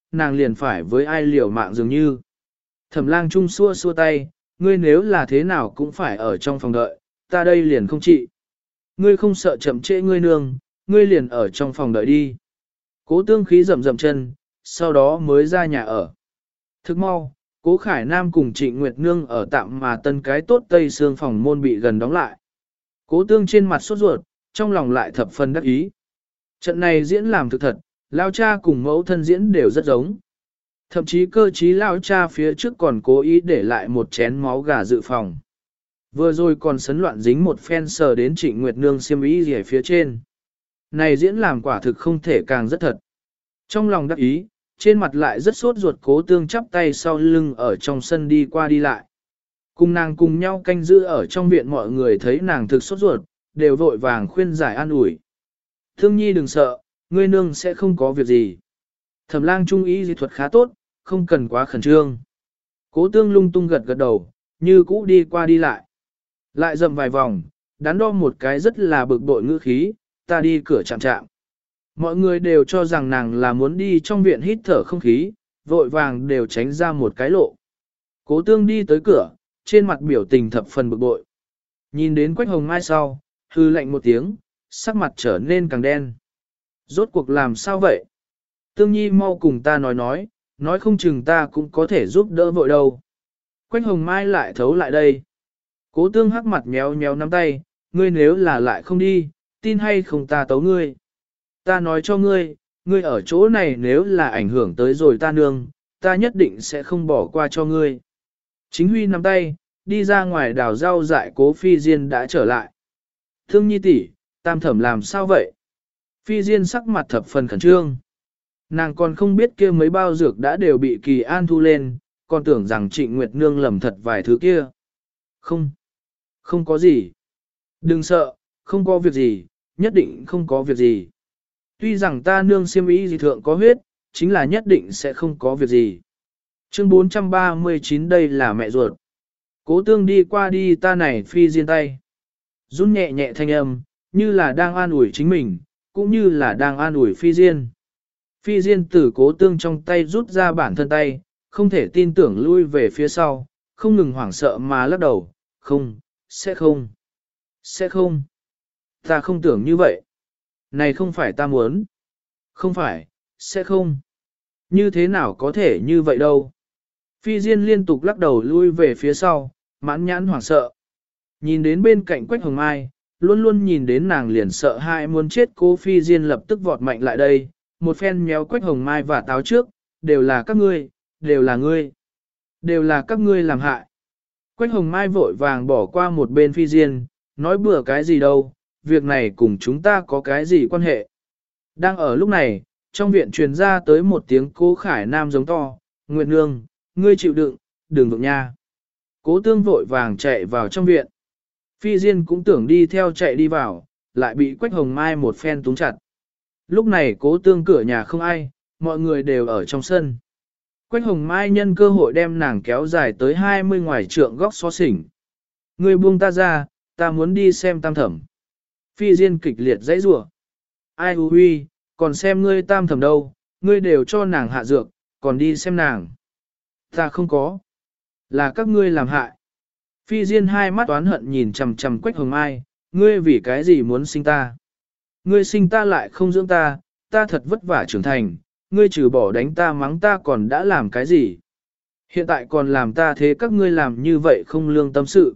nàng liền phải với ai liều mạng dường như. Thẩm lang trung xua xua tay, ngươi nếu là thế nào cũng phải ở trong phòng đợi, ta đây liền không trị. Ngươi không sợ chậm trễ ngươi nương, ngươi liền ở trong phòng đợi đi. Cố tương khí rầm rầm chân, sau đó mới ra nhà ở. Thức mau, Cố Khải Nam cùng Trịnh Nguyệt Nương ở tạm mà tân cái tốt tây xương phòng môn bị gần đóng lại. Cố tương trên mặt sốt ruột, trong lòng lại thập phần đắc ý. Trận này diễn làm thực thật, lao cha cùng mẫu thân diễn đều rất giống. Thậm chí cơ trí lao cha phía trước còn cố ý để lại một chén máu gà dự phòng. Vừa rồi còn sấn loạn dính một phen sờ đến Trịnh Nguyệt Nương xiêm y gì ở phía trên. Này diễn làm quả thực không thể càng rất thật. Trong lòng đắc ý, trên mặt lại rất sốt ruột Cố tương chắp tay sau lưng ở trong sân đi qua đi lại. Cùng nàng cùng nhau canh giữ ở trong viện mọi người thấy nàng thực sốt ruột, đều vội vàng khuyên giải an ủi. Thương nhi đừng sợ, ngươi nương sẽ không có việc gì. Thẩm lang trung ý dị thuật khá tốt, không cần quá khẩn trương. Cố tương lung tung gật gật đầu, như cũ đi qua đi lại. Lại dậm vài vòng, đắn đo một cái rất là bực bội ngữ khí, ta đi cửa chạm chạm. Mọi người đều cho rằng nàng là muốn đi trong viện hít thở không khí, vội vàng đều tránh ra một cái lộ. Cố tương đi tới cửa, trên mặt biểu tình thập phần bực bội. Nhìn đến Quách Hồng Mai sau, hư lạnh một tiếng, sắc mặt trở nên càng đen. Rốt cuộc làm sao vậy? Tương Nhi mau cùng ta nói không chừng ta cũng có thể giúp đỡ vội đâu. Quách Hồng Mai lại thấu lại đây. Cố tương hắc mặt méo méo nắm tay, ngươi nếu là lại không đi, tin hay không ta tấu ngươi. Ta nói cho ngươi, ngươi ở chỗ này nếu là ảnh hưởng tới rồi ta nương, ta nhất định sẽ không bỏ qua cho ngươi. Chính Huy nắm tay, đi ra ngoài đào rau dại Cố Phi Diên đã trở lại. Thương Nhi tỷ, Tam Thẩm làm sao vậy? Phi Diên sắc mặt thập phần khẩn trương. Nàng còn không biết kia mấy bao dược đã đều bị Kỳ An thu lên, còn tưởng rằng Trịnh Nguyệt Nương lầm thật vài thứ kia. Không có gì. Đừng sợ, không có việc gì, nhất định không có việc gì. Tuy rằng ta nương xiêm y gì thượng có huyết, chính là nhất định sẽ không có việc gì. Chương 439 đây là mẹ ruột. Cố tương đi qua đi ta này Phi Diên tay. Run nhẹ nhẹ thanh âm, như là đang an ủi chính mình, cũng như là đang an ủi Phi Diên. Phi Diên từ Cố tương trong tay rút ra bản thân tay, không thể tin tưởng lui về phía sau, không ngừng hoảng sợ mà lắc đầu, sẽ không. Ta không tưởng như vậy. Này không phải ta muốn. Không phải, sẽ không. Như thế nào có thể như vậy đâu. Phi Diên liên tục lắc đầu lui về phía sau, mãn nhãn hoảng sợ. Nhìn đến bên cạnh Quách Hồng Mai, luôn luôn nhìn đến nàng liền sợ hãi muốn chết Cố Phi Diên lập tức vọt mạnh lại đây, một phen méo Quách Hồng Mai và táo trước, đều là các ngươi, đều là ngươi, đều là các ngươi làm hại. Quách Hồng Mai vội vàng bỏ qua một bên Phi Diên, nói bừa cái gì đâu, việc này cùng chúng ta có cái gì quan hệ. Đang ở lúc này, trong viện truyền ra tới một tiếng Cố Khải Nam giống to, Nguyệt Nương, ngươi chịu đựng, đừng vượng nha. Cố tương vội vàng chạy vào trong viện. Phi Diên cũng tưởng đi theo chạy đi vào, lại bị Quách Hồng Mai một phen túng chặt. Lúc này Cố tương cửa nhà không ai, mọi người đều ở trong sân. Quách Hồng Mai nhân cơ hội đem nàng kéo dài tới 20 ngoài trượng góc xó xỉnh. Ngươi buông ta ra, ta muốn đi xem Tam Thẩm. Phi Diên kịch liệt dãy rủa. Ai hù huy, còn xem ngươi Tam Thẩm đâu, ngươi đều cho nàng hạ dược, còn đi xem nàng. Ta không có. Là các ngươi làm hại. Phi Diên hai mắt oán hận nhìn chằm chằm Quách Hồng Mai, ngươi vì cái gì muốn sinh ta? Ngươi sinh ta lại không dưỡng ta, ta thật vất vả trưởng thành, ngươi trừ bỏ đánh ta mắng ta còn đã làm cái gì? Hiện tại còn làm ta thế các ngươi làm như vậy không lương tâm sự.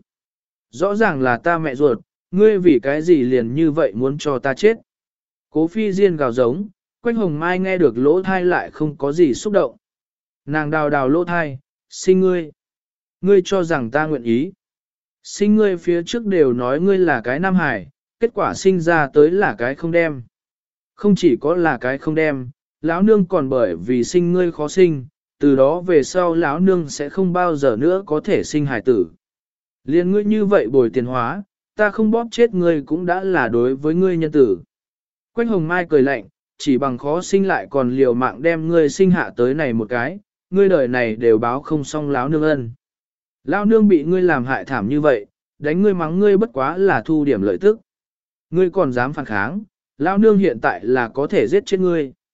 Rõ ràng là ta mẹ ruột, ngươi vì cái gì liền như vậy muốn cho ta chết? Cố Phi Diên gào giống, Quách Hồng Mai nghe được lỗ thai lại không có gì xúc động. Nàng đào đào lỗ thai, sinh ngươi. Ngươi cho rằng ta nguyện ý. Sinh ngươi phía trước đều nói ngươi là cái nam hải, kết quả sinh ra tới là cái không đem. Không chỉ có là cái không đem, lão nương còn bởi vì sinh ngươi khó sinh, từ đó về sau lão nương sẽ không bao giờ nữa có thể sinh hài tử. Liên ngươi như vậy bồi tiền hóa, ta không bóp chết ngươi cũng đã là đối với ngươi nhân tử. Quách Hồng Mai cười lạnh, chỉ bằng khó sinh lại còn liều mạng đem ngươi sinh hạ tới này một cái, ngươi đời này đều báo không xong lão nương ân. Lão nương bị ngươi làm hại thảm như vậy, đánh ngươi mắng ngươi bất quá là thu điểm lợi tức. Ngươi còn dám phản kháng, lão nương hiện tại là có thể giết chết ngươi.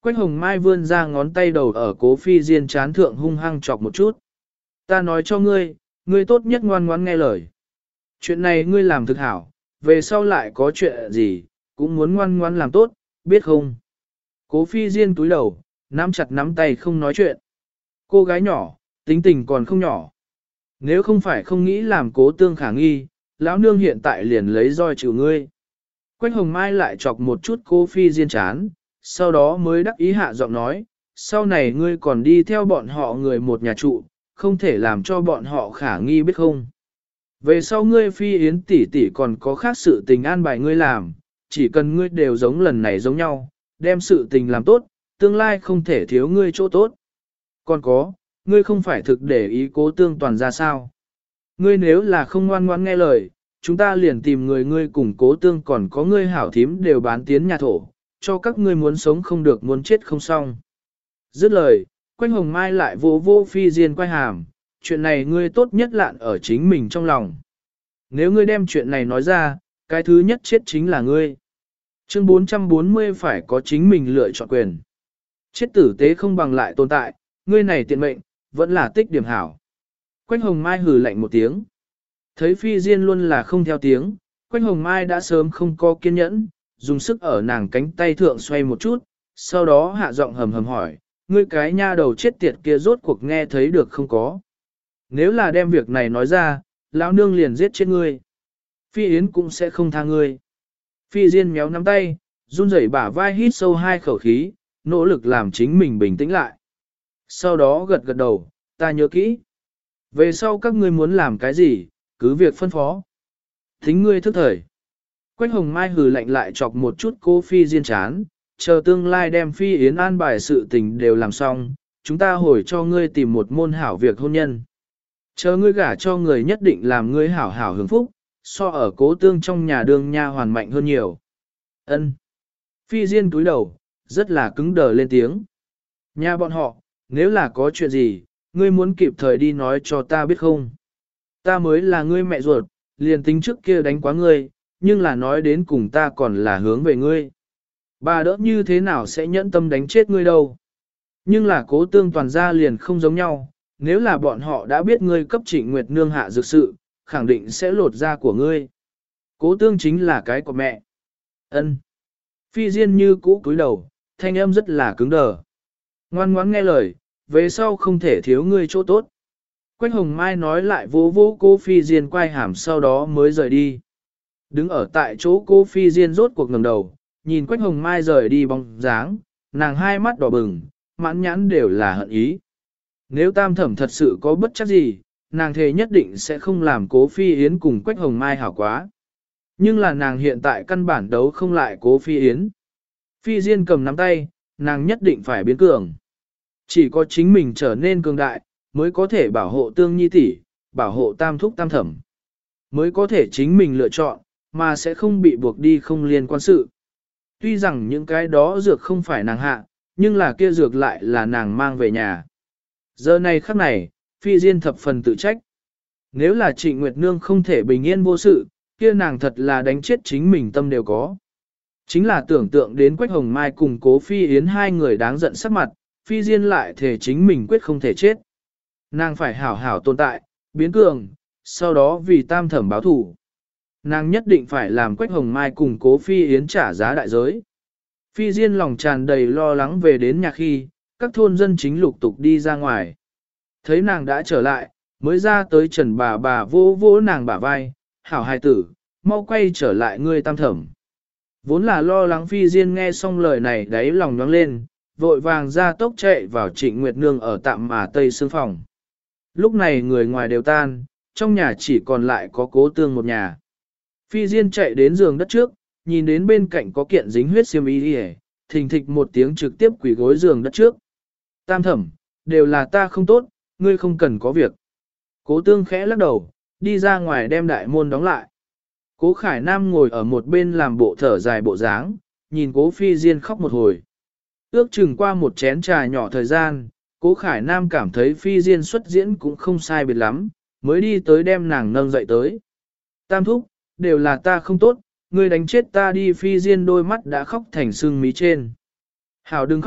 Quách Hồng Mai vươn ra ngón tay đầu ở Cố Phi Diên chán thượng hung hăng chọc một chút. Ta nói cho ngươi, ngươi tốt nhất ngoan ngoãn nghe lời. Chuyện này ngươi làm thực hảo, về sau lại có chuyện gì, cũng muốn ngoan ngoãn làm tốt, biết không? Cố Phi Diên túi đầu, nắm chặt nắm tay không nói chuyện. Cô gái nhỏ, tính tình còn không nhỏ. Nếu không phải không nghĩ làm Cố Tương khả nghi, lão nương hiện tại liền lấy roi chịu ngươi. Quách Hồng Mai lại chọc một chút Cố Phi Diên chán, sau đó mới đắc ý hạ giọng nói, sau này ngươi còn đi theo bọn họ người một nhà trụ, không thể làm cho bọn họ khả nghi biết không. Về sau ngươi Phi Yến tỷ tỷ còn có khác sự tình an bài ngươi làm, chỉ cần ngươi đều giống lần này giống nhau, đem sự tình làm tốt, tương lai không thể thiếu ngươi chỗ tốt. Còn có, ngươi không phải thực để ý Cố Tương toàn ra sao. Ngươi nếu là không ngoan ngoãn nghe lời, chúng ta liền tìm người ngươi cùng Cố Tương còn có ngươi hảo thím đều bán tiến nhà thổ, cho các ngươi muốn sống không được muốn chết không xong. Dứt lời, Quách Hồng Mai lại vô vô Phi Diên quay hàm, chuyện này ngươi tốt nhất lạn ở chính mình trong lòng. Nếu ngươi đem chuyện này nói ra, cái thứ nhất chết chính là ngươi. Chương 440 phải có chính mình lựa chọn quyền. Chết tử tế không bằng lại tồn tại, ngươi này tiện mệnh, vẫn là tích điểm hảo. Quách Hồng Mai hừ lạnh một tiếng. Thấy Phi Diên luôn là không theo tiếng, Quách Hồng Mai đã sớm không có kiên nhẫn, dùng sức ở nàng cánh tay thượng xoay một chút, sau đó hạ giọng hầm hầm hỏi, ngươi cái nha đầu chết tiệt kia rốt cuộc nghe thấy được không có. Nếu là đem việc này nói ra, lão nương liền giết chết ngươi. Phi Yến cũng sẽ không tha ngươi. Phi Diên méo nắm tay, run rẩy bả vai hít sâu hai khẩu khí, nỗ lực làm chính mình bình tĩnh lại. Sau đó gật gật đầu, ta nhớ kỹ. Về sau các ngươi muốn làm cái gì, cứ việc phân phó. Thính ngươi thức thời. Quách Hồng Mai hừ lạnh lại chọc một chút cô Phi Diên chán, chờ tương lai đem Phi Yến an bài sự tình đều làm xong, chúng ta hồi cho ngươi tìm một môn hảo việc hôn nhân. Chờ ngươi gả cho người nhất định làm ngươi hảo hảo hưởng phúc, so ở Cố Tương trong nhà đương nha hoàn mạnh hơn nhiều. Ân. Phi Diên túi đầu, rất là cứng đờ lên tiếng. Nhà bọn họ, nếu là có chuyện gì, ngươi muốn kịp thời đi nói cho ta biết không? Ta mới là ngươi mẹ ruột, liền tính trước kia đánh quá ngươi, nhưng là nói đến cùng ta còn là hướng về ngươi. Bà đỡ như thế nào sẽ nhẫn tâm đánh chết ngươi đâu. Nhưng là Cố Tương toàn gia liền không giống nhau, nếu là bọn họ đã biết ngươi cấp Trịnh Nguyệt Nương hạ dược sự, khẳng định sẽ lột da của ngươi. Cố Tương chính là cái của mẹ. Ân. Phi Diên như cũ cúi đầu, thanh âm rất là cứng đờ. Ngoan ngoãn nghe lời, về sau không thể thiếu ngươi chỗ tốt. Quách Hồng Mai nói lại vô vô cô Phi Diên quay hàm sau đó mới rời đi. Đứng ở tại chỗ cô Phi Diên rốt cuộc ngẩng đầu, nhìn Quách Hồng Mai rời đi bóng dáng, nàng hai mắt đỏ bừng, mãn nhãn đều là hận ý. Nếu Tam Thẩm thật sự có bất chắc gì, nàng thề nhất định sẽ không làm Cố Phi Yến cùng Quách Hồng Mai hảo quá. Nhưng là nàng hiện tại căn bản đấu không lại Cố Phi Yến. Phi Diên cầm nắm tay, nàng nhất định phải biến cường. Chỉ có chính mình trở nên cường đại, mới có thể bảo hộ Tương Nhi tỷ, bảo hộ Tam Thúc Tam Thẩm. Mới có thể chính mình lựa chọn, mà sẽ không bị buộc đi không liên quan sự. Tuy rằng những cái đó dược không phải nàng hạ, nhưng là kia dược lại là nàng mang về nhà. Giờ này khắc này, Phi Diên thập phần tự trách. Nếu là Trịnh Nguyệt Nương không thể bình yên vô sự, kia nàng thật là đánh chết chính mình tâm đều có. Chính là tưởng tượng đến Quách Hồng Mai cùng Cố Phi Yến hai người đáng giận sắc mặt, Phi Diên lại thể chính mình quyết không thể chết. Nàng phải hảo hảo tồn tại, biến cường, sau đó vì Tam Thẩm báo thủ. Nàng nhất định phải làm Quách Hồng Mai cùng Cố Phi Yến trả giá đại giới. Phi Diên lòng tràn đầy lo lắng về đến nhà khi, các thôn dân chính lục tục đi ra ngoài. Thấy nàng đã trở lại, mới ra tới Trần bà vỗ vỗ nàng bả vai, hảo hài tử, mau quay trở lại ngươi Tam Thẩm. Vốn là lo lắng Phi Diên nghe xong lời này đáy lòng nhoáng lên, vội vàng ra tốc chạy vào Trịnh Nguyệt Nương ở tạm mà tây xương phòng. Lúc này người ngoài đều tan, trong nhà chỉ còn lại có Cố Tương một nhà. Phi Diên chạy đến giường đất trước, nhìn đến bên cạnh có kiện dính huyết xiêm y đi, thình thịch một tiếng trực tiếp quỳ gối giường đất trước. Tam Thẩm, đều là ta không tốt, ngươi không cần có việc. Cố Tương khẽ lắc đầu, đi ra ngoài đem đại môn đóng lại. Cố Khải Nam ngồi ở một bên làm bộ thở dài bộ dáng, nhìn Cố Phi Diên khóc một hồi. Ước chừng qua một chén trà nhỏ thời gian, Cố Khải Nam cảm thấy Phi Diên xuất diễn cũng không sai biệt lắm, mới đi tới đem nàng nâng dậy tới. Tam thúc, đều là ta không tốt, ngươi đánh chết ta đi. Phi Diên đôi mắt đã khóc thành sưng mí trên. Hảo đừng khóc,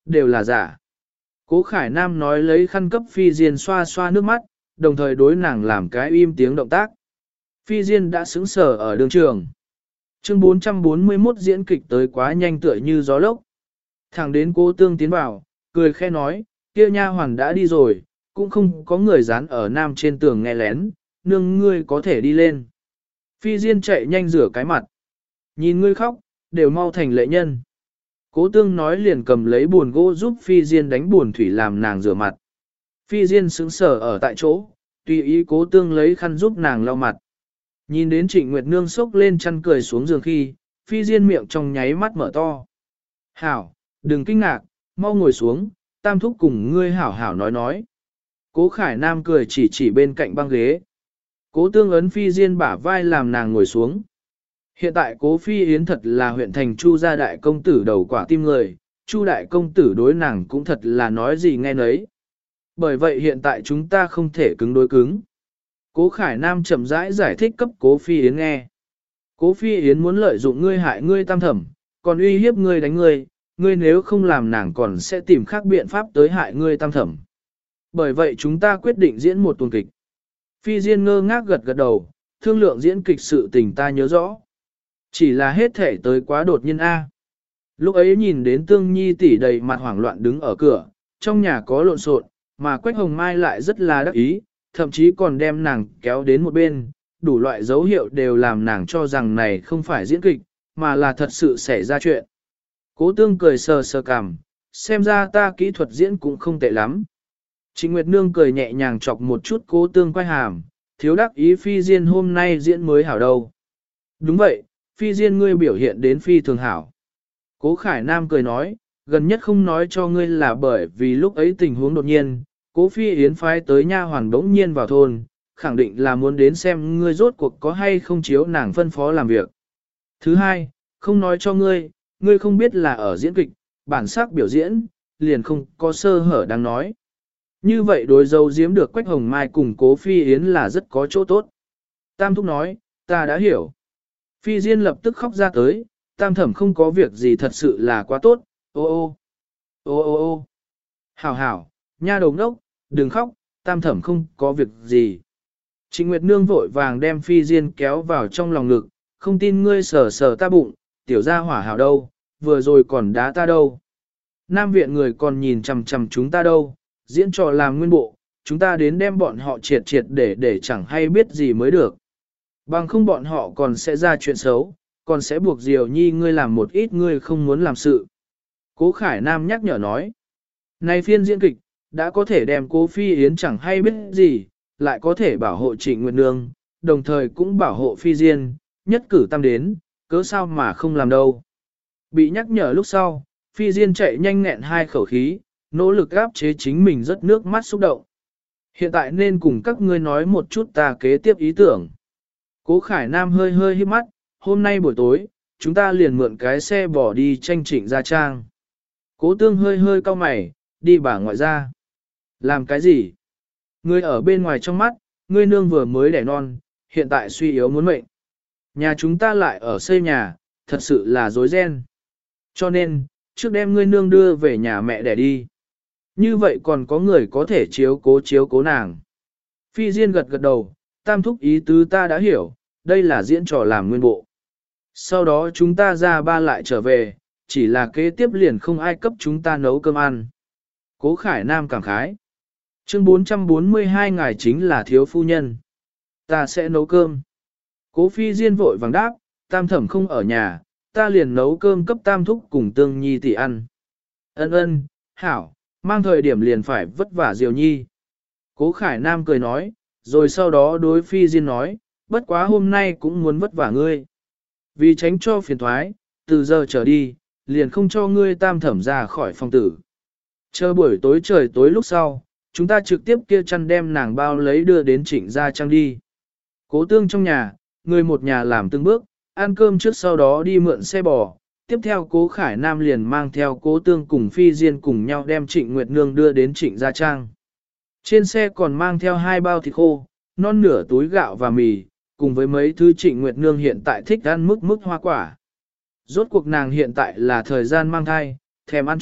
đều là giả. Cố Khải Nam nói lấy khăn cấp Phi Diên xoa xoa nước mắt, đồng thời đối nàng làm cái im tiếng động tác. Phi Diên đã sững sờ ở đường trường. Chương 441 diễn kịch tới quá nhanh tựa như gió lốc. Thẳng đến Cố Tương tiến vào, cười khẽ nói, kia nha hoàn đã đi rồi, cũng không có người dán ở nam trên tường nghe lén, nương ngươi có thể đi lên. Phi Diên chạy nhanh rửa cái mặt. Nhìn ngươi khóc, đều mau thành lệ nhân. Cố Tương nói liền cầm lấy buồn gỗ giúp Phi Diên đánh buồn thủy làm nàng rửa mặt. Phi Diên sững sờ ở tại chỗ, tùy ý Cố Tương lấy khăn giúp nàng lau mặt. Nhìn đến Trịnh Nguyệt Nương sốc lên chăn cười xuống giường khi, Phi Diên miệng trong nháy mắt mở to. Hảo, đừng kinh ngạc, mau ngồi xuống, Tam thúc cùng ngươi hảo hảo nói. Cố Khải Nam cười chỉ bên cạnh băng ghế. Cố Tương ấn Phi Diên bả vai làm nàng ngồi xuống. Hiện tại Cố Phi Yến thật là huyện thành Chu gia đại công tử đầu quả tim người, Chu đại công tử đối nàng cũng thật là nói gì nghe nấy. Bởi vậy hiện tại chúng ta không thể cứng đối cứng. Cố Khải Nam chậm rãi giải thích cấp Cố Phi Yến nghe. Cố Phi Yến muốn lợi dụng ngươi hại ngươi Tam thẩm, còn uy hiếp ngươi đánh ngươi, ngươi nếu không làm nàng còn sẽ tìm khác biện pháp tới hại ngươi Tam thẩm. Bởi vậy chúng ta quyết định diễn một tuần kịch. Phi Diên ngơ ngác gật gật đầu, thương lượng diễn kịch sự tình ta nhớ rõ. Chỉ là hết thể tới quá đột nhiên a. Lúc ấy nhìn đến Tương Nhi tỷ đầy mặt hoảng loạn đứng ở cửa, trong nhà có lộn xộn, mà Quách Hồng Mai lại rất là đắc ý, thậm chí còn đem nàng kéo đến một bên, đủ loại dấu hiệu đều làm nàng cho rằng này không phải diễn kịch, mà là thật sự xảy ra chuyện. Cố Tương cười sờ sờ cằm, xem ra ta kỹ thuật diễn cũng không tệ lắm. Trịnh Nguyệt Nương cười nhẹ nhàng chọc một chút Cố Tương quay hàm, thiếu đắc ý Phi Diên hôm nay diễn mới hảo đâu. Đúng vậy, Phi Diên ngươi biểu hiện đến phi thường hảo. Cố Khải Nam cười nói, gần nhất không nói cho ngươi là bởi vì lúc ấy tình huống đột nhiên, Cố Phi Yến phái tới nha hoàn bỗng nhiên vào thôn, khẳng định là muốn đến xem ngươi rốt cuộc có hay không chiếu nàng phân phó làm việc. Thứ hai, không nói cho ngươi, ngươi không biết là ở diễn kịch, bản sắc biểu diễn, liền không có sơ hở đang nói. Như vậy đối dấu giếm được Quách Hồng Mai cùng Cố Phi Yến là rất có chỗ tốt. Tam thúc nói, ta đã hiểu. Phi Diên lập tức khóc ra tới, Tam thẩm không có việc gì thật sự là quá tốt, ô ô, ô ô ô. Hảo hảo, nha đầu ngốc, đừng khóc, Tam thẩm không có việc gì. Trịnh Nguyệt Nương vội vàng đem Phi Diên kéo vào trong lòng ngực, không tin ngươi sờ sờ ta bụng, tiểu gia hỏa hảo đâu, vừa rồi còn đá ta đâu. Nam viện người còn nhìn chằm chằm chúng ta đâu, diễn trò làm nguyên bộ, chúng ta đến đem bọn họ triệt để chẳng hay biết gì mới được. Bằng không bọn họ còn sẽ ra chuyện xấu, còn sẽ buộc Diều Nhi ngươi làm một ít ngươi không muốn làm sự. Cố Khải Nam nhắc nhở nói, này phiên diễn kịch, đã có thể đem Cố Phi Yến chẳng hay biết gì, lại có thể bảo hộ Trịnh Nguyệt Nương, đồng thời cũng bảo hộ Phi Diên, nhất cử tam đến, cớ sao mà không làm đâu. Bị nhắc nhở lúc sau, Phi Diên chạy nhanh nghẹn hai khẩu khí, nỗ lực áp chế chính mình rất nước mắt xúc động. Hiện tại nên cùng các ngươi nói một chút ta kế tiếp ý tưởng. Cố Khải Nam hơi hơi híp mắt, hôm nay buổi tối, chúng ta liền mượn cái xe bỏ đi tranh Trịnh Gia Trang. Cố Tương hơi hơi cau mày, đi bà ngoại ra. Làm cái gì? Ngươi ở bên ngoài trong mắt, ngươi nương vừa mới đẻ non, hiện tại suy yếu muốn mệnh. Nhà chúng ta lại ở xây nhà, thật sự là rối ren. Cho nên, trước đem ngươi nương đưa về nhà mẹ đẻ đi. Như vậy còn có người có thể chiếu cố nàng. Phi Diên gật gật đầu, Tam thúc ý tứ ta đã hiểu, đây là diễn trò làm nguyên bộ. Sau đó chúng ta ra ba lại trở về, chỉ là kế tiếp liền không ai cấp chúng ta nấu cơm ăn. Cố Khải Nam cảm khái. Chương 442 ngài chính là thiếu phu nhân. Ta sẽ nấu cơm. Cố Phi Diên vội vàng đáp, Tam thẩm không ở nhà, ta liền nấu cơm cấp Tam thúc cùng Tương Nhi tỷ ăn. Ân, hảo, mang thời điểm liền phải vất vả Diều Nhi. Cố Khải Nam cười nói, rồi sau đó đối Phi Diên nói, bất quá hôm nay cũng muốn vất vả ngươi. Vì tránh cho phiền thoái, từ giờ trở đi, liền không cho ngươi Tam thẩm ra khỏi phòng tử. Chờ buổi tối trời tối lúc sau, chúng ta trực tiếp kia chăn đem nàng bao lấy đưa đến Trịnh Gia Trang đi. Cố Tương trong nhà, người một nhà làm từng bước, ăn cơm trước sau đó đi mượn xe bò. Tiếp theo Cố Khải Nam liền mang theo Cố Tương cùng Phi Diên cùng nhau đem Trịnh Nguyệt Nương đưa đến Trịnh Gia Trang. Trên xe còn mang theo 2 bao thịt khô, non nửa túi gạo và mì, cùng với mấy thứ Trịnh Nguyệt Nương hiện tại thích ăn mức hoa quả. Rốt cuộc nàng hiện tại là thời gian mang thai, thèm ăn chút,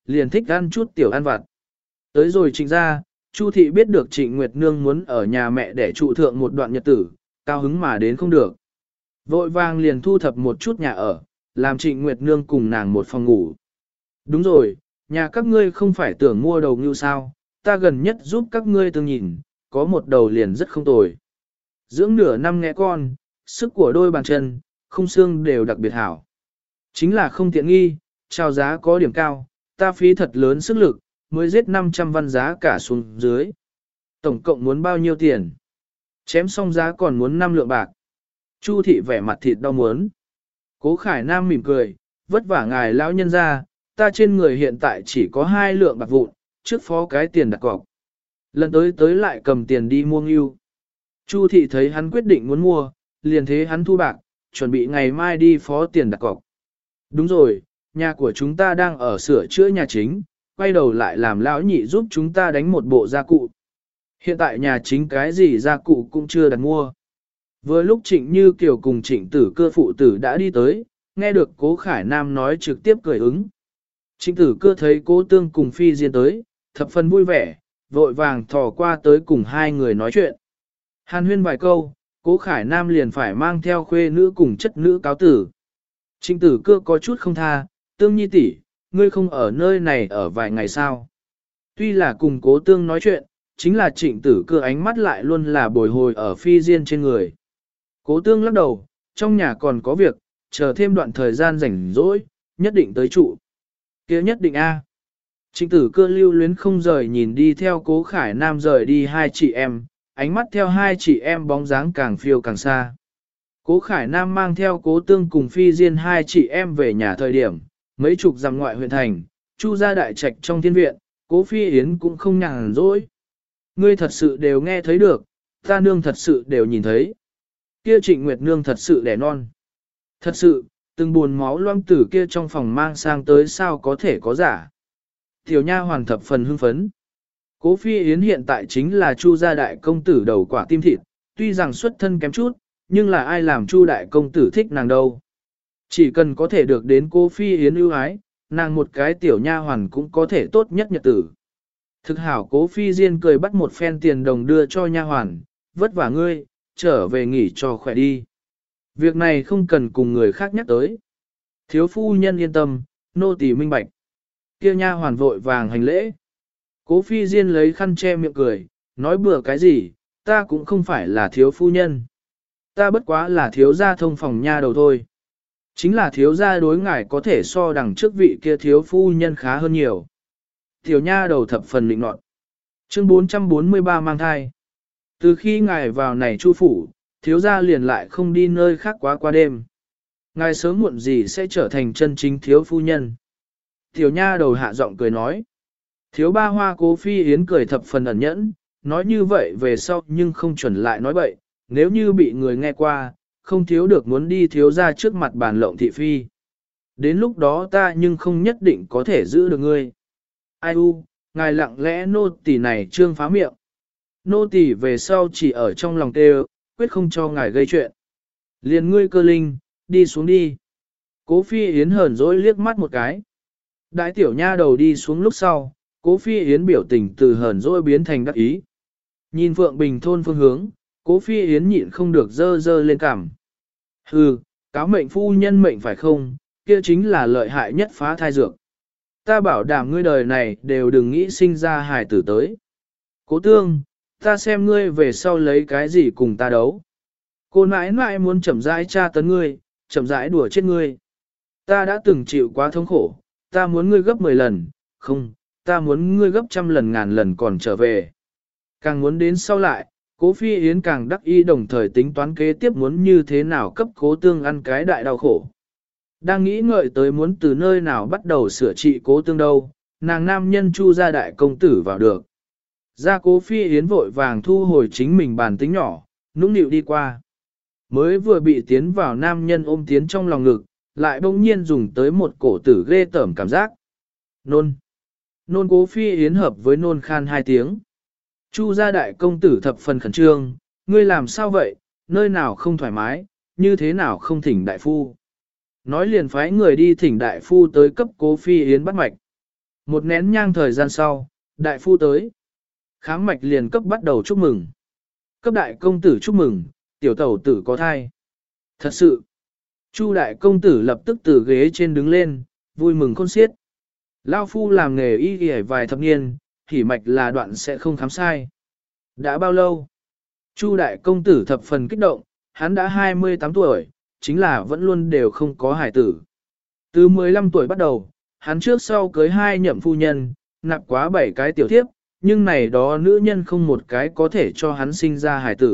liền thích ăn chút tiểu ăn vặt. Tới rồi Trịnh gia, Chu thị biết được Trịnh Nguyệt Nương muốn ở nhà mẹ để trụ thượng một đoạn nhật tử, cao hứng mà đến không được. Vội vàng liền thu thập một chút nhà ở, làm Trịnh Nguyệt Nương cùng nàng một phòng ngủ. Đúng rồi, nhà các ngươi không phải tưởng mua đầu ngưu sao, ta gần nhất giúp các ngươi tương nhìn, có một đầu liền rất không tồi. Dưỡng nửa năm nghe con, sức của đôi bàn chân, khung xương đều đặc biệt hảo. Chính là không tiện nghi, chào giá có điểm cao, ta phí thật lớn sức lực, mới giết 500 văn giá cả xuống dưới. Tổng cộng muốn bao nhiêu tiền? Chém xong giá còn muốn 5 lượng bạc. Chu thị vẻ mặt thịt đau muốn. Cố Khải Nam mỉm cười, vất vả ngài lão nhân ra, ta trên người hiện tại chỉ có 2 lượng bạc vụn, trước phó cái tiền đặt cọc. Lần tới lại cầm tiền đi mua ngưu. Chu thị thấy hắn quyết định muốn mua, liền thế hắn thu bạc, chuẩn bị ngày mai đi phó tiền đặt cọc. Đúng rồi, nhà của chúng ta đang ở sửa chữa nhà chính, quay đầu lại làm lão nhị giúp chúng ta đánh một bộ gia cụ. Hiện tại nhà chính cái gì gia cụ cũng chưa đặt mua. Vừa lúc Trịnh Như Kiều cùng Trịnh Tử Cơ phụ tử đã đi tới, nghe được Cố Khải Nam nói trực tiếp cười ứng. Trịnh Tử Cơ thấy Cố Tương cùng Phi Diên tới, thập phần vui vẻ, vội vàng thò qua tới cùng hai người nói chuyện. Hàn huyên vài câu, Cố Khải Nam liền phải mang theo khuê nữ cùng chất nữ cáo tử. Trịnh Tử Cơ có chút không tha, Tương Nhi tỷ, ngươi không ở nơi này ở vài ngày sao? Tuy là cùng Cố Tương nói chuyện, chính là Trịnh Tử Cơ ánh mắt lại luôn là bồi hồi ở Phi Diên trên người. Cố Tương lắc đầu, trong nhà còn có việc, chờ thêm đoạn thời gian rảnh rỗi, nhất định tới trụ. Kia nhất định a. Trịnh Tử Cơ lưu luyến không rời nhìn đi theo Cố Khải Nam rời đi hai chị em, ánh mắt theo hai chị em bóng dáng càng phiêu càng xa. Cố Khải Nam mang theo Cố Tương cùng Phi Diên hai chị em về nhà thời điểm, mấy chục dặm ngoại huyện thành, Chu gia đại trạch trong thiên viện, Cố Phi Yến cũng không nhàn rỗi. Ngươi thật sự đều nghe thấy được, ta nương thật sự đều nhìn thấy. Kia Trịnh Nguyệt Nương thật sự đẻ non. Thật sự, từng buồn máu loang tử kia trong phòng mang sang tới sao có thể có giả. Tiểu nha hoàn thập phần hưng phấn. Cố Phi Yến hiện tại chính là Chu gia đại công tử đầu quả tim thịt, tuy rằng xuất thân kém chút, nhưng là ai làm Chu đại công tử thích nàng đâu. Chỉ cần có thể được đến Cố Phi Yến ưu ái, nàng một cái tiểu nha hoàn cũng có thể tốt nhất nhật tử. Thực hảo Cố Phi Diên cười bắt một phen tiền đồng đưa cho nha hoàn, vất vả ngươi, trở về nghỉ cho khỏe đi. Việc này không cần cùng người khác nhắc tới. Thiếu phu nhân yên tâm, nô tỳ minh bạch. Kia nha hoàn vội vàng hành lễ. Cố Phi Diên lấy khăn che miệng cười, nói bừa cái gì, ta cũng không phải là thiếu phu nhân. Ta bất quá là thiếu gia thông phòng nha đầu thôi. Chính là thiếu gia đối ngài có thể so đằng trước vị kia thiếu phu nhân khá hơn nhiều. Tiểu nha đầu thập phần định nọt. Chương 443 mang thai. Từ khi ngài vào này chu phủ, thiếu gia liền lại không đi nơi khác quá qua đêm. Ngài sớm muộn gì sẽ trở thành chân chính thiếu phu nhân. Tiểu nha đầu hạ giọng cười nói. Thiếu ba hoa Cố Phi Yến cười thập phần ẩn nhẫn, nói như vậy về sau nhưng không chuẩn lại nói bậy, nếu như bị người nghe qua, không thiếu được muốn đi thiếu gia trước mặt bàn lộng thị phi. Đến lúc đó ta nhưng không nhất định có thể giữ được ngươi. Ai u, ngài lặng lẽ nô tỳ này trương phá miệng. Nô tỳ về sau chỉ ở trong lòng tê quyết không cho ngài gây chuyện. Liền ngươi Cơ Linh, đi xuống đi. Cố Phi Yến hờn dỗi liếc mắt một cái. Đại tiểu nha đầu đi xuống lúc sau, Cố Phi Yến biểu tình từ hờn dỗi biến thành đắc ý. Nhìn Phượng Bình thôn phương hướng, Cố Phi Yến nhịn không được dơ dơ lên cằm. Hừ, cáo mệnh phu nhân mệnh phải không, kia chính là lợi hại nhất phá thai dược. Ta bảo đảm ngươi đời này đều đừng nghĩ sinh ra hài tử tới. Cố Tương, ta xem ngươi về sau lấy cái gì cùng ta đấu. Cô nãi nãi muốn chậm rãi tra tấn ngươi, chậm rãi đùa chết ngươi. Ta đã từng chịu quá thống khổ, ta muốn ngươi gấp 10 lần, không, ta muốn ngươi gấp trăm lần ngàn lần còn trở về. Càng muốn đến sau lại, Cố Phi Yến càng đắc ý đồng thời tính toán kế tiếp muốn như thế nào cấp Cố Tương ăn cái đại đau khổ. Đang nghĩ ngợi tới muốn từ nơi nào bắt đầu sửa trị Cố Tương đâu, nàng nam nhân Chu gia đại công tử vào được. Ra Cố Phi Yến vội vàng thu hồi chính mình bàn tính nhỏ, nũng nịu đi qua. Mới vừa bị tiến vào nam nhân ôm tiến trong lòng ngực, lại bỗng nhiên dùng tới một cổ tử ghê tởm cảm giác. Nôn. Nôn Cố Phi Yến hợp với nôn khan 2 tiếng. Chu gia đại công tử thập phần khẩn trương, ngươi làm sao vậy, nơi nào không thoải mái, như thế nào không thỉnh đại phu. Nói liền phái người đi thỉnh đại phu tới cấp Cố Phi Yến bắt mạch. Một nén nhang thời gian sau, đại phu tới. Khám mạch liền cấp bắt đầu chúc mừng. Cấp đại công tử chúc mừng, tiểu tẩu tử có thai. Thật sự, Chu đại công tử lập tức từ ghế trên đứng lên, vui mừng khôn xiết. Lao phu làm nghề y y vài thập niên, thì mạch là đoạn sẽ không khám sai. Đã bao lâu? Chu đại công tử thập phần kích động, hắn đã 28 tuổi, chính là vẫn luôn đều không có hài tử. Từ 15 tuổi bắt đầu, hắn trước sau cưới 2 nhậm phu nhân, nạp quá 7 cái tiểu thiếp, nhưng này đó nữ nhân không một cái có thể cho hắn sinh ra hài tử.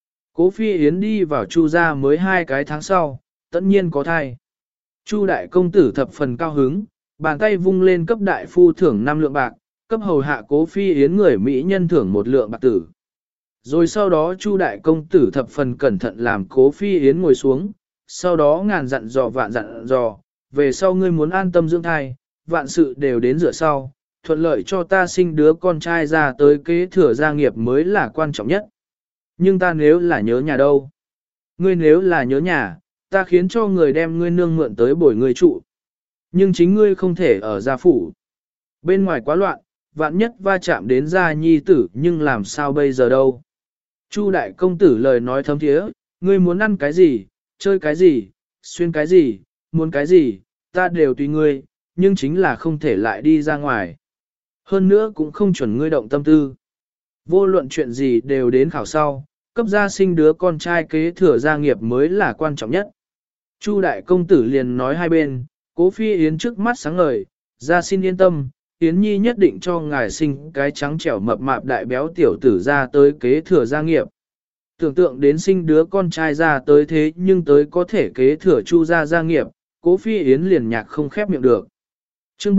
Cố Phi Yến đi vào Chu gia mới 2 cái tháng sau, tất nhiên có thai. Chu đại công tử thập phần cao hứng, bàn tay vung lên cấp đại phu thưởng 5 lượng bạc, cấp hầu hạ Cố Phi Yến người Mỹ nhân thưởng 1 lượng bạc tử. Rồi sau đó Chu đại công tử thập phần cẩn thận làm Cố Phi Yến ngồi xuống, sau đó ngàn dặn dò vạn dặn dò, về sau ngươi muốn an tâm dưỡng thai, vạn sự đều đến rửa sau, thuận lợi cho ta sinh đứa con trai ra tới kế thừa gia nghiệp mới là quan trọng nhất. Nhưng ta nếu là nhớ nhà đâu? Ngươi nếu là nhớ nhà, ta khiến cho người đem ngươi nương mượn tới bồi ngươi trụ. Nhưng chính ngươi không thể ở gia phủ. Bên ngoài quá loạn, vạn nhất va chạm đến gia nhi tử nhưng làm sao bây giờ đâu? Chu đại công tử lời nói thấm thiế, ngươi muốn ăn cái gì, chơi cái gì, xuyên cái gì, muốn cái gì, ta đều tùy ngươi, nhưng chính là không thể lại đi ra ngoài. Hơn nữa cũng không chuẩn ngươi động tâm tư. Vô luận chuyện gì đều đến khảo sau, cấp gia sinh đứa con trai kế thừa gia nghiệp mới là quan trọng nhất. Chu đại công tử liền nói hai bên, Cố Phi Yến trước mắt sáng ngời, gia xin yên tâm, Yến Nhi nhất định cho ngài sinh cái trắng trẻo mập mạp đại béo tiểu tử ra tới kế thừa gia nghiệp. Tưởng tượng đến sinh đứa con trai ra tới thế nhưng tới có thể kế thừa Chu gia gia nghiệp, Cố Phi Yến liền nhạc không khép miệng được. Chương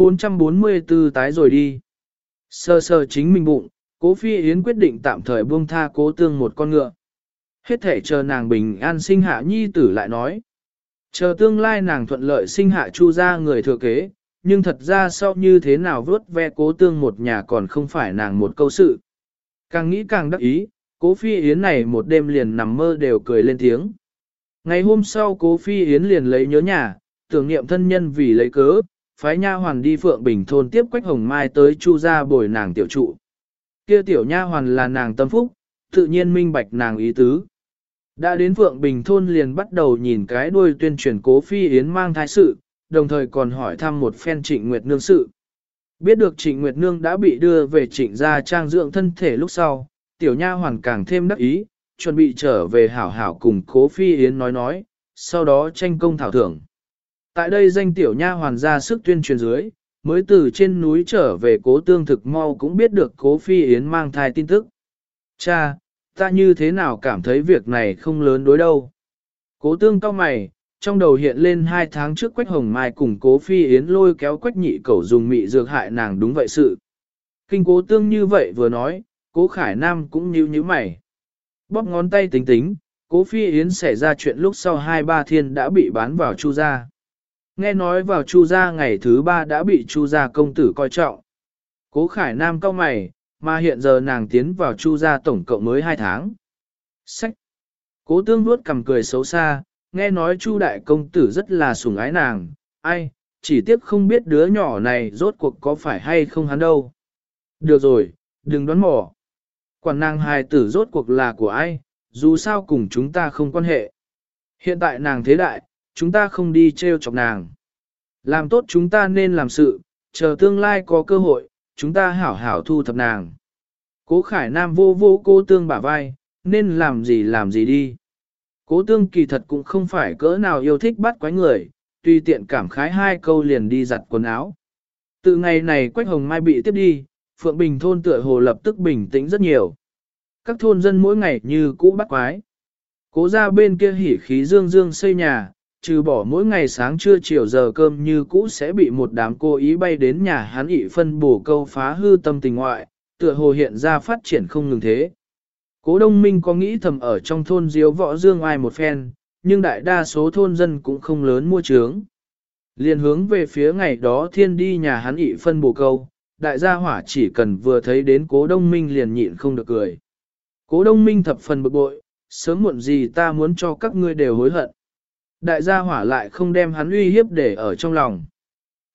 444 tái rồi đi. Sơ sơ chính mình bụng, Cố Phi Yến quyết định tạm thời buông tha Cố Tương một con ngựa. Hết thể chờ nàng bình an sinh hạ nhi tử lại nói. Chờ tương lai nàng thuận lợi sinh hạ Chu gia người thừa kế, nhưng thật ra sau như thế nào vớt ve Cố Tương một nhà còn không phải nàng một câu sự. Càng nghĩ càng đắc ý, Cố Phi Yến này một đêm liền nằm mơ đều cười lên tiếng. Ngày hôm sau Cố Phi Yến liền lấy nhớ nhà, tưởng niệm thân nhân vì lấy cớ, phái nha hoàn đi Phượng Bình thôn tiếp Quách Hồng Mai tới Chu gia bồi nàng tiểu trụ. Kia tiểu nha hoàn là nàng tâm phúc, tự nhiên minh bạch nàng ý tứ. Đã đến Phượng Bình thôn liền bắt đầu nhìn cái đuôi tuyên truyền Cố Phi Yến mang thai sự, đồng thời còn hỏi thăm một phen Trịnh Nguyệt Nương sự. Biết được Trịnh Nguyệt Nương đã bị đưa về Trịnh gia trang dưỡng thân thể lúc sau, tiểu nha hoàn càng thêm đắc ý, chuẩn bị trở về hảo hảo cùng Cố Phi Yến nói, sau đó tranh công thảo thưởng. Tại đây danh tiểu nha hoàn ra sức tuyên truyền dưới, mới từ trên núi trở về Cố Tương thực mau cũng biết được Cố Phi Yến mang thai tin tức. Cha, ta như thế nào cảm thấy việc này không lớn đối đâu. Cố Tương cau mày, trong đầu hiện lên 2 tháng trước Quách Hồng Mai cùng Cố Phi Yến lôi kéo Quách Nhị Cẩu dùng mị dược hại nàng đúng vậy sự. Kinh Cố Tương như vậy vừa nói, Cố Khải Nam cũng nhíu mày. Bóp ngón tay tính tính, Cố Phi Yến xảy ra chuyện lúc sau 2-3 thiên đã bị bán vào Chu gia. Nghe nói vào Chu gia ngày thứ 3 đã bị Chu gia công tử coi trọng. Cố Khải Nam cau mày, mà hiện giờ nàng tiến vào Chu gia tổng cộng mới 2 tháng. Sách! Cố Tương nuốt cằm cười xấu xa, nghe nói Chu đại công tử rất là sủng ái nàng, ai, chỉ tiếc không biết đứa nhỏ này rốt cuộc có phải hay không hắn đâu. Được rồi, đừng đoán mò. Quản nàng hài tử rốt cuộc là của ai, dù sao cùng chúng ta không quan hệ. Hiện tại nàng thế đại, chúng ta không đi trêu chọc nàng. Làm tốt chúng ta nên làm sự, chờ tương lai có cơ hội, chúng ta hảo hảo thu thập nàng. Cố Khải Nam vô vô Cố Tương bả vai, nên làm gì đi. Cố Tương kỳ thật cũng không phải cỡ nào yêu thích bắt quái người, tùy tiện cảm khái 2 câu liền đi giặt quần áo. Từ ngày này Quách Hồng Mai bị tiếp đi, Phượng Bình thôn tựa hồ lập tức bình tĩnh rất nhiều. Các thôn dân mỗi ngày như cũ bắt quái. Cố gia bên kia hỉ khí dương dương xây nhà, trừ bỏ mỗi ngày sáng trưa chiều giờ cơm như cũ sẽ bị một đám cô ý bay đến nhà hắn ị phân bổ câu phá hư tâm tình ngoại, tựa hồ hiện ra phát triển không ngừng thế. Cố Đông Minh có nghĩ thầm ở trong thôn diếu võ dương ai một phen, nhưng đại đa số thôn dân cũng không lớn mua trướng. Liên hướng về phía ngày đó thiên đi nhà hắn ị phân bổ câu, đại gia hỏa chỉ cần vừa thấy đến Cố Đông Minh liền nhịn không được cười. Cố Đông Minh thập phần bực bội, sớm muộn gì ta muốn cho các ngươi đều hối hận. Đại gia hỏa lại không đem hắn uy hiếp để ở trong lòng.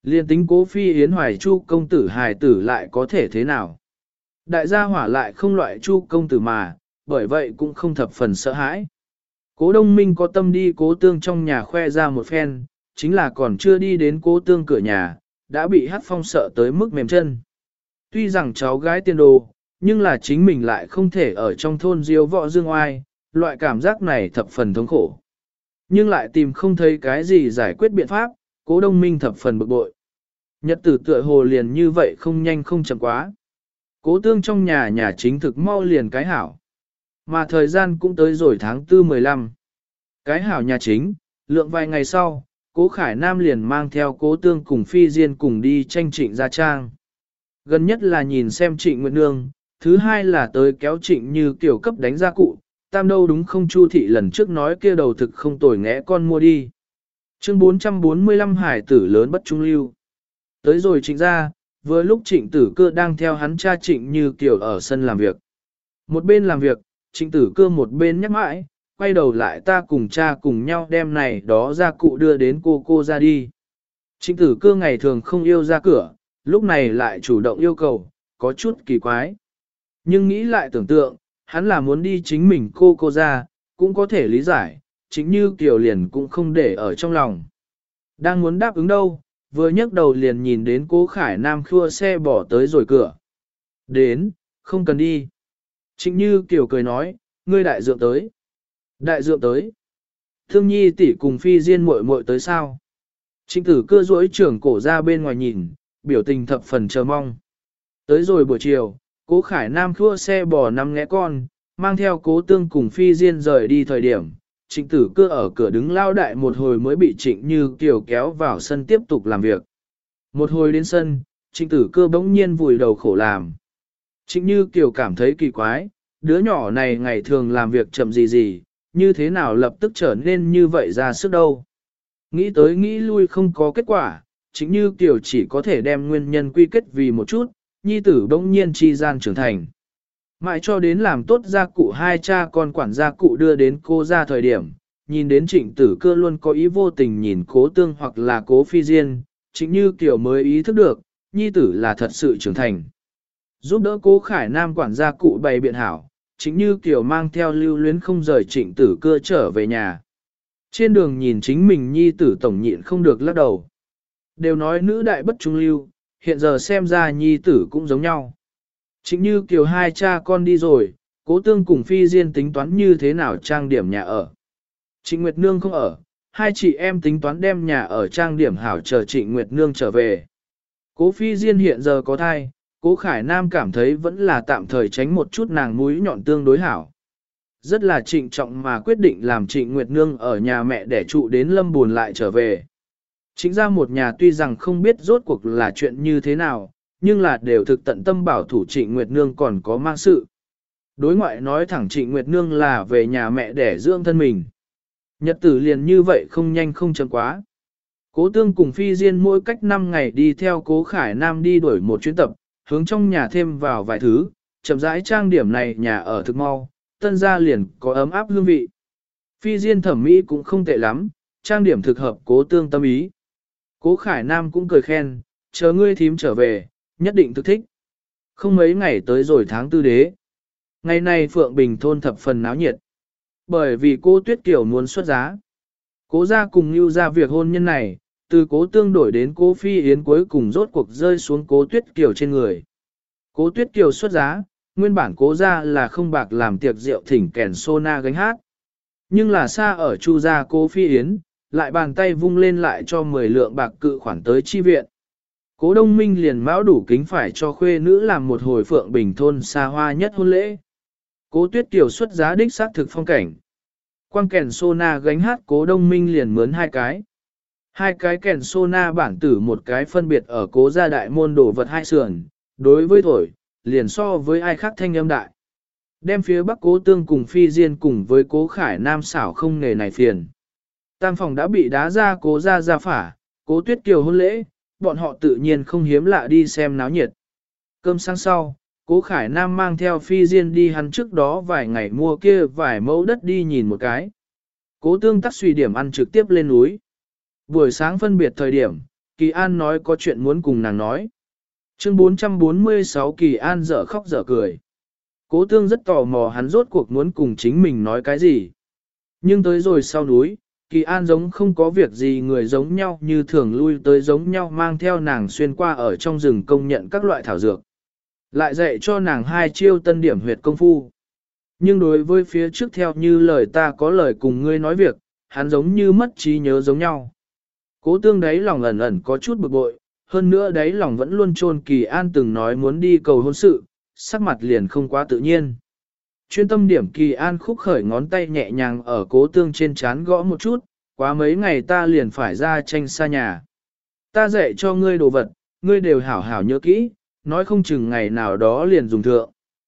Liên tính Cố Phi Yến hoài Chu công tử hài tử lại có thể thế nào? Đại gia hỏa lại không loại Chu công tử mà, bởi vậy cũng không thập phần sợ hãi. Cố Đông Minh có tâm đi Cố Tương trong nhà khoe ra một phen, chính là còn chưa đi đến Cố Tương cửa nhà, đã bị Hắc Phong sợ tới mức mềm chân. Tuy rằng cháu gái tiên đồ, nhưng là chính mình lại không thể ở trong thôn diếu võ dương oai, loại cảm giác này thập phần thống khổ. Nhưng lại tìm không thấy cái gì giải quyết biện pháp, Cố Đông Minh thập phần bực bội. Nhật tử tựa hồ liền như vậy không nhanh không chậm quá. Cố Tương trong nhà chính thực mau liền cái hảo. Mà thời gian cũng tới rồi tháng 4 15. Cái hảo nhà chính, lượng vài ngày sau, Cố Khải Nam liền mang theo Cố Tương cùng Phi Diên cùng đi tranh Trịnh Gia Trang. Gần nhất là nhìn xem Trịnh Nguyệt Nương, thứ hai là tới kéo Trịnh Như kiểu cấp đánh gia cụ, tam đâu đúng không Chu thị lần trước nói kia đầu thực không tồi ngẽ con mua đi. Chương 445 hải tử lớn bất trung lưu. Tới rồi Trịnh gia, vừa lúc Trịnh Tử Cơ đang theo hắn cha Trịnh Như kiểu ở sân làm việc. Một bên làm việc, Trịnh Tử Cơ một bên nhắc mãi, quay đầu lại ta cùng cha cùng nhau đem này đó gia cụ đưa đến cô ra đi. Trịnh Tử Cơ ngày thường không yêu ra cửa, lúc này lại chủ động yêu cầu, có chút kỳ quái. Nhưng nghĩ lại tưởng tượng, hắn là muốn đi chính mình cô ra, cũng có thể lý giải, chính như Kiều liền cũng không để ở trong lòng. Đang muốn đáp ứng đâu, vừa nhấc đầu liền nhìn đến Cố Khải Nam khua xe bỏ tới rồi cửa. Đến, không cần đi. Trịnh Như Kiều cười nói, ngươi đại dượng tới. Đại dượng tới. Thương Nhi tỷ cùng Phi Diên muội muội tới sao? Trịnh Tử Cơ duỗi trưởng cổ ra bên ngoài nhìn, biểu tình thập phần chờ mong. Tới rồi buổi chiều, Cố Khải Nam khua xe bò năm ngẽ con, mang theo Cố Tương cùng Phi Diên rời đi thời điểm. Trịnh Tử Cơ ở cửa đứng lao đại một hồi mới bị Trịnh Như Kiều kéo vào sân tiếp tục làm việc. Một hồi đến sân, Trịnh Tử Cơ bỗng nhiên vùi đầu khổ làm. Trịnh Như Kiều cảm thấy kỳ quái, đứa nhỏ này ngày thường làm việc chậm gì, như thế nào lập tức trở nên như vậy ra sức đâu. Nghĩ tới nghĩ lui không có kết quả, Trịnh Như Kiều chỉ có thể đem nguyên nhân quy kết vì một chút, nhi tử bỗng nhiên chi gian trưởng thành. Mãi cho đến làm tốt gia cụ hai cha con quản gia cụ đưa đến cô ra thời điểm, nhìn đến Trịnh Tử Cơ luôn có ý vô tình nhìn Cố Tương hoặc là Cố Phi Diên, Trịnh Như Kiều mới ý thức được, nhi tử là thật sự trưởng thành. Giúp đỡ Cố Khải Nam quản gia cụ bày biện hảo, Trịnh Như Kiều mang theo lưu luyến không rời Trịnh Tử Cơ trở về nhà. Trên đường nhìn chính mình nhi tử tổng nhịn không được lắc đầu. Đều nói nữ đại bất trung lưu, hiện giờ xem ra nhi tử cũng giống nhau. Trịnh Như Kiều hai cha con đi rồi, Cố Tương cùng Phi Diên tính toán như thế nào trang điểm nhà ở. Trịnh Nguyệt Nương không ở, hai chị em tính toán đem nhà ở trang điểm hảo chờ Trịnh Nguyệt Nương trở về. Cố Phi Diên hiện giờ có thai, Cố Khải Nam cảm thấy vẫn là tạm thời tránh một chút nàng mũi nhọn tương đối hảo. Rất là trịnh trọng mà quyết định làm Trịnh Nguyệt Nương ở nhà mẹ để trụ đến Lâm Buồn lại trở về. Chính ra một nhà tuy rằng không biết rốt cuộc là chuyện như thế nào, nhưng là đều thực tận tâm bảo thủ Trịnh Nguyệt Nương còn có mang sự. Đối ngoại nói thẳng Trịnh Nguyệt Nương là về nhà mẹ để dưỡng thân mình. Nhật tử liền như vậy không nhanh không chậm quá. Cố Tương cùng Phi Diên mỗi cách 5 ngày đi theo Cố Khải Nam đi đuổi một chuyến tập, hướng trong nhà thêm vào vài thứ, chậm rãi trang điểm này nhà ở thực mau, tân gia liền có ấm áp hương vị. Phi Diên thẩm mỹ cũng không tệ lắm, trang điểm thực hợp Cố Tương tâm ý. Cố Khải Nam cũng cười khen, chờ ngươi thím trở về, nhất định thực thích. Không mấy ngày tới rồi tháng tư đế. Ngày nay Phượng Bình thôn thập phần náo nhiệt. Bởi vì cô Tuyết Kiều muốn xuất giá. Cố gia cùng Nưu ra việc hôn nhân này, từ Cố Tương đổi đến Cố Phi Yến cuối cùng rốt cuộc rơi xuống Cố Tuyết Kiều trên người. Cố Tuyết Kiều xuất giá, nguyên bản Cố gia là không bạc làm tiệc rượu thỉnh kèn sona gánh hát. Nhưng là xa ở Chu gia Cố Phi Yến, lại bàn tay vung lên lại cho 10 lượng bạc cự khoản tới chi viện. Cố Đông Minh liền mão đủ kính phải cho khuê nữ làm một hồi Phượng Bình thôn xa hoa nhất hôn lễ. Cố Tuyết Kiều xuất giá đích xác thực phong cảnh. Quang kèn sona gánh hát Cố Đông Minh liền mướn hai cái. Hai cái kèn sona bản tử một cái phân biệt ở Cố gia đại môn đổ vật hai sườn, đối với thổi, liền so với ai khác thanh âm đại. Đem phía Bắc Cố Tương cùng Phi Diên cùng với Cố Khải Nam xảo không nghề này phiền. Tam phòng đã bị đá ra Cố gia ra phả, Cố Tuyết Kiều hôn lễ, bọn họ tự nhiên không hiếm lạ đi xem náo nhiệt. Cơm sáng sau, Cố Khải Nam mang theo Phi Diên đi hắn trước đó vài ngày mua kia vài mẫu đất đi nhìn một cái. Cố Tương tắc suy điểm ăn trực tiếp lên núi. Buổi sáng phân biệt thời điểm, Kỳ An nói có chuyện muốn cùng nàng nói. Chương 446 Kỳ An dở khóc dở cười. Cố Tương rất tò mò hắn rốt cuộc muốn cùng chính mình nói cái gì. Nhưng tới rồi sau núi, Kỳ An giống không có việc gì người giống nhau như thường lui tới giống nhau mang theo nàng xuyên qua ở trong rừng công nhận các loại thảo dược. Lại dạy cho nàng 2 chiêu tân điểm huyệt công phu. Nhưng đối với phía trước theo như lời ta có lời cùng ngươi nói việc, hắn giống như mất trí nhớ giống nhau. Cố Tương đấy lòng ẩn ẩn có chút bực bội, hơn nữa đấy lòng vẫn luôn chôn Kỳ An từng nói muốn đi cầu hôn sự, sắc mặt liền không quá tự nhiên. Chuyên tâm điểm Kỳ An khúc khởi ngón tay nhẹ nhàng ở Cố Tương trên trán gõ một chút, quá mấy ngày ta liền phải ra tranh xa nhà. Ta dạy cho ngươi đồ vật, ngươi đều hảo hảo nhớ kỹ, nói không chừng ngày nào đó liền dùng thượng.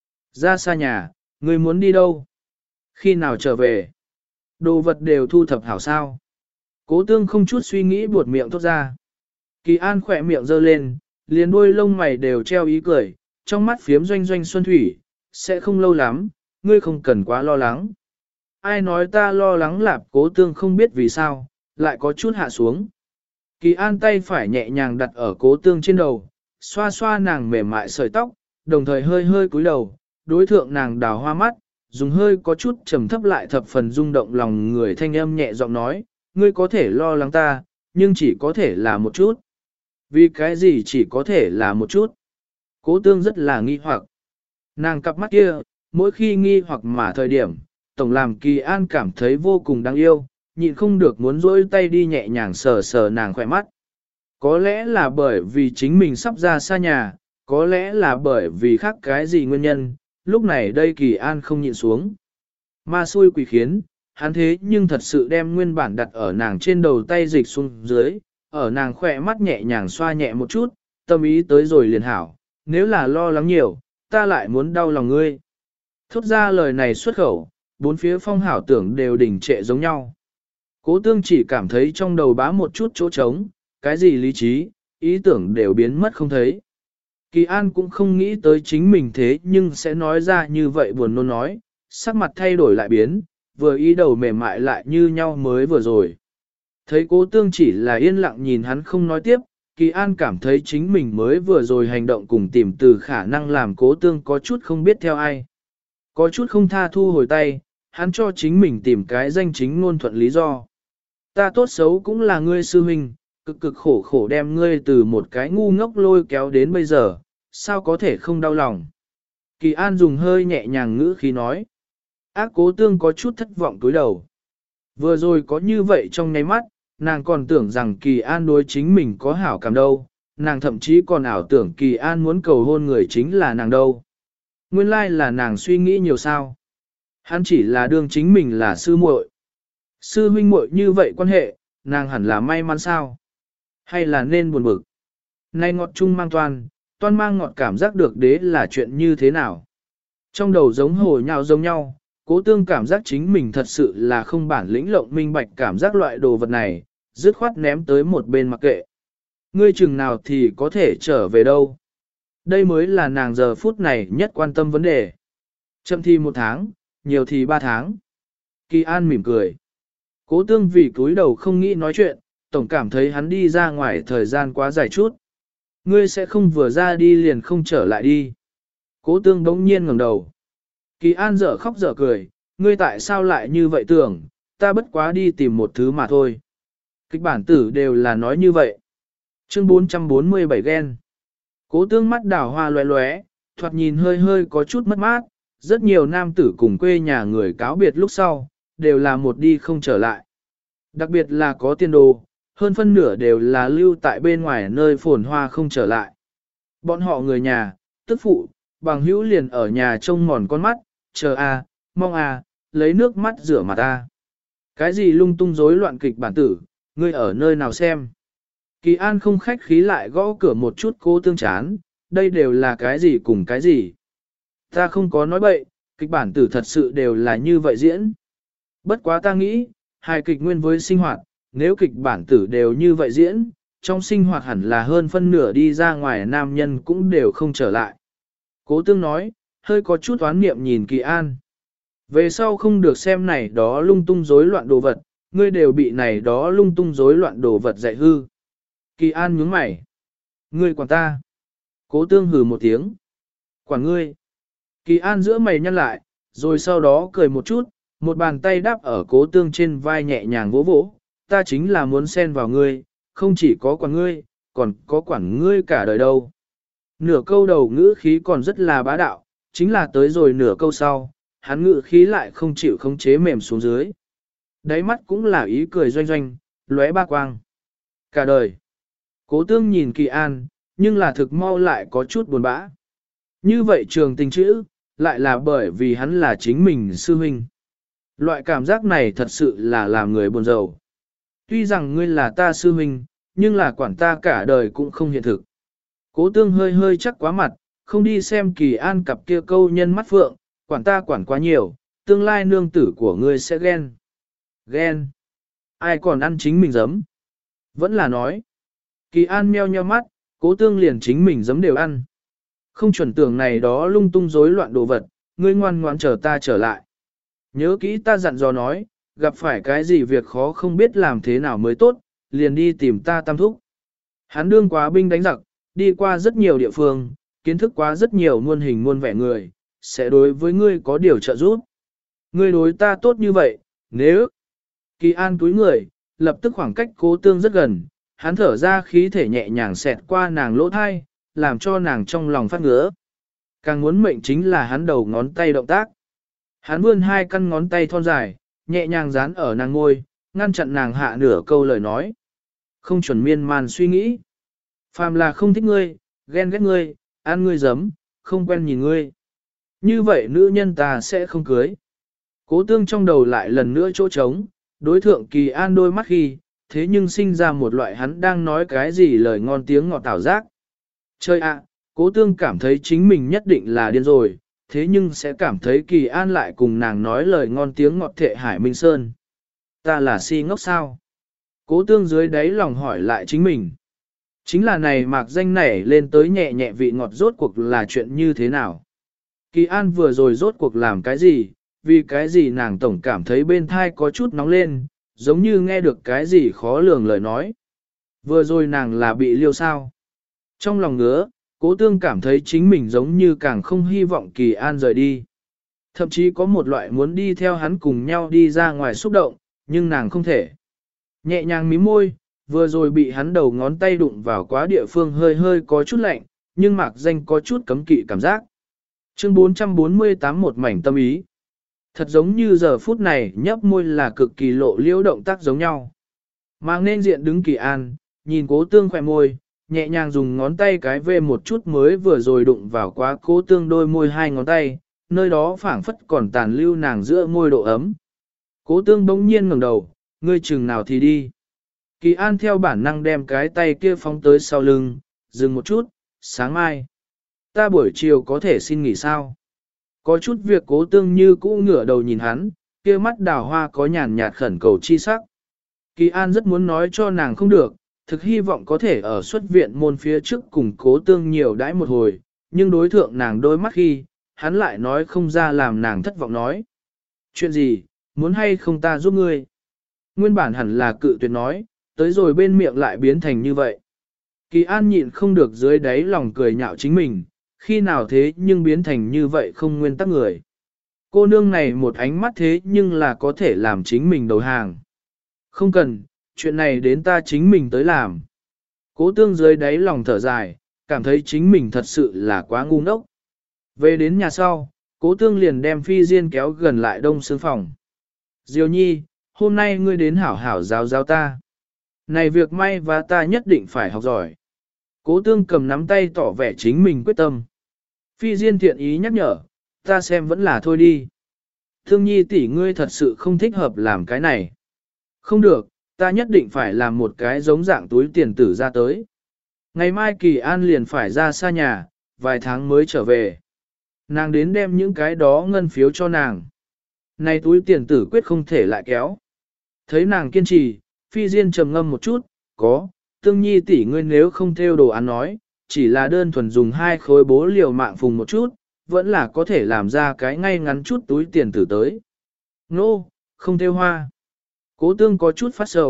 Ra xa nhà, ngươi muốn đi đâu? Khi nào trở về? Đồ vật đều thu thập hảo sao? Cố Tương không chút suy nghĩ buột miệng thốt ra. Kỳ An khỏe miệng giơ lên, liền đuôi lông mày đều treo ý cười, trong mắt phiếm doanh doanh xuân thủy, sẽ không lâu lắm, ngươi không cần quá lo lắng. Ai nói ta lo lắng lạp? Cố Tương không biết vì sao, lại có chút hạ xuống. Kỳ An tay phải nhẹ nhàng đặt ở Cố Tương trên đầu, xoa xoa nàng mềm mại sợi tóc, đồng thời hơi hơi cúi đầu, đối thượng nàng đào hoa mắt, dùng hơi có chút trầm thấp lại thập phần rung động lòng người thanh âm nhẹ giọng nói, ngươi có thể lo lắng ta, nhưng chỉ có thể là một chút. Vì cái gì chỉ có thể là một chút? Cố Tương rất là nghi hoặc. Nàng cặp mắt kia, mỗi khi nghi hoặc mà thời điểm, tổng làm Kỳ An cảm thấy vô cùng đáng yêu, nhịn không được muốn dỗi tay đi nhẹ nhàng sờ sờ nàng khỏe mắt. Có lẽ là bởi vì chính mình sắp ra xa nhà, có lẽ là bởi vì khác cái gì nguyên nhân, lúc này đây Kỳ An không nhịn xuống. Ma xui quỷ khiến, hắn thế nhưng thật sự đem nguyên bản đặt ở nàng trên đầu tay dịch xuống dưới, ở nàng khỏe mắt nhẹ nhàng xoa nhẹ một chút, tâm ý tới rồi liền hảo, nếu là lo lắng nhiều, ta lại muốn đau lòng ngươi. Thốt ra lời này xuất khẩu, bốn phía phong hảo tưởng đều đỉnh trệ giống nhau. Cố Tương chỉ cảm thấy trong đầu bá một chút chỗ trống, cái gì lý trí, ý tưởng đều biến mất không thấy. Kỳ An cũng không nghĩ tới chính mình thế nhưng sẽ nói ra như vậy buồn nôn nói, sắc mặt thay đổi lại biến, vừa ý đầu mềm mại lại như nhau mới vừa rồi. Thấy Cố Tương chỉ là yên lặng nhìn hắn không nói tiếp, Kỳ An cảm thấy chính mình mới vừa rồi hành động cùng tìm từ khả năng làm Cố Tương có chút không biết theo ai. Có chút không tha thu hồi tay, hắn cho chính mình tìm cái danh chính ngôn thuận lý do. Ta tốt xấu cũng là ngươi sư huynh, cực cực khổ khổ đem ngươi từ một cái ngu ngốc lôi kéo đến bây giờ, sao có thể không đau lòng. Kỳ An dùng hơi nhẹ nhàng ngữ khí nói. Ác Cố Tương có chút thất vọng cúi đầu. Vừa rồi có như vậy trong nháy mắt, nàng còn tưởng rằng Kỳ An đối chính mình có hảo cảm đâu, nàng thậm chí còn ảo tưởng Kỳ An muốn cầu hôn người chính là nàng đâu. Nguyên lai là nàng suy nghĩ nhiều sao. Hắn chỉ là đương chính mình là sư muội. Sư huynh muội như vậy quan hệ, nàng hẳn là may mắn sao? Hay là nên buồn bực? Nay ngọt chung mang toan, toan mang ngọt cảm giác được đế là chuyện như thế nào? Trong đầu giống hồ nhào giống nhau, Cố Tương cảm giác chính mình thật sự là không bản lĩnh lộng minh bạch cảm giác loại đồ vật này, dứt khoát ném tới một bên mặc kệ. Ngươi chừng nào thì có thể trở về đâu? Đây mới là nàng giờ phút này nhất quan tâm vấn đề. Chậm thì 1 tháng, nhiều thì 3 tháng. Kỳ An mỉm cười. Cố Tương vì cúi đầu không nghĩ nói chuyện, tổng cảm thấy hắn đi ra ngoài thời gian quá dài chút. Ngươi sẽ không vừa ra đi liền không trở lại đi. Cố Tương đống nhiên ngẩng đầu. Kỳ An dở khóc dở cười, ngươi tại sao lại như vậy tưởng, ta bất quá đi tìm một thứ mà thôi. Kịch bản tử đều là nói như vậy. Chương 447 ghen. Cố Tương mắt đảo hoa loé loé, thoạt nhìn hơi hơi có chút mất mát, rất nhiều nam tử cùng quê nhà người cáo biệt lúc sau, đều là một đi không trở lại. Đặc biệt là có tiền đồ, hơn phân nửa đều là lưu tại bên ngoài nơi phồn hoa không trở lại. Bọn họ người nhà, tức phụ, bằng hữu liền ở nhà trông mòn con mắt, chờ mong lấy nước mắt rửa mặt Cái gì lung tung rối loạn kịch bản tử, ngươi ở nơi nào xem. Kỳ An không khách khí lại gõ cửa một chút Cố Tương chán, đây đều là cái gì cùng cái gì. Ta không có nói bậy, kịch bản tử thật sự đều là như vậy diễn. Bất quá ta nghĩ, hài kịch nguyên với sinh hoạt, nếu kịch bản tử đều như vậy diễn, trong sinh hoạt hẳn là hơn phân nửa đi ra ngoài nam nhân cũng đều không trở lại. Cố Tương nói, hơi có chút oán niệm nhìn Kỳ An. Về sau không được xem này đó lung tung rối loạn đồ vật, ngươi đều bị này đó lung tung rối loạn đồ vật dạy hư. Kỳ An nhướng mày. Ngươi quản ta. Cố tương hừ một tiếng. Quản ngươi. Kỳ An giữa mày nhăn lại, rồi sau đó cười một chút, một bàn tay đáp ở cố tương trên vai nhẹ nhàng vỗ vỗ. Ta chính là muốn xen vào ngươi, không chỉ có quản ngươi, còn có quản ngươi cả đời đâu. Nửa câu đầu ngữ khí còn rất là bá đạo, chính là tới rồi nửa câu sau, hắn ngữ khí lại không chịu khống chế mềm xuống dưới. Đáy mắt cũng là ý cười doanh doanh, lóe ba quang. Cả đời. Cố tương nhìn Kỳ An, nhưng là thực mau lại có chút buồn bã. Như vậy trường tình chữ, lại là bởi vì hắn là chính mình sư huynh. Loại cảm giác này thật sự là làm người buồn rầu. Tuy rằng ngươi là ta sư huynh, nhưng là quản ta cả đời cũng không hiện thực. Cố tương hơi hơi chắc quá mặt, không đi xem Kỳ An cặp kia câu nhân mắt phượng, quản ta quản quá nhiều, tương lai nương tử của ngươi sẽ ghen. Ghen. Ai còn ăn chính mình giấm? Vẫn là nói. Kỳ An meo nheo mắt, cố tương liền chính mình giấm đều ăn. Không chuẩn tưởng này đó lung tung rối loạn đồ vật, ngươi ngoan ngoãn chờ ta trở lại. Nhớ kỹ ta dặn dò nói, gặp phải cái gì việc khó không biết làm thế nào mới tốt, liền đi tìm ta tam thúc. Hắn đương quá binh đánh giặc, đi qua rất nhiều địa phương, kiến thức quá rất nhiều muôn hình muôn vẻ người, sẽ đối với ngươi có điều trợ giúp. Ngươi đối ta tốt như vậy, nếu... Kỳ An túi người, lập tức khoảng cách cố tương rất gần, hắn thở ra khí thể nhẹ nhàng xẹt qua nàng lỗ thai, làm cho nàng trong lòng phát ngứa. Càng muốn mệnh chính là hắn đầu ngón tay động tác. Hắn vươn hai căn ngón tay thon dài, nhẹ nhàng dán ở nàng ngôi, ngăn chặn nàng hạ nửa câu lời nói. Không chuẩn miên man suy nghĩ. Phàm là không thích ngươi, ghen ghét ngươi, ăn ngươi giấm, không quen nhìn ngươi. Như vậy nữ nhân ta sẽ không cưới. Cố tương trong đầu lại lần nữa chỗ trống, đối thượng Kỳ An đôi mắt khi, thế nhưng sinh ra một loại hắn đang nói cái gì lời ngon tiếng ngọt tảo giác. Chơi ạ, cố tương cảm thấy chính mình nhất định là điên rồi, thế nhưng sẽ cảm thấy Kỳ An lại cùng nàng nói lời ngon tiếng ngọt thệ Hải Minh Sơn. Ta là si ngốc sao? Cố tương dưới đáy lòng hỏi lại chính mình. Chính là này mạc danh nảy lên tới nhẹ nhẹ vị ngọt rốt cuộc là chuyện như thế nào? Kỳ An vừa rồi rốt cuộc làm cái gì? Vì cái gì nàng tổng cảm thấy bên thai có chút nóng lên, giống như nghe được cái gì khó lường lời nói. Vừa rồi nàng là bị liêu sao? Trong lòng ngứa, cố tương cảm thấy chính mình giống như càng không hy vọng Kỳ An rời đi. Thậm chí có một loại muốn đi theo hắn cùng nhau đi ra ngoài xúc động, nhưng nàng không thể. Nhẹ nhàng mím môi, vừa rồi bị hắn đầu ngón tay đụng vào quá địa phương hơi hơi có chút lạnh, nhưng mạc danh có chút cấm kỵ cảm giác. Chương 448 một mảnh tâm ý. Thật giống như giờ phút này nhấp môi là cực kỳ lộ liễu động tác giống nhau. Mang nên diện đứng Kỳ An, nhìn cố tương khỏe môi, nhẹ nhàng dùng ngón tay cái về một chút mới vừa rồi đụng vào quá cố tương đôi môi hai ngón tay, nơi đó phảng phất còn tàn lưu nàng giữa môi độ ấm. Cố tương bỗng nhiên ngẩng đầu, ngươi chừng nào thì đi. Kỳ An theo bản năng đem cái tay kia phóng tới sau lưng, dừng một chút, sáng mai. Ta buổi chiều có thể xin nghỉ sao? Có chút việc cố tương như cũ ngửa đầu nhìn hắn, kia mắt đào hoa có nhàn nhạt khẩn cầu chi sắc. Kỳ An rất muốn nói cho nàng không được, thực hy vọng có thể ở xuất viện môn phía trước cùng cố tương nhiều đãi một hồi, nhưng đối thượng nàng đôi mắt khi, hắn lại nói không ra làm nàng thất vọng nói. Chuyện gì, muốn hay không ta giúp ngươi? Nguyên bản hẳn là cự tuyệt nói, tới rồi bên miệng lại biến thành như vậy. Kỳ An nhịn không được dưới đáy lòng cười nhạo chính mình, khi nào thế nhưng biến thành như vậy không nguyên tắc người. Cô nương này một ánh mắt thế nhưng là có thể làm chính mình đầu hàng. Không cần, chuyện này đến ta chính mình tới làm. Cố tương dưới đáy lòng thở dài, cảm thấy chính mình thật sự là quá ngu ngốc. Về đến nhà sau, cố tương liền đem Phi Diên kéo gần lại đông sương phòng. Diêu nhi, hôm nay ngươi đến hảo hảo giáo giáo ta. Này việc may và ta nhất định phải học giỏi. Cố tương cầm nắm tay tỏ vẻ chính mình quyết tâm. Phi Diên thiện ý nhắc nhở, ta xem vẫn là thôi đi. Thương nhi tỷ ngươi thật sự không thích hợp làm cái này. Không được, ta nhất định phải làm một cái giống dạng túi tiền tử ra tới. Ngày mai Kỳ An liền phải ra xa nhà, vài tháng mới trở về. Nàng đến đem những cái đó ngân phiếu cho nàng. Này túi tiền tử quyết không thể lại kéo. Thấy nàng kiên trì, Phi Diên trầm ngâm một chút, có, tương nhi tỷ ngươi nếu không theo đồ án nói, chỉ là đơn thuần dùng hai khối bố liều mạng phùng một chút, vẫn là có thể làm ra cái ngay ngắn chút túi tiền tử tới. Nô, không theo hoa. Cố tương có chút phát sầu,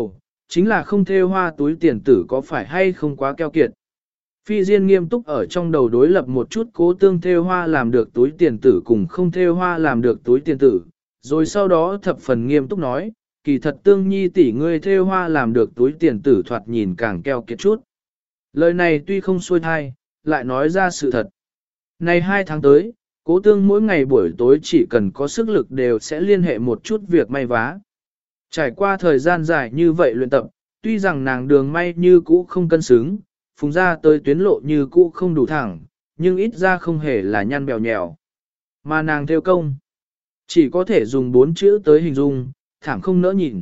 chính là không thêu hoa túi tiền tử có phải hay không quá keo kiệt. Phi Diên nghiêm túc ở trong đầu đối lập một chút Cố Tương thêu hoa làm được túi tiền tử cùng không thêu hoa làm được túi tiền tử, rồi sau đó thập phần nghiêm túc nói, kỳ thật Tương Nhi tỷ ngươi thêu hoa làm được túi tiền tử thoạt nhìn càng keo kiệt chút. Lời này tuy không xuôi thai, lại nói ra sự thật. Này 2 tháng tới, Cố Tương mỗi ngày buổi tối chỉ cần có sức lực đều sẽ liên hệ một chút việc may vá. Trải qua thời gian dài như vậy luyện tập, tuy rằng nàng đường may như cũ không cân xứng, phùng ra tới tuyến lộ như cũ không đủ thẳng, nhưng ít ra không hề là nhăn bèo nhèo. Mà nàng theo công, chỉ có thể dùng 4 chữ tới hình dung, thảm không nỡ nhìn.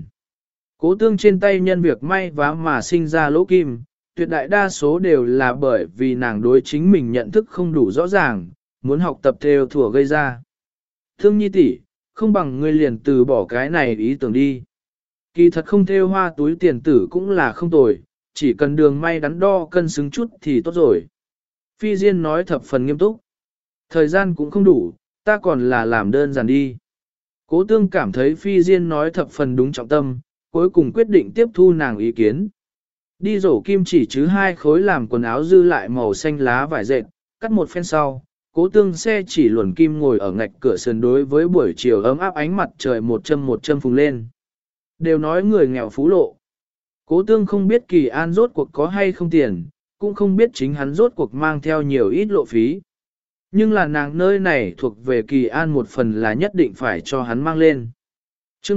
Cố Tương trên tay nhân việc may vá mà sinh ra lỗ kim, tuyệt đại đa số đều là bởi vì nàng đối chính mình nhận thức không đủ rõ ràng, muốn học tập theo thủa gây ra. Thương Nhi tỷ, không bằng ngươi liền từ bỏ cái này ý tưởng đi. Kỳ thật không theo hoa túi tiền tử cũng là không tồi, chỉ cần đường may đắn đo cân xứng chút thì tốt rồi. Phi Diên nói thập phần nghiêm túc. Thời gian cũng không đủ, ta còn là làm đơn giản đi. Cố Tương cảm thấy Phi Diên nói thập phần đúng trọng tâm, cuối cùng quyết định tiếp thu nàng ý kiến. Đi rổ kim chỉ chứ 2 khối làm quần áo dư lại màu xanh lá vải dệt, cắt một phen sau, Cố Tương xe chỉ luồn kim ngồi ở ngạch cửa sườn đối với buổi chiều ấm áp ánh mặt trời một châm phùng lên. Đều nói người nghèo phú lộ. Cố Tương không biết Kỳ An rốt cuộc có hay không tiền, cũng không biết chính hắn rốt cuộc mang theo nhiều ít lộ phí. Nhưng là nàng nơi này thuộc về Kỳ An một phần là nhất định phải cho hắn mang lên. Chương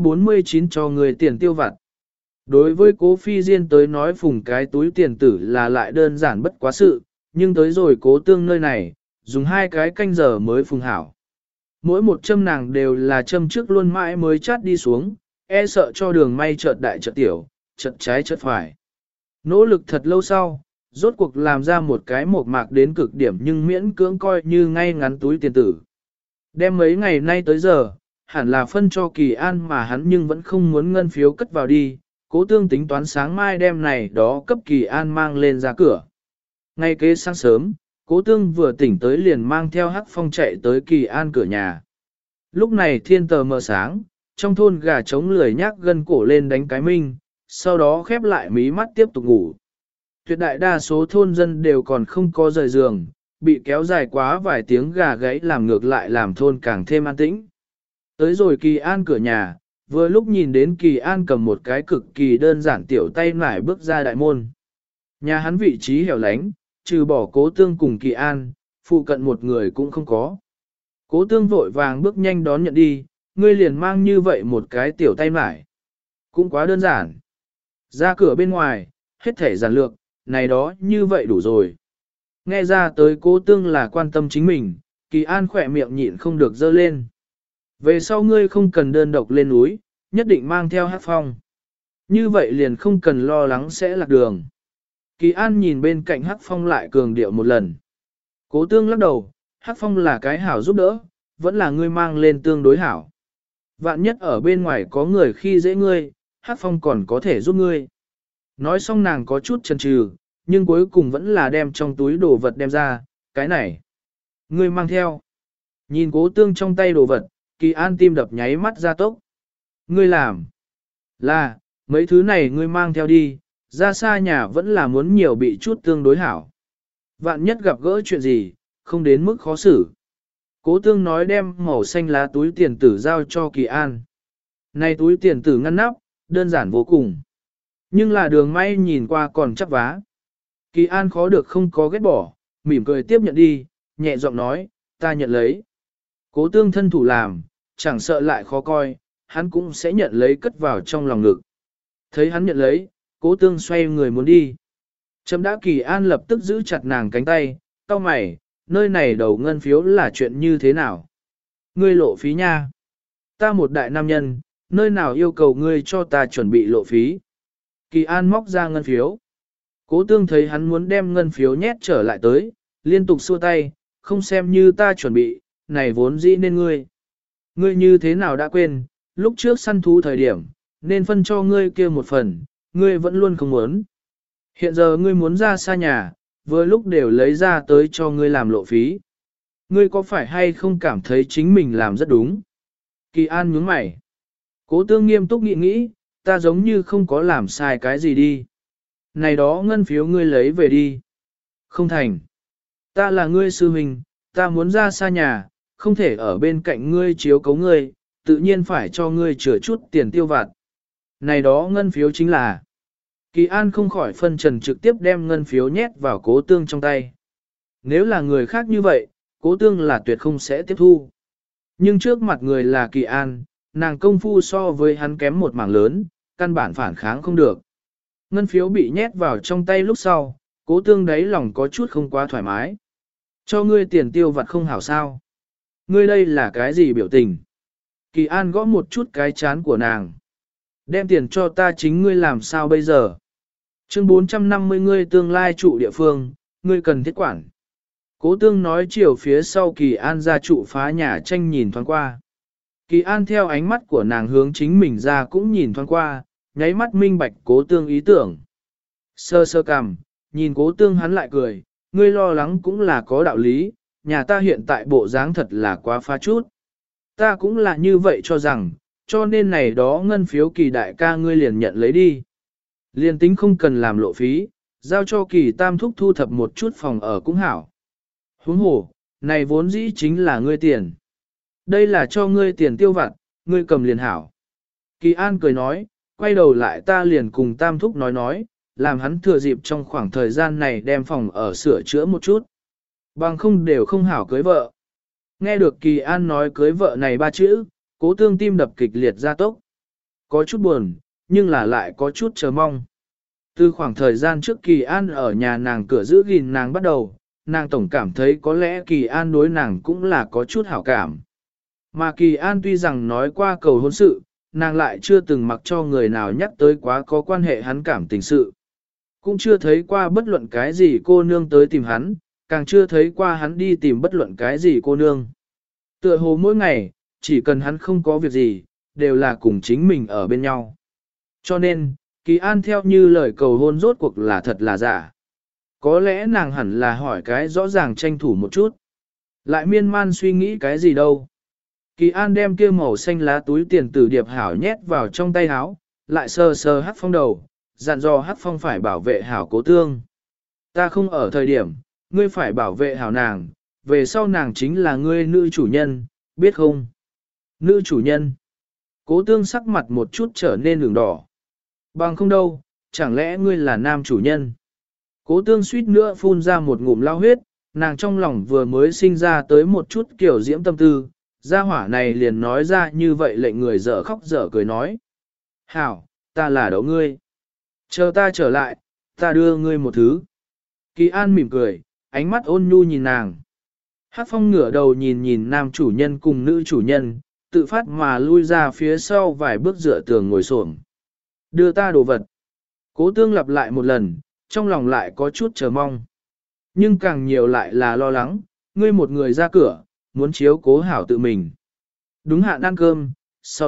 449 cho người tiền tiêu vặt. Đối với Cố Phi Diên tới nói phùng cái túi tiền tử là lại đơn giản bất quá sự, nhưng tới rồi Cố Tương nơi này, dùng 2 cái canh giờ mới phùng hảo. Mỗi một châm nàng đều là châm trước luôn mãi mới chát đi xuống, e sợ cho đường may chợt đại chợt tiểu, chợt trái chợt phải. Nỗ lực thật lâu sau, rốt cuộc làm ra một cái mộc mạc đến cực điểm nhưng miễn cưỡng coi như ngay ngắn túi tiền tử. Đem mấy ngày nay tới giờ, hẳn là phân cho Kỳ An mà hắn nhưng vẫn không muốn ngân phiếu cất vào đi, Cố Tương tính toán sáng mai đem này đó cấp Kỳ An mang lên ra cửa. Ngay kế sáng sớm, Cố Tương vừa tỉnh tới liền mang theo Hắc Phong chạy tới Kỳ An cửa nhà. Lúc này thiên tờ mờ sáng, trong thôn gà trống lười nhác gân cổ lên đánh cái minh, sau đó khép lại mí mắt tiếp tục ngủ. Tuyệt đại đa số thôn dân đều còn không có rời giường, bị kéo dài quá vài tiếng gà gáy làm ngược lại làm thôn càng thêm an tĩnh. Tới rồi Kỳ An cửa nhà, vừa lúc nhìn đến Kỳ An cầm một cái cực kỳ đơn giản tiểu tay nải bước ra đại môn. Nhà hắn vị trí hẻo lánh, trừ bỏ Cố Tương cùng Kỳ An, phụ cận một người cũng không có. Cố Tương vội vàng bước nhanh đón nhận đi, ngươi liền mang như vậy một cái tiểu tay nải. Cũng quá đơn giản. Ra cửa bên ngoài, hết thể giản lược, này đó như vậy đủ rồi. Nghe ra tới Cố Tương là quan tâm chính mình, Kỳ An khỏe miệng nhịn không được dơ lên. Về sau ngươi không cần đơn độc lên núi, nhất định mang theo Hắc Phong. Như vậy liền không cần lo lắng sẽ lạc đường. Kỳ An nhìn bên cạnh Hắc Phong lại cường điệu một lần. Cố Tương lắc đầu, Hắc Phong là cái hảo giúp đỡ, vẫn là ngươi mang lên tương đối hảo. Vạn nhất ở bên ngoài có người khi dễ ngươi, Hắc Phong còn có thể giúp ngươi. Nói xong nàng có chút chần chừ, nhưng cuối cùng vẫn là đem trong túi đồ vật đem ra, cái này. Ngươi mang theo. Nhìn Cố Tương trong tay đồ vật, Kỳ An tim đập nháy mắt ra tốc. Ngươi làm. Là, mấy thứ này ngươi mang theo đi, ra xa nhà vẫn là muốn nhiều bị chút tương đối hảo. Vạn nhất gặp gỡ chuyện gì, không đến mức khó xử. Cố Tương nói đem màu xanh lá túi tiền tử giao cho Kỳ An. Này túi tiền tử ngăn nắp, đơn giản vô cùng. Nhưng là đường may nhìn qua còn chắp vá. Kỳ An khó được không có ghét bỏ, mỉm cười tiếp nhận đi, nhẹ giọng nói, ta nhận lấy. Cố Tương thân thủ làm, chẳng sợ lại khó coi, hắn cũng sẽ nhận lấy cất vào trong lòng ngực. Thấy hắn nhận lấy, Cố Tương xoay người muốn đi. Chấm đã Kỳ An lập tức giữ chặt nàng cánh tay, cau mày, nơi này đầu ngân phiếu là chuyện như thế nào? Ngươi lộ phí nha. Ta một đại nam nhân, nơi nào yêu cầu ngươi cho ta chuẩn bị lộ phí? Kỳ An móc ra ngân phiếu. Cố Tương thấy hắn muốn đem ngân phiếu nhét trở lại tới, liên tục xua tay, không xem như ta chuẩn bị, này vốn dĩ nên ngươi. Ngươi như thế nào đã quên, lúc trước săn thú thời điểm, nên phân cho ngươi kia một phần, ngươi vẫn luôn không muốn. Hiện giờ ngươi muốn ra xa nhà, vừa lúc đều lấy ra tới cho ngươi làm lộ phí. Ngươi có phải hay không cảm thấy chính mình làm rất đúng? Kỳ An nhướng mày. Cố Tương nghiêm túc nghĩ nghĩ, ta giống như không có làm sai cái gì đi. Này đó ngân phiếu ngươi lấy về đi. Không thành. Ta là ngươi sư huynh, ta muốn ra xa nhà, không thể ở bên cạnh ngươi chiếu cấu ngươi, tự nhiên phải cho ngươi chừa chút tiền tiêu vặt. Này đó ngân phiếu chính là. Kỳ An không khỏi phân trần trực tiếp đem ngân phiếu nhét vào Cố Tương trong tay. Nếu là người khác như vậy, Cố Tương là tuyệt không sẽ tiếp thu. Nhưng trước mặt người là Kỳ An, nàng công phu so với hắn kém một mảng lớn, căn bản phản kháng không được. Ngân phiếu bị nhét vào trong tay lúc sau, Cố Tương đáy lòng có chút không quá thoải mái. Cho ngươi tiền tiêu vặt không hảo sao. Ngươi đây là cái gì biểu tình? Kỳ An gõ một chút cái chán của nàng. Đem tiền cho ta chính ngươi làm sao bây giờ? Chương 450 ngươi tương lai trụ địa phương, ngươi cần thiết quản. Cố Tương nói chiều phía sau Kỳ An ra trụ phá nhà tranh nhìn thoáng qua. Kỳ An theo ánh mắt của nàng hướng chính mình ra cũng nhìn thoáng qua, nháy mắt minh bạch Cố Tương ý tưởng. Sơ sơ cằm, nhìn Cố Tương hắn lại cười, ngươi lo lắng cũng là có đạo lý, nhà ta hiện tại bộ dáng thật là quá pha chút. Ta cũng là như vậy cho rằng, cho nên này đó ngân phiếu Kỳ đại ca ngươi liền nhận lấy đi. Liền tính không cần làm lộ phí, giao cho Kỳ tam thúc thu thập một chút phòng ở cũng hảo. Huống hồ, này vốn dĩ chính là ngươi tiền. Đây là cho ngươi tiền tiêu vặt, ngươi cầm liền hảo. Kỳ An cười nói, quay đầu lại ta liền cùng tam thúc nói, làm hắn thừa dịp trong khoảng thời gian này đem phòng ở sửa chữa một chút. Bằng không đều không hảo cưới vợ. Nghe được Kỳ An nói cưới vợ này ba chữ, Cố Tương tim đập kịch liệt ra tốc. Có chút buồn, nhưng là lại có chút chờ mong. Từ khoảng thời gian trước Kỳ An ở nhà nàng cửa giữ gìn nàng bắt đầu, nàng tổng cảm thấy có lẽ Kỳ An đối nàng cũng là có chút hảo cảm. Mà Kỳ An tuy rằng nói qua cầu hôn sự, nàng lại chưa từng mặc cho người nào nhắc tới quá có quan hệ hắn cảm tình sự. Cũng chưa thấy qua bất luận cái gì cô nương tới tìm hắn, càng chưa thấy qua hắn đi tìm bất luận cái gì cô nương. Tựa hồ mỗi ngày, chỉ cần hắn không có việc gì, đều là cùng chính mình ở bên nhau. Cho nên, Kỳ An theo như lời cầu hôn rốt cuộc là thật là giả. Có lẽ nàng hẳn là hỏi cái rõ ràng tranh thủ một chút. Lại miên man suy nghĩ cái gì đâu. Kỳ An đem kia màu xanh lá túi tiền tử điệp hảo nhét vào trong tay áo, lại sờ sờ Hắc Phong đầu, dặn dò Hắc Phong phải bảo vệ hảo Cố Tương. Ta không ở thời điểm, ngươi phải bảo vệ hảo nàng, về sau nàng chính là ngươi nữ chủ nhân, biết không? Nữ chủ nhân. Cố Tương sắc mặt một chút trở nên ửng đỏ. Bằng không đâu, chẳng lẽ ngươi là nam chủ nhân? Cố Tương suýt nữa phun ra một ngụm lao huyết, nàng trong lòng vừa mới sinh ra tới một chút kiểu diễm tâm tư, gia hỏa này liền nói ra như vậy lệnh người dở khóc dở cười nói. Hảo, ta là đậu ngươi. Chờ ta trở lại, ta đưa ngươi một thứ. Kỳ An mỉm cười, ánh mắt ôn nhu nhìn nàng. Hắc Phong ngửa đầu nhìn nhìn nam chủ nhân cùng nữ chủ nhân, tự phát mà lui ra phía sau vài bước dựa tường ngồi xổm. Đưa ta đồ vật. Cố Tương lặp lại một lần, trong lòng lại có chút chờ mong. Nhưng càng nhiều lại là lo lắng, ngươi một người ra cửa, muốn chiếu cố hảo tự mình. Đúng hạn ăn cơm, sau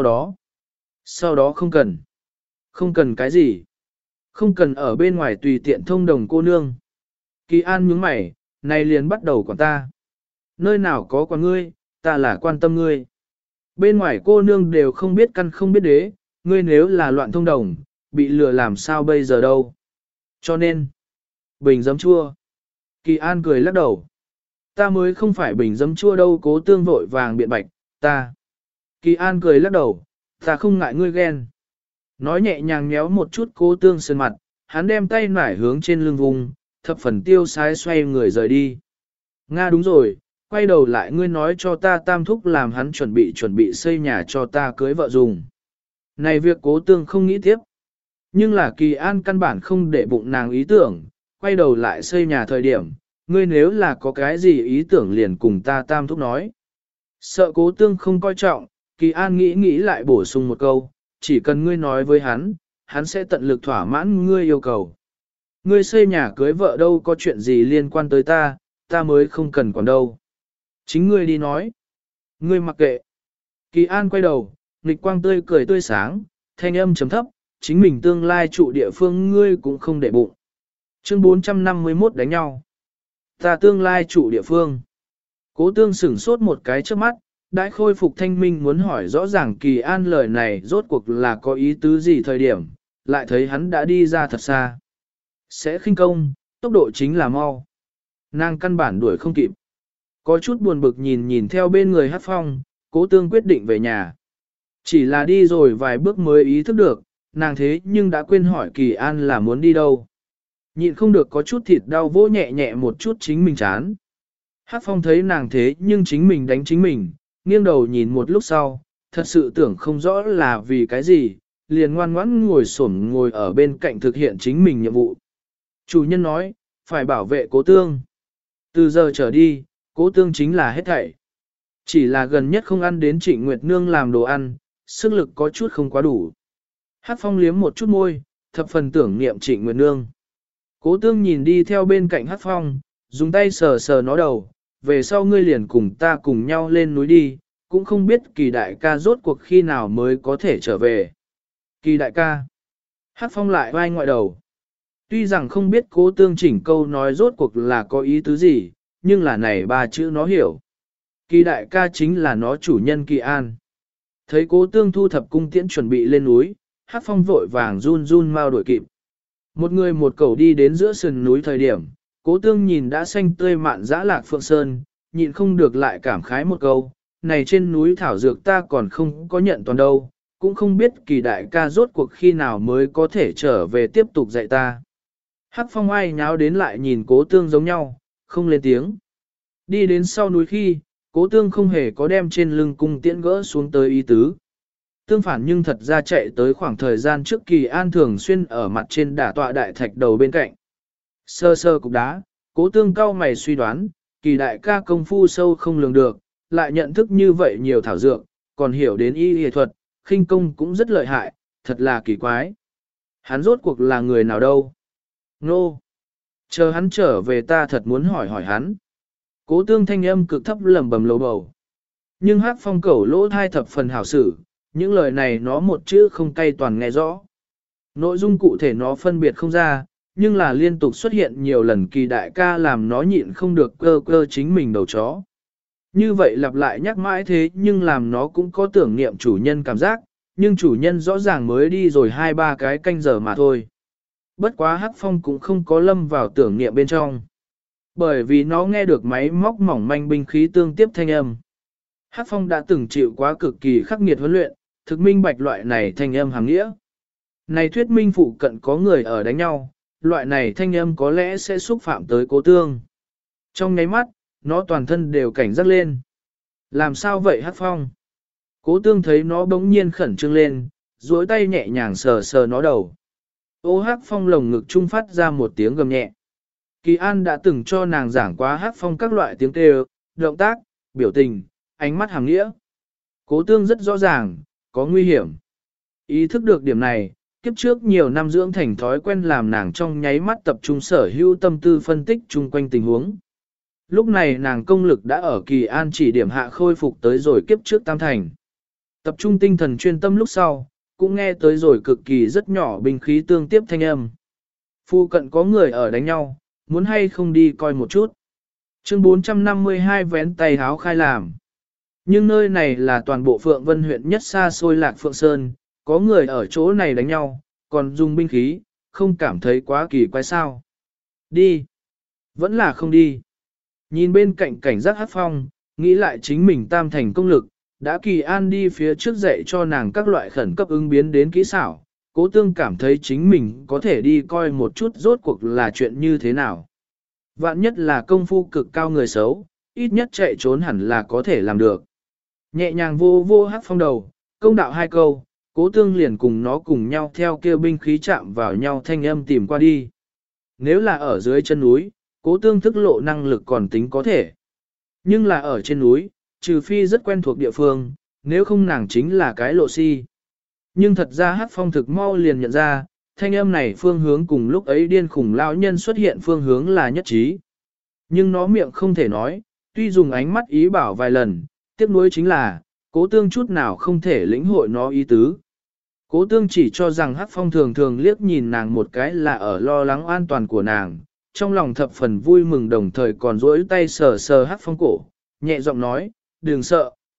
đó không cần. Không cần cái gì. Không cần ở bên ngoài tùy tiện thông đồng cô nương. Kỳ An nhướng mày, này liền bắt đầu quản ta. Nơi nào có quản ngươi, ta là quan tâm ngươi. Bên ngoài cô nương đều không biết căn không biết đế, ngươi nếu là loạn thông đồng, bị lừa làm sao bây giờ đâu. Cho nên, bình giấm chua. Kỳ An cười lắc đầu. Ta mới không phải bình giấm chua đâu. Cố Tương vội vàng biện bạch, ta. Kỳ An cười lắc đầu, ta không ngại ngươi ghen. Nói nhẹ nhàng nhéo một chút Cố Tương sơn mặt, hắn đem tay nải hướng trên lưng vùng, thập phần tiêu sái xoay người rời đi. Nga đúng rồi, quay đầu lại ngươi nói cho ta tam thúc làm hắn chuẩn bị xây nhà cho ta cưới vợ dùng. Này việc Cố Tương không nghĩ tiếp. Nhưng là Kỳ An căn bản không để bụng nàng ý tưởng, quay đầu lại xây nhà thời điểm, ngươi nếu là có cái gì ý tưởng liền cùng ta tam thúc nói. Sợ Cố Tương không coi trọng, Kỳ An nghĩ lại bổ sung một câu, chỉ cần ngươi nói với hắn, hắn sẽ tận lực thỏa mãn ngươi yêu cầu. Ngươi xây nhà cưới vợ đâu có chuyện gì liên quan tới ta, ta mới không cần quản đâu. Chính ngươi đi nói. Ngươi mặc kệ. Kỳ An quay đầu, nghịch quang tươi cười tươi sáng, thanh âm chấm thấp, chính mình tương lai trụ địa phương ngươi cũng không để bụng. Chương 451 đánh nhau. Ta tương lai trụ địa phương. Cố Tương sửng sốt một cái trước mắt, đã khôi phục thanh minh muốn hỏi rõ ràng Kỳ An lời này rốt cuộc là có ý tứ gì thời điểm, lại thấy hắn đã đi ra thật xa. Sẽ khinh công, tốc độ chính là mau. Nàng căn bản đuổi không kịp. Có chút buồn bực nhìn nhìn theo bên người Hát Phong, Cố Tương quyết định về nhà. Chỉ là đi rồi vài bước mới ý thức được, nàng thế nhưng đã quên hỏi Kỳ An là muốn đi đâu. Nhịn không được có chút thịt đau vỗ nhẹ nhẹ một chút chính mình chán. Hát Phong thấy nàng thế nhưng chính mình đánh chính mình, nghiêng đầu nhìn một lúc sau, thật sự tưởng không rõ là vì cái gì, liền ngoan ngoãn ngồi xổm ngồi ở bên cạnh thực hiện chính mình nhiệm vụ. Chủ nhân nói, phải bảo vệ Cố Tương. Từ giờ trở đi, Cố Tương chính là hết thảy. Chỉ là gần nhất không ăn đến Trịnh Nguyệt Nương làm đồ ăn, sức lực có chút không quá đủ. Hát Phong liếm một chút môi, thập phần tưởng niệm Trịnh Nguyệt Nương. Cố Tương nhìn đi theo bên cạnh Hát Phong, dùng tay sờ sờ nó đầu, về sau ngươi liền cùng ta cùng nhau lên núi đi, cũng không biết Kỳ đại ca rốt cuộc khi nào mới có thể trở về. Kỳ đại ca. Hát Phong lại vai ngoại đầu. Tuy rằng không biết Cố Tương chỉnh câu nói rốt cuộc là có ý tứ gì, nhưng là này ba chữ nó hiểu. Kỳ đại ca chính là nó chủ nhân Kỳ An. Thấy Cố Tương thu thập cung tiễn chuẩn bị lên núi, Hát Phong vội vàng run run mau đuổi kịp. Một người một cẩu đi đến giữa sườn núi thời điểm, Cố Tương nhìn đã xanh tươi mạn dã lạc phượng sơn, nhịn không được lại cảm khái một câu, này trên núi thảo dược ta còn không có nhận toàn đâu, cũng không biết Kỳ đại ca rốt cuộc khi nào mới có thể trở về tiếp tục dạy ta. Hát Phong ai nháo đến lại nhìn Cố Tương giống nhau, không lên tiếng. Đi đến sau núi khi, Cố Tương không hề có đem trên lưng cung tiễn gỡ xuống tới ý tứ. Tương phản nhưng thật ra chạy tới khoảng thời gian trước Kỳ An thường xuyên ở mặt trên đả tọa đại thạch đầu bên cạnh. Sơ sơ cục đá, Cố Tương cau mày suy đoán, Kỳ đại ca công phu sâu không lường được, lại nhận thức như vậy nhiều thảo dược, còn hiểu đến y y thuật, khinh công cũng rất lợi hại, thật là kỳ quái. Hắn rốt cuộc là người nào đâu? Nô! Chờ hắn trở về ta thật muốn hỏi hỏi hắn. Cố Tương thanh âm cực thấp lẩm bẩm lầu bầu. Nhưng Hát Phong cẩu lỗ thai thập phần hảo xử, những lời này nó một chữ không cay toàn nghe rõ. Nội dung cụ thể nó phân biệt không ra, nhưng là liên tục xuất hiện nhiều lần Kỳ đại ca làm nó nhịn không được cơ cơ chính mình đầu chó. Như vậy lặp lại nhắc mãi thế nhưng làm nó cũng có tưởng niệm chủ nhân cảm giác, nhưng chủ nhân rõ ràng mới đi rồi 2-3 cái canh giờ mà thôi. Bất quá Hát Phong cũng không có lâm vào tưởng niệm bên trong. Bởi vì nó nghe được máy móc mỏng manh binh khí tương tiếp thanh âm. Hát Phong đã từng chịu quá cực kỳ khắc nghiệt huấn luyện, thực minh bạch loại này thanh âm hàng nghĩa. Này thuyết minh phụ cận có người ở đánh nhau, loại này thanh âm có lẽ sẽ xúc phạm tới Cố Tương. Trong nháy mắt, nó toàn thân đều cảnh giác lên. Làm sao vậy Hát Phong? Cố Tương thấy nó bỗng nhiên khẩn trương lên, duỗi tay nhẹ nhàng sờ sờ nó đầu. Ô Hát Phong lồng ngực trung phát ra một tiếng gầm nhẹ. Kỳ An đã từng cho nàng giảng quá Hát Phong các loại tiếng kêu, động tác, biểu tình, ánh mắt hàm nghĩa. Cố Tương rất rõ ràng, có nguy hiểm. Ý thức được điểm này, kiếp trước nhiều năm dưỡng thành thói quen làm nàng trong nháy mắt tập trung sở hữu tâm tư phân tích chung quanh tình huống. Lúc này nàng công lực đã ở Kỳ An chỉ điểm hạ khôi phục tới rồi kiếp trước tam thành. Tập trung tinh thần chuyên tâm lúc sau, cũng nghe tới rồi cực kỳ rất nhỏ binh khí tương tiếp thanh âm. Phu cận có người ở đánh nhau, muốn hay không đi coi một chút. Chương 452 vén tay háo khai làm. Nhưng nơi này là toàn bộ Phượng Vân huyện nhất xa xôi Lạc Phượng Sơn, có người ở chỗ này đánh nhau, còn dùng binh khí, không cảm thấy quá kỳ quái sao. Đi. Vẫn là không đi. Nhìn bên cạnh cảnh giác Hát Phong, nghĩ lại chính mình tam thành công lực, đã Kỳ An đi phía trước dạy cho nàng các loại khẩn cấp ứng biến đến kỹ xảo, Cố Tương cảm thấy chính mình có thể đi coi một chút rốt cuộc là chuyện như thế nào. Vạn nhất là công phu cực cao người xấu, ít nhất chạy trốn hẳn là có thể làm được. Nhẹ nhàng vô vô Hát Phong đầu, công đạo 2 câu, Cố Tương liền cùng nó cùng nhau theo kêu binh khí chạm vào nhau thanh âm tìm qua đi. Nếu là ở dưới chân núi, Cố Tương thức lộ năng lực còn tính có thể. Nhưng là ở trên núi, trừ phi rất quen thuộc địa phương, nếu không nàng chính là cái lộ si. Nhưng thật ra Hát Phong thực mau liền nhận ra, thanh âm này phương hướng cùng lúc ấy điên khủng lão nhân xuất hiện phương hướng là nhất trí. Nhưng nó miệng không thể nói, tuy dùng ánh mắt ý bảo vài lần, tiếc nuối chính là, Cố Tương chút nào không thể lĩnh hội nó ý tứ. Cố Tương chỉ cho rằng Hát Phong thường thường liếc nhìn nàng một cái là ở lo lắng an toàn của nàng, trong lòng thập phần vui mừng đồng thời còn duỗi tay sờ sờ Hát Phong cổ, nhẹ giọng nói, đừng sợ,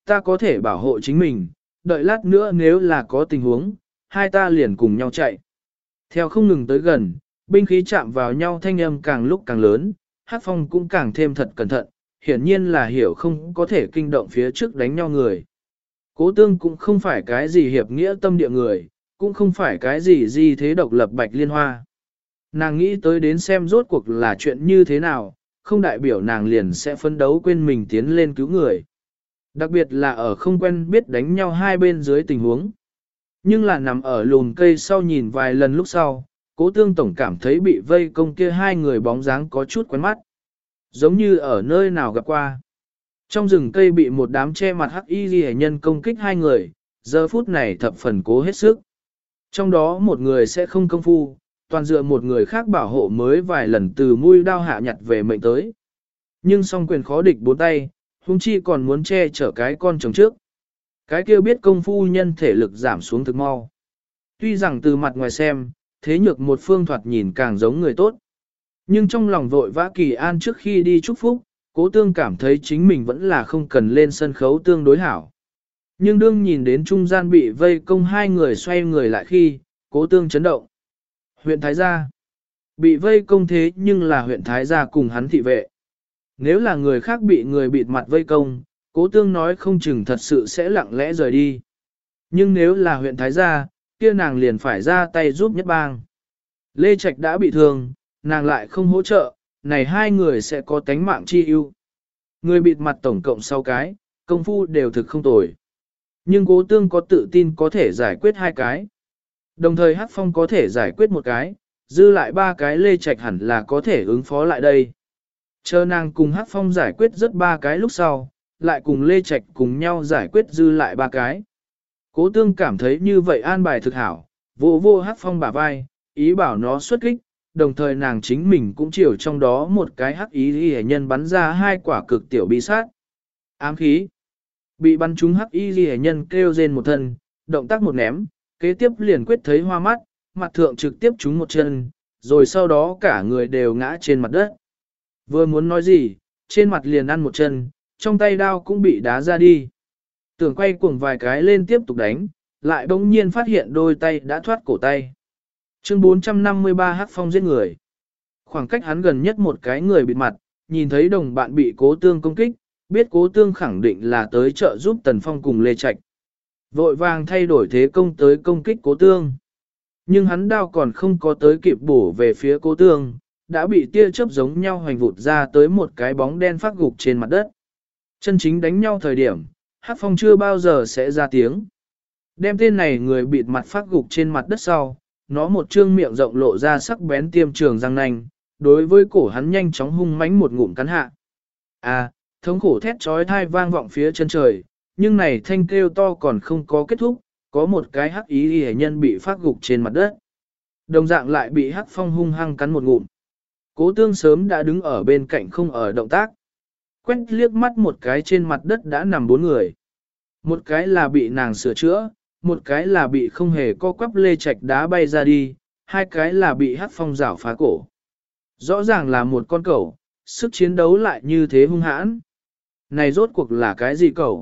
ta có thể bảo hộ chính mình, đợi lát nữa nếu là có tình huống, hai ta liền cùng nhau chạy. Theo không ngừng tới gần, binh khí chạm vào nhau thanh âm càng lúc càng lớn, Hắc Phong cũng càng thêm thật cẩn thận, hiển nhiên là hiểu không có thể kinh động phía trước đánh nhau người. Cố Tương cũng không phải cái gì hiệp nghĩa tâm địa người, cũng không phải cái gì di thế độc lập bạch liên hoa. Nàng nghĩ tới đến xem rốt cuộc là chuyện như thế nào, không đại biểu nàng liền sẽ phấn đấu quên mình tiến lên cứu người. Đặc biệt là ở không quen biết đánh nhau hai bên dưới tình huống. Nhưng là nằm ở lùn cây sau nhìn vài lần lúc sau, Cố Tương tổng cảm thấy bị vây công kia hai người bóng dáng có chút quen mắt. Giống như ở nơi nào gặp qua. Trong rừng cây bị một đám che mặt hắc y ghi nhân công kích hai người, giờ phút này thập phần cố hết sức. Trong đó một người sẽ không công phu, toàn dựa một người khác bảo hộ mới vài lần từ mũi đao hạ nhặt về mệnh tới. Nhưng song quyền khó địch bốn tay, huống chi còn muốn che chở cái con chồng trước. Cái kia biết công phu nhân thể lực giảm xuống thực mau. Tuy rằng từ mặt ngoài xem, thế nhược một phương thoạt nhìn càng giống người tốt. Nhưng trong lòng vội vã Kỳ An trước khi đi chúc phúc, Cố Tương cảm thấy chính mình vẫn là không cần lên sân khấu tương đối hảo. Nhưng đương nhìn đến trung gian bị vây công hai người xoay người lại khi, Cố Tương chấn động. Huyện Thái Gia bị vây công thế nhưng là huyện Thái Gia cùng hắn thị vệ. Nếu là người khác bị người bịt mặt vây công, Cố Tương nói không chừng thật sự sẽ lặng lẽ rời đi. Nhưng nếu là huyện Thái Gia, kia nàng liền phải ra tay giúp nhất bang. Lê Trạch đã bị thương, nàng lại không hỗ trợ, này hai người sẽ có tánh mạng chi ưu. Người bịt mặt tổng cộng 6 cái, công phu đều thực không tồi. Nhưng Cố Tương có tự tin có thể giải quyết 2 cái. Đồng thời Hắc Phong có thể giải quyết 1 cái, dư lại 3 cái Lê Trạch hẳn là có thể ứng phó lại đây. Chờ nàng cùng Hắc Phong giải quyết rất 3 cái lúc sau, lại cùng Lê Trạch cùng nhau giải quyết dư lại 3 cái. Cố Tương cảm thấy như vậy an bài thực hảo, vô vô Hắc Phong bả vai, ý bảo nó xuất kích, đồng thời nàng chính mình cũng chiều trong đó một cái hắc ý ghi nhân bắn ra 2 quả cực tiểu bi sát. Ám khí. Bị bắn trúng hắc y ghi nhân kêu rên một thân, động tác một ném, kế tiếp liền quyết thấy hoa mắt, mặt thượng trực tiếp trúng một chân, rồi sau đó cả người đều ngã trên mặt đất. Vừa muốn nói gì, trên mặt liền ăn một chân, trong tay đao cũng bị đá ra đi. Tưởng quay cuồng vài cái lên tiếp tục đánh, lại bỗng nhiên phát hiện đôi tay đã thoát cổ tay. Chương 453 Hắc Phong giết người. Khoảng cách hắn gần nhất một cái người bịt mặt, nhìn thấy đồng bạn bị Cố Tương công kích, biết Cố Tương khẳng định là tới trợ giúp Tần Phong cùng Lê Trạch. Vội vàng thay đổi thế công tới công kích Cố Tương. Nhưng hắn đao còn không có tới kịp bổ về phía Cố Tương, đã bị tia chớp giống nhau hoành vụt ra tới một cái bóng đen phát gục trên mặt đất. Chân chính đánh nhau thời điểm, Hắc Phong chưa bao giờ sẽ ra tiếng. Đem tên này người bịt mặt phát gục trên mặt đất sau, nó một trương miệng rộng lộ ra sắc bén tiêm trường răng nanh, đối với cổ hắn nhanh chóng hung mãnh một ngụm cắn hạ. À, thống khổ thét trói thai vang vọng phía chân trời, nhưng này thanh kêu to còn không có kết thúc, có một cái hắc ý hề nhân bị phát gục trên mặt đất. Đồng dạng lại bị Hắc Phong hung hăng cắn một ngụm. Cố Tương sớm đã đứng ở bên cạnh không ở động tác. Quét liếc mắt một cái trên mặt đất đã nằm 4 người. Một cái là bị nàng sửa chữa, một cái là bị không hề co quắp Lê Trạch đá bay ra đi, 2 cái là bị Hắc Phong rảo phá cổ. Rõ ràng là một con cẩu, sức chiến đấu lại như thế hung hãn. Này rốt cuộc là cái gì cẩu?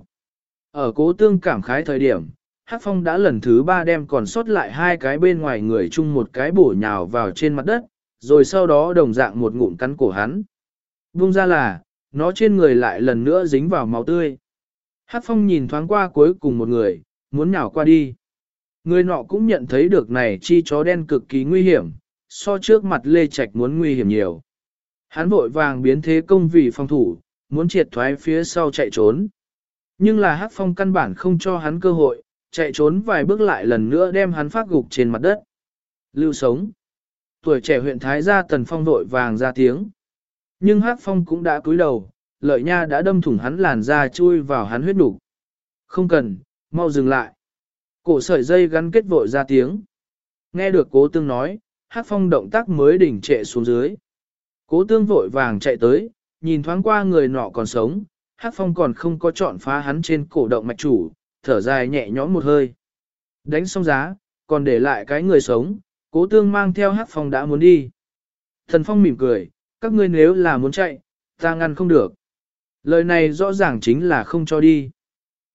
Ở Cố Tương cảm khái thời điểm, Hắc Phong đã lần thứ 3 đem còn sót lại 2 cái bên ngoài người chung một cái bổ nhào vào trên mặt đất, rồi sau đó đồng dạng một ngụm cắn cổ hắn. Vung ra là, nó trên người lại lần nữa dính vào máu tươi. Hắc Phong nhìn thoáng qua cuối cùng một người, muốn nhào qua đi. Người nọ cũng nhận thấy được này chi chó đen cực kỳ nguy hiểm, so trước mặt Lê Trạch muốn nguy hiểm nhiều. Hắn vội vàng biến thế công vì phòng thủ, muốn triệt thoái phía sau chạy trốn. Nhưng là Hắc Phong căn bản không cho hắn cơ hội, chạy trốn vài bước lại lần nữa đem hắn phát gục trên mặt đất. Lưu sống. Tuổi trẻ huyện Thái Gia Tần Phong vội vàng ra tiếng. Nhưng Hắc Phong cũng đã cúi đầu, lợi nha đã đâm thủng hắn làn da chui vào hắn huyết đủ. Không cần, mau dừng lại. Cổ sợi dây gắn kết vội ra tiếng. Nghe được Cố Tương nói, Hắc Phong động tác mới đỉnh trệ xuống dưới. Cố Tương vội vàng chạy tới, nhìn thoáng qua người nọ còn sống, Hắc Phong còn không có chọn phá hắn trên cổ động mạch chủ, thở dài nhẹ nhõm một hơi. Đánh xong giá, còn để lại cái người sống, Cố Tương mang theo Hắc Phong đã muốn đi. Thần Phong mỉm cười, các ngươi nếu là muốn chạy, ta ngăn không được. Lời này rõ ràng chính là không cho đi.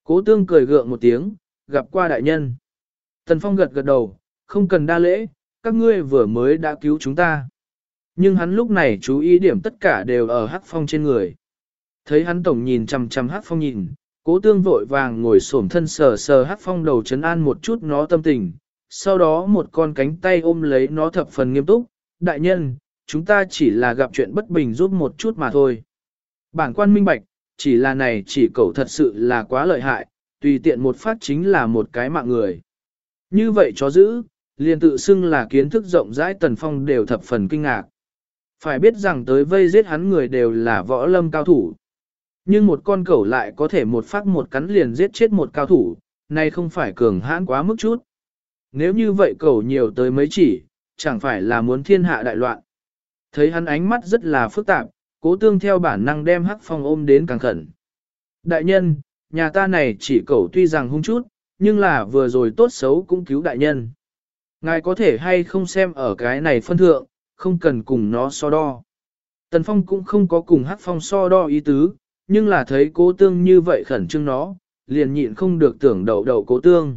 Cố tương cười gượng một tiếng, gặp qua đại nhân. Tần Phong gật gật đầu, không cần đa lễ, các ngươi vừa mới đã cứu chúng ta. Nhưng hắn lúc này chú ý điểm tất cả đều ở Hắc Phong trên người. Thấy hắn tổng nhìn chằm chằm Hắc Phong nhìn, Cố tương vội vàng ngồi xổm thân sờ sờ Hắc Phong đầu trấn an một chút nó tâm tình, sau đó một con cánh tay ôm lấy nó thập phần nghiêm túc, đại nhân, chúng ta chỉ là gặp chuyện bất bình giúp một chút mà thôi. Bản quan minh bạch, chỉ là này chỉ cậu thật sự là quá lợi hại, tùy tiện một phát chính là một cái mạng người. Như vậy chó giữ, liền tự xưng là kiến thức rộng rãi Tần Phong đều thập phần kinh ngạc. Phải biết rằng tới vây giết hắn người đều là võ lâm cao thủ. Nhưng một con cẩu lại có thể một phát một cắn liền giết chết một cao thủ, này không phải cường hãn quá mức chút. Nếu như vậy cẩu nhiều tới mấy chỉ, chẳng phải là muốn thiên hạ đại loạn. Thấy hắn ánh mắt rất là phức tạp, Cố tương theo bản năng đem Hắc Phong ôm đến càng khẩn. Đại nhân, nhà ta này chỉ cẩu tuy rằng hung chút, nhưng là vừa rồi tốt xấu cũng cứu đại nhân. Ngài có thể hay không xem ở cái này phân thượng, không cần cùng nó so đo. Tần Phong cũng không có cùng Hắc Phong so đo ý tứ, nhưng là thấy Cố tương như vậy khẩn trương nó, liền nhịn không được tưởng đậu Cố tương.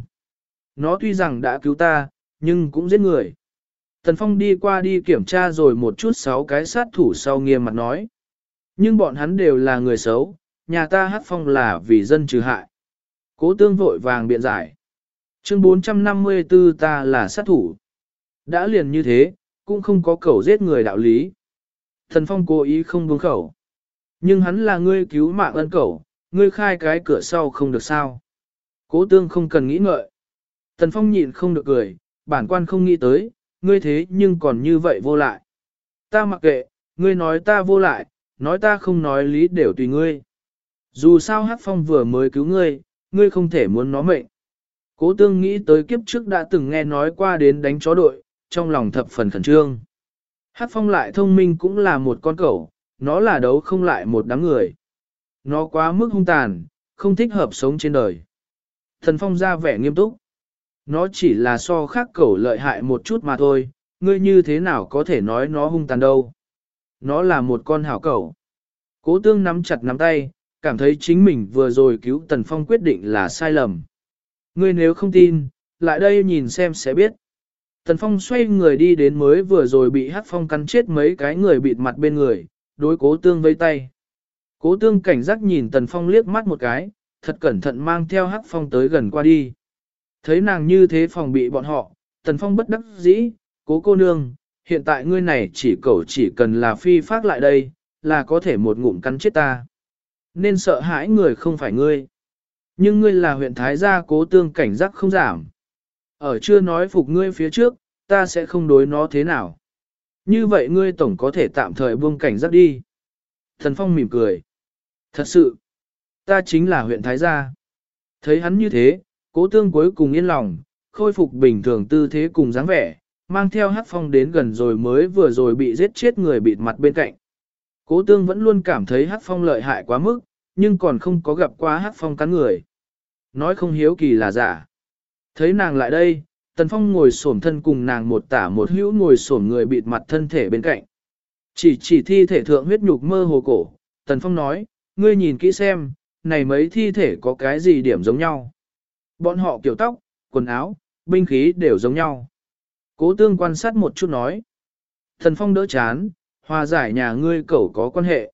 Nó tuy rằng đã cứu ta, nhưng cũng giết người. Tần Phong đi qua đi kiểm tra rồi một chút 6 cái sát thủ sau nghiêm mặt nói. Nhưng bọn hắn đều là người xấu, nhà ta Hắc Phong là vì dân trừ hại. Cố tương vội vàng biện giải. Chương 454 ta là sát thủ. Đã liền như thế, cũng không có cẩu giết người đạo lý. Tần Phong cố ý không buông khẩu. Nhưng hắn là ngươi cứu mạng ân cẩu, ngươi khai cái cửa sau không được sao. Cố tương không cần nghĩ ngợi. Tần Phong nhịn không được cười, bản quan không nghĩ tới, ngươi thế nhưng còn như vậy vô lại. Ta mặc kệ, ngươi nói ta vô lại, nói ta không nói lý đều tùy ngươi. Dù sao Hắc Phong vừa mới cứu ngươi, ngươi không thể muốn nó mệnh. Cố tương nghĩ tới kiếp trước đã từng nghe nói qua đến đánh chó đội, trong lòng thập phần khẩn trương. Hắc Phong lại thông minh cũng là một con cẩu, nó là đấu không lại một đám người. Nó quá mức hung tàn, không thích hợp sống trên đời. Thần Phong ra vẻ nghiêm túc. Nó chỉ là so khác cẩu lợi hại một chút mà thôi, ngươi như thế nào có thể nói nó hung tàn đâu. Nó là một con hảo cẩu. Cố tương nắm chặt nắm tay, cảm thấy chính mình vừa rồi cứu Tần Phong quyết định là sai lầm. Ngươi nếu không tin, lại đây nhìn xem sẽ biết. Tần Phong xoay người đi đến mới vừa rồi bị Hắc Phong cắn chết mấy cái người bịt mặt bên người, đối Cố tương vây tay. Cố tương cảnh giác nhìn Tần Phong liếc mắt một cái, thật cẩn thận mang theo Hắc Phong tới gần qua đi. Thấy nàng như thế phòng bị bọn họ, Tần Phong bất đắc dĩ, Cố cô nương, hiện tại ngươi này chỉ cẩu chỉ cần là phi phát lại đây, là có thể một ngụm cắn chết ta. Nên sợ hãi người không phải ngươi. Nhưng ngươi là huyện Thái gia. Cố tương cảnh giác không giảm. Ở chưa nói phục ngươi phía trước, ta sẽ không đối nó thế nào. Như vậy ngươi tổng có thể tạm thời buông cảnh giác đi. Tần Phong mỉm cười. Thật sự, ta chính là huyện Thái gia. Thấy hắn như thế, Cố tương cuối cùng yên lòng, khôi phục bình thường tư thế cùng dáng vẻ, mang theo Hắc Phong đến gần rồi mới vừa rồi bị giết chết người bịt mặt bên cạnh. Cố tương vẫn luôn cảm thấy Hắc Phong lợi hại quá mức, nhưng còn không có gặp qua Hắc Phong cắn người. Nói không hiếu kỳ là giả. Thấy nàng lại đây, Tần Phong ngồi xổm thân cùng nàng một tả một hữu ngồi xổm người bịt mặt thân thể bên cạnh. Chỉ thi thể thượng huyết nhục mơ hồ cổ, Tần Phong nói, ngươi nhìn kỹ xem, này mấy thi thể có cái gì điểm giống nhau. Bọn họ kiểu tóc, quần áo, binh khí đều giống nhau. Cố tương quan sát một chút nói. Tần Phong đỡ chán, hòa giải nhà ngươi cẩu có quan hệ.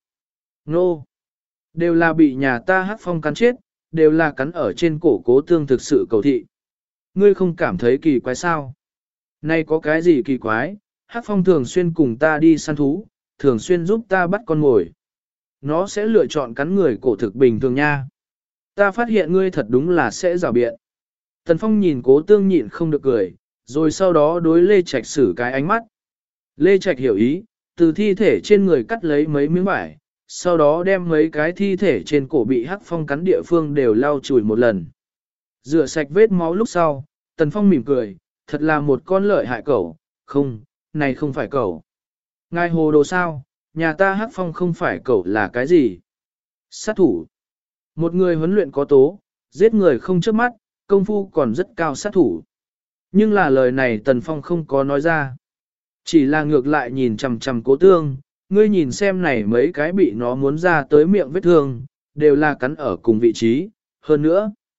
Nô! Đều là bị nhà ta Hắc Phong cắn chết, đều là cắn ở trên cổ Cố tương thực sự cầu thị. Ngươi không cảm thấy kỳ quái sao? Nay có cái gì kỳ quái, Hắc Phong thường xuyên cùng ta đi săn thú, thường xuyên giúp ta bắt con mồi. Nó sẽ lựa chọn cắn người cổ thực bình thường nha. Ta phát hiện ngươi thật đúng là sẽ rào biện. Tần Phong nhìn Cố tương nhịn không được cười, rồi sau đó đối Lê Trạch xử cái ánh mắt. Lê Trạch hiểu ý, từ thi thể trên người cắt lấy mấy miếng vải, sau đó đem mấy cái thi thể trên cổ bị Hắc Phong cắn địa phương đều lau chùi một lần. Rửa sạch vết máu lúc sau, Tần Phong mỉm cười, thật là một con lợi hại cẩu, không, này không phải cẩu. Ngài hồ đồ sao, nhà ta Hắc Phong không phải cẩu là cái gì? Sát thủ. Một người huấn luyện có tố, giết người không chớp mắt, công phu còn rất cao sát thủ. Nhưng là lời này Tần Phong không có nói ra. Chỉ là ngược lại nhìn chằm chằm Cố tương, ngươi nhìn xem này mấy cái bị nó muốn ra tới miệng vết thương, đều là cắn ở cùng vị trí, hơn nữa,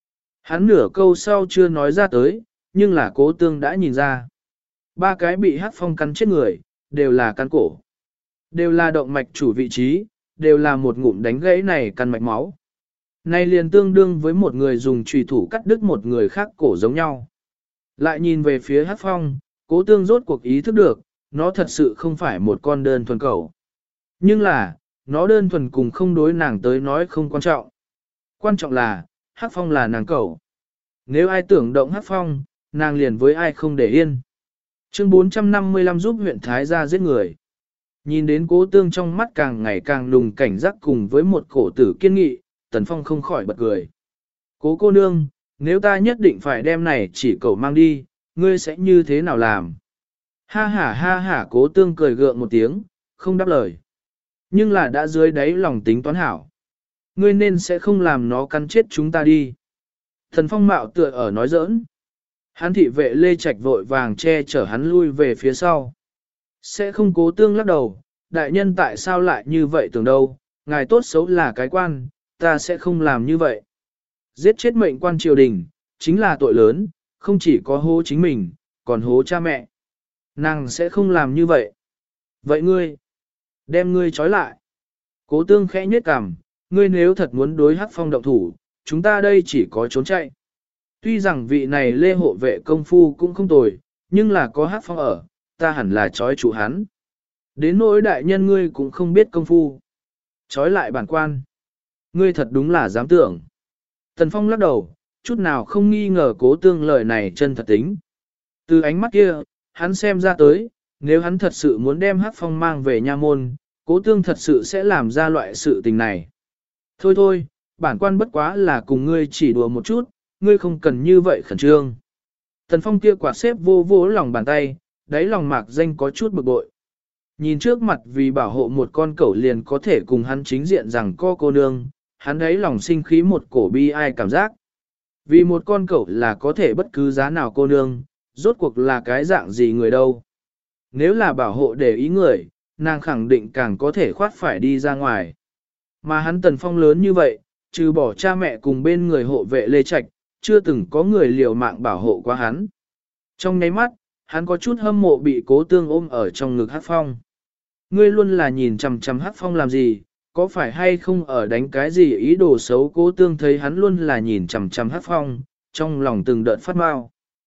Hắn nửa câu sau chưa nói ra tới, nhưng là Cố Tương đã nhìn ra. Ba cái bị Hắc Phong cắn chết người, đều là căn cổ. Đều là động mạch chủ vị trí, đều là một ngụm đánh gãy này căn mạch máu. Này liền tương đương với một người dùng chùy thủ cắt đứt một người khác cổ giống nhau. Lại nhìn về phía Hắc Phong, Cố Tương rốt cuộc ý thức được, nó thật sự không phải một con đơn thuần cẩu. Nhưng là, nó đơn thuần cùng không đối nàng tới nói không quan trọng. Quan trọng là, Hắc Phong là nàng cẩu. Nếu ai tưởng động Hắc Phong, nàng liền với ai không để yên. Chương 455 giúp huyện Thái gia giết người. Nhìn đến Cố Tương trong mắt càng ngày càng lùng cảnh giác cùng với một cổ tử kiên nghị, Tần Phong không khỏi bật cười. Cố cô nương, nếu ta nhất định phải đem này chỉ cậu mang đi, ngươi sẽ như thế nào làm? Ha ha, Cố Tương cười gượng một tiếng, không đáp lời. Nhưng là đã dưới đáy lòng tính toán hảo. Ngươi nên sẽ không làm nó cắn chết chúng ta đi. Thần Phong mạo tựa ở nói giỡn. Hắn thị vệ Lê Trạch vội vàng che chở hắn lui về phía sau. Sẽ không. Cố Tương lắc đầu, đại nhân tại sao lại như vậy tưởng đâu, ngài tốt xấu là cái quan, ta sẽ không làm như vậy. Giết chết mệnh quan triều đình, chính là tội lớn, không chỉ có hố chính mình, còn hố cha mẹ. Nàng sẽ không làm như vậy. Vậy ngươi, đem ngươi trói lại. Cố Tương khẽ nhếch cằm, ngươi nếu thật muốn đối Hắc Phong động thủ, chúng ta đây chỉ có trốn chạy. Tuy rằng vị này Lê hộ vệ công phu cũng không tồi, nhưng là có Hắc Phong ở, ta hẳn là trói chủ hắn. Đến nỗi đại nhân ngươi cũng không biết công phu. Trói lại bản quan. Ngươi thật đúng là dám tưởng. Tần Phong lắc đầu, chút nào không nghi ngờ Cố Tương lời này chân thật tính. Từ ánh mắt kia, hắn xem ra tới, nếu hắn thật sự muốn đem Hắc Phong mang về nha môn, Cố Tương thật sự sẽ làm ra loại sự tình này. Thôi thôi, bản quan bất quá là cùng ngươi chỉ đùa một chút, ngươi không cần như vậy khẩn trương. Tần Phong kia quạt xếp vô vô lòng bàn tay, đáy lòng mạc danh có chút bực bội. Nhìn trước mặt vì bảo hộ một con cẩu liền có thể cùng hắn chính diện rằng cô nương, hắn đáy lòng sinh khí một cổ bi ai cảm giác. Vì một con cẩu là có thể bất cứ giá nào cô nương, rốt cuộc là cái dạng gì người đâu. Nếu là bảo hộ để ý người, nàng khẳng định càng có thể khoát phải đi ra ngoài. Mà hắn Tần Phong lớn như vậy, trừ bỏ cha mẹ cùng bên người hộ vệ Lê Trạch, chưa từng có người liều mạng bảo hộ qua hắn. Trong nháy mắt, hắn có chút hâm mộ bị Cố Tương ôm ở trong ngực Hắc Phong. Ngươi luôn là nhìn chằm chằm Hắc Phong làm gì, có phải hay không ở đánh cái gì ý đồ xấu? Cố Tương thấy hắn luôn là nhìn chằm chằm Hắc Phong, trong lòng từng đợt phát mau.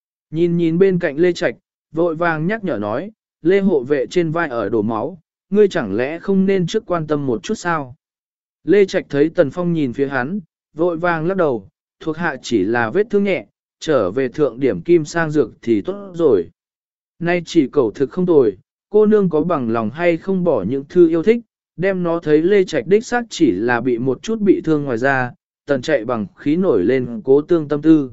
Nhìn bên cạnh Lê Trạch, vội vàng nhắc nhở nói, Lê hộ vệ trên vai ở đổ máu, ngươi chẳng lẽ không nên trước quan tâm một chút sao? Lê Trạch thấy Tần Phong nhìn phía hắn, vội vàng lắc đầu, thuộc hạ chỉ là vết thương nhẹ, trở về thượng điểm kim sang dược thì tốt rồi. Nay chỉ cầu thực không tồi, cô nương có bằng lòng hay không bỏ những thư yêu thích, đem nó thấy Lê Trạch đích xác chỉ là bị một chút bị thương ngoài ra, Tần chạy bằng khí nổi lên Cố Tương tâm tư.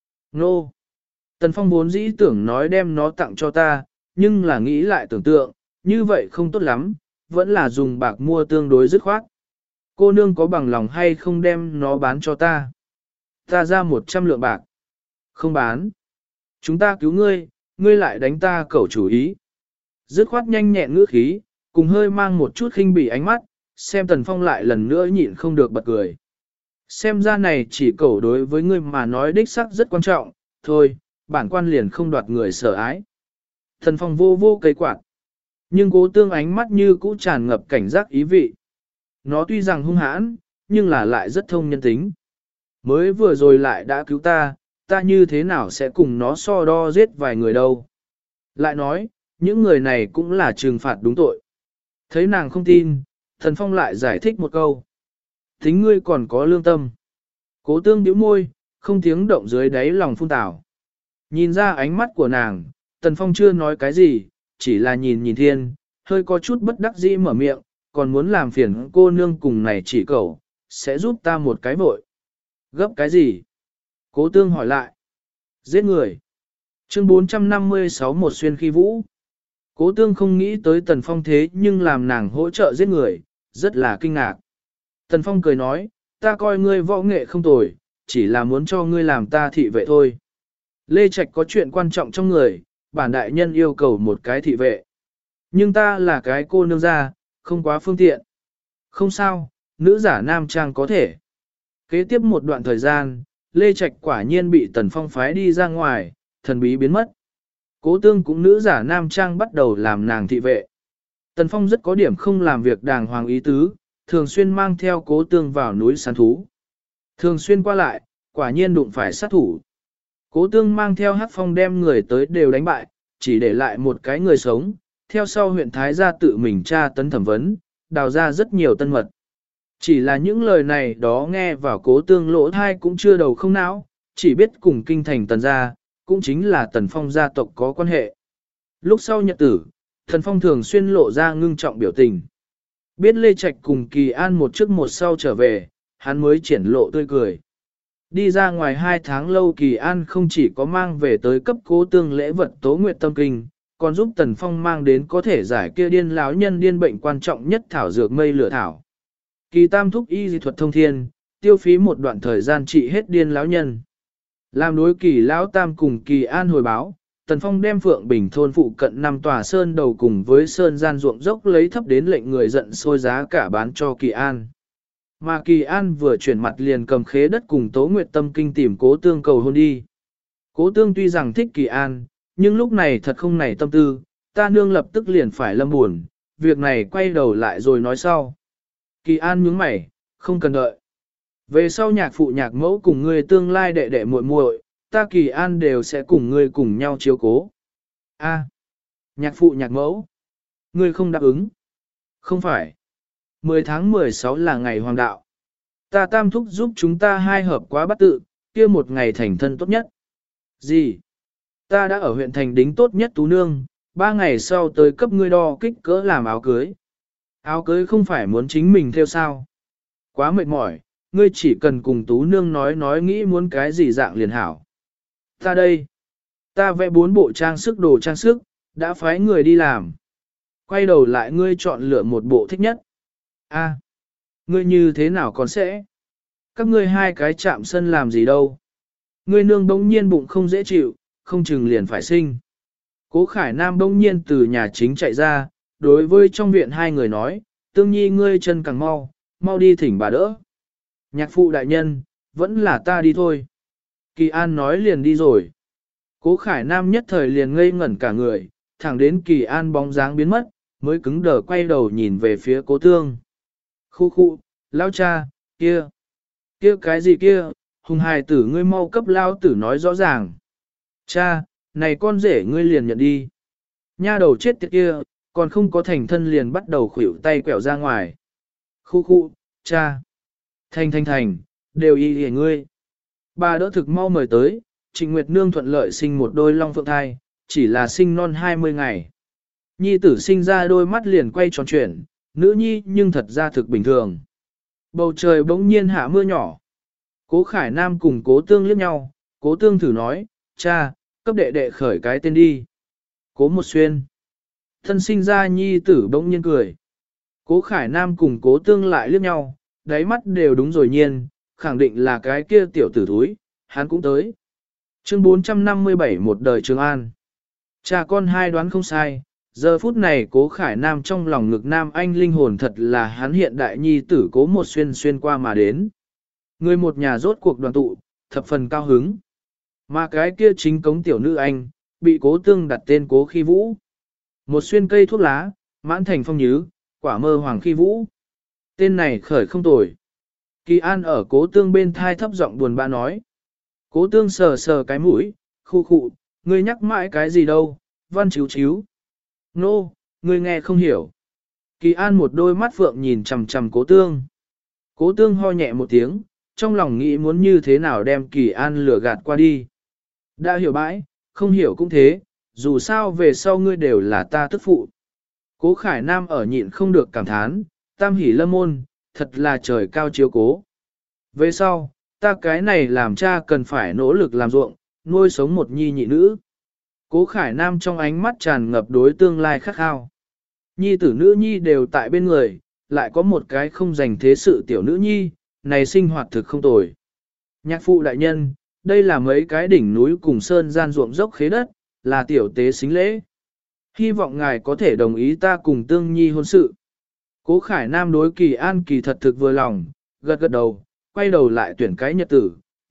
Nô! Tần Phong vốn dĩ tưởng nói đem nó tặng cho ta, nhưng là nghĩ lại tưởng tượng, như vậy không tốt lắm, vẫn là dùng bạc mua tương đối dứt khoát. Cô nương có bằng lòng hay không đem nó bán cho ta? Ta ra 100 lượng bạc. Không bán. Chúng ta cứu ngươi, ngươi lại đánh ta cẩu chủ ý. Dứt khoát nhanh nhẹn ngữ khí, cùng hơi mang một chút khinh bỉ ánh mắt, xem Tần Phong lại lần nữa nhịn không được bật cười. Xem ra này chỉ cẩu đối với ngươi mà nói đích sắc rất quan trọng, thôi, bản quan liền không đoạt người sở ái. Tần Phong vô vô cây quạt. Nhưng Cố Tương ánh mắt như cũ tràn ngập cảnh giác ý vị. Nó tuy rằng hung hãn, nhưng là lại rất thông nhân tính. Mới vừa rồi lại đã cứu ta, ta như thế nào sẽ cùng nó so đo giết vài người đâu. Lại nói, những người này cũng là trừng phạt đúng tội. Thấy nàng không tin, Thần Phong lại giải thích một câu. Tính ngươi còn có lương tâm. Cố Tương nhíu môi, không tiếng động dưới đáy lòng phun tảo. Nhìn ra ánh mắt của nàng, Tần Phong chưa nói cái gì, chỉ là nhìn thiên, hơi có chút bất đắc dĩ mở miệng, còn muốn làm phiền cô nương cùng này chỉ cậu, sẽ giúp ta một cái vội. Gấp cái gì? Cố Tương hỏi lại. Giết người. Chương 456 một xuyên khi vũ. Cố Tương không nghĩ tới Tần Phong thế nhưng làm nàng hỗ trợ giết người, rất là kinh ngạc. Tần Phong cười nói, ta coi ngươi võ nghệ không tồi, chỉ là muốn cho ngươi làm ta thị vệ thôi. Lê Trạch có chuyện quan trọng trong người, bản đại nhân yêu cầu một cái thị vệ. Nhưng ta là cái cô nương gia, không quá phương tiện. Không sao, nữ giả nam trang có thể. Kế tiếp một đoạn thời gian, Lê Trạch quả nhiên bị Tần Phong phái đi ra ngoài, thần bí biến mất. Cố tương cũng nữ giả nam trang bắt đầu làm nàng thị vệ. Tần Phong rất có điểm không làm việc đàng hoàng ý tứ, thường xuyên mang theo cố tương vào núi săn thú. Thường xuyên qua lại, quả nhiên đụng phải sát thủ. Cố tương mang theo Hắc Phong đem người tới đều đánh bại, chỉ để lại một cái người sống, theo sau huyện Thái gia tự mình tra tấn thẩm vấn, đào ra rất nhiều tân mật. Chỉ là những lời này đó nghe vào cố tương lỗ thai cũng chưa đầu không não, chỉ biết cùng kinh thành Tần gia, cũng chính là Tần Phong gia tộc có quan hệ. Lúc sau nhật tử, Tần Phong thường xuyên lộ ra ngưng trọng biểu tình. Biết Lê Trạch cùng Kỳ An một trước một sau trở về, hắn mới triển lộ tươi cười. Đi ra ngoài 2 tháng lâu Kỳ An không chỉ có mang về tới cấp cố tương lễ vật Tố Nguyệt Tâm Kinh, còn giúp Tần Phong mang đến có thể giải kia điên lão nhân điên bệnh quan trọng nhất thảo dược mây lửa thảo. Kỳ Tam thúc y dị thuật thông thiên, tiêu phí một đoạn thời gian trị hết điên lão nhân. Làm đối Kỳ lão Tam cùng Kỳ An hồi báo, Tần Phong đem Phượng Bình thôn phụ cận 5 tòa sơn đầu cùng với sơn gian ruộng dốc lấy thấp đến lệnh người giận sôi giá cả bán cho Kỳ An. Mà Kỳ An vừa chuyển mặt liền cầm khế đất cùng Tố Nguyệt Tâm Kinh tìm Cố Tương cầu hôn đi. Cố Tương tuy rằng thích Kỳ An, nhưng lúc này thật không nảy tâm tư, ta nương lập tức liền phải lâm buồn, việc này quay đầu lại rồi nói sau. Kỳ An nhướng mày, không cần đợi. Về sau nhạc phụ nhạc mẫu cùng ngươi tương lai đệ đệ muội muội, ta Kỳ An đều sẽ cùng ngươi cùng nhau chiếu cố. A, nhạc phụ nhạc mẫu, ngươi không đáp ứng. Không phải. 10 tháng 16 là ngày hoàng đạo. Ta Tam thúc giúp chúng ta hai hợp quá bắt tự, kia một ngày thành thân tốt nhất. Gì? Ta đã ở huyện thành đính tốt nhất tú nương, 3 ngày sau tới cấp ngươi đo kích cỡ làm áo cưới. Áo cưới không phải muốn chính mình theo sao? Quá mệt mỏi, ngươi chỉ cần cùng tú nương nói nghĩ muốn cái gì dạng liền hảo. Ta đây. Ta vẽ 4 bộ trang sức đồ trang sức, đã phái người đi làm. Quay đầu lại ngươi chọn lựa một bộ thích nhất. A, ngươi như thế nào còn sẽ? Các ngươi hai cái chạm sân làm gì đâu? Ngươi nương bỗng nhiên bụng không dễ chịu, không chừng liền phải sinh. Cố Khải Nam bỗng nhiên từ nhà chính chạy ra, đối với trong viện hai người nói, Tương Nhi ngươi chân càng mau, mau đi thỉnh bà đỡ. Nhạc phụ đại nhân, vẫn là ta đi thôi. Kỳ An nói liền đi rồi. Cố Khải Nam nhất thời liền ngây ngẩn cả người, thẳng đến Kỳ An bóng dáng biến mất, mới cứng đờ quay đầu nhìn về phía Cố Tương. Khu khu, lao cha, kia cái gì kia, hùng hài tử ngươi mau cấp lao tử nói rõ ràng. Cha, này con rể ngươi liền nhận đi. Nha đầu chết tiệt kia, còn không có thành thân liền bắt đầu khuỷu tay quẹo ra ngoài. Khu khu, cha. Thành, đều y hề ngươi. Bà đỡ thực mau mời tới, Trịnh Nguyệt Nương thuận lợi sinh một đôi long phượng thai, chỉ là sinh non 20 ngày. Nhi tử sinh ra đôi mắt liền quay tròn chuyển, nữ nhi nhưng thật ra thực bình thường. Bầu trời bỗng nhiên hạ mưa nhỏ. Cố Khải Nam cùng Cố Tương liếc nhau, Cố Tương thử nói, cha, cấp đệ đệ khởi cái tên đi. Cố Một Xuyên. Thân sinh ra nhi tử bỗng nhiên cười. Cố Khải Nam cùng Cố Tương lại liếc nhau, đáy mắt đều đúng rồi nhiên, khẳng định là cái kia tiểu tử thúi, hắn cũng tới. Chương 457 một đời Trường An. Cha con hai đoán không sai, giờ phút này Cố Khải Nam trong lòng ngực Nam Anh linh hồn thật là hắn hiện đại nhi tử Cố Một Xuyên xuyên qua mà đến. Người một nhà rốt cuộc đoàn tụ, thập phần cao hứng. Mà cái kia chính cống tiểu nữ anh, bị Cố Tương đặt tên Cố Khi Vũ. Một xuyên cây thuốc lá, mãn thành phong nhứ, quả mơ hoàng khi vũ. Tên này khởi không tồi. Kỳ An ở Cố Tương bên thai thấp giọng buồn bã nói. Cố Tương sờ sờ cái mũi, khu khụ, ngươi nhắc mãi cái gì đâu, văn chíu chíu. Nô, ngươi nghe không hiểu. Kỳ An một đôi mắt phượng nhìn chằm chằm Cố Tương. Cố Tương ho nhẹ một tiếng, trong lòng nghĩ muốn như thế nào đem Kỳ An lừa gạt qua đi. Đã hiểu bãi, không hiểu cũng thế, dù sao về sau ngươi đều là ta tức phụ. Cố Khải Nam ở nhịn không được cảm thán, tam hỷ lâm môn, thật là trời cao chiếu cố. Về sau, ta cái này làm cha cần phải nỗ lực làm ruộng, nuôi sống một nhi nhị nữ. Cố Khải Nam trong ánh mắt tràn ngập đối tương lai khắc khao. Nhi tử nữ nhi đều tại bên người, lại có một cái không dành thế sự tiểu nữ nhi, này sinh hoạt thực không tồi. Nhạc phụ đại nhân, đây là mấy cái đỉnh núi cùng sơn gian ruộng dốc khế đất, là tiểu tế xính lễ. Hy vọng ngài có thể đồng ý ta cùng Tương Nhi hôn sự. Cố Khải Nam đối Kỳ An kỳ thật thực vừa lòng, gật gật đầu, quay đầu lại tuyển cái nhật tử,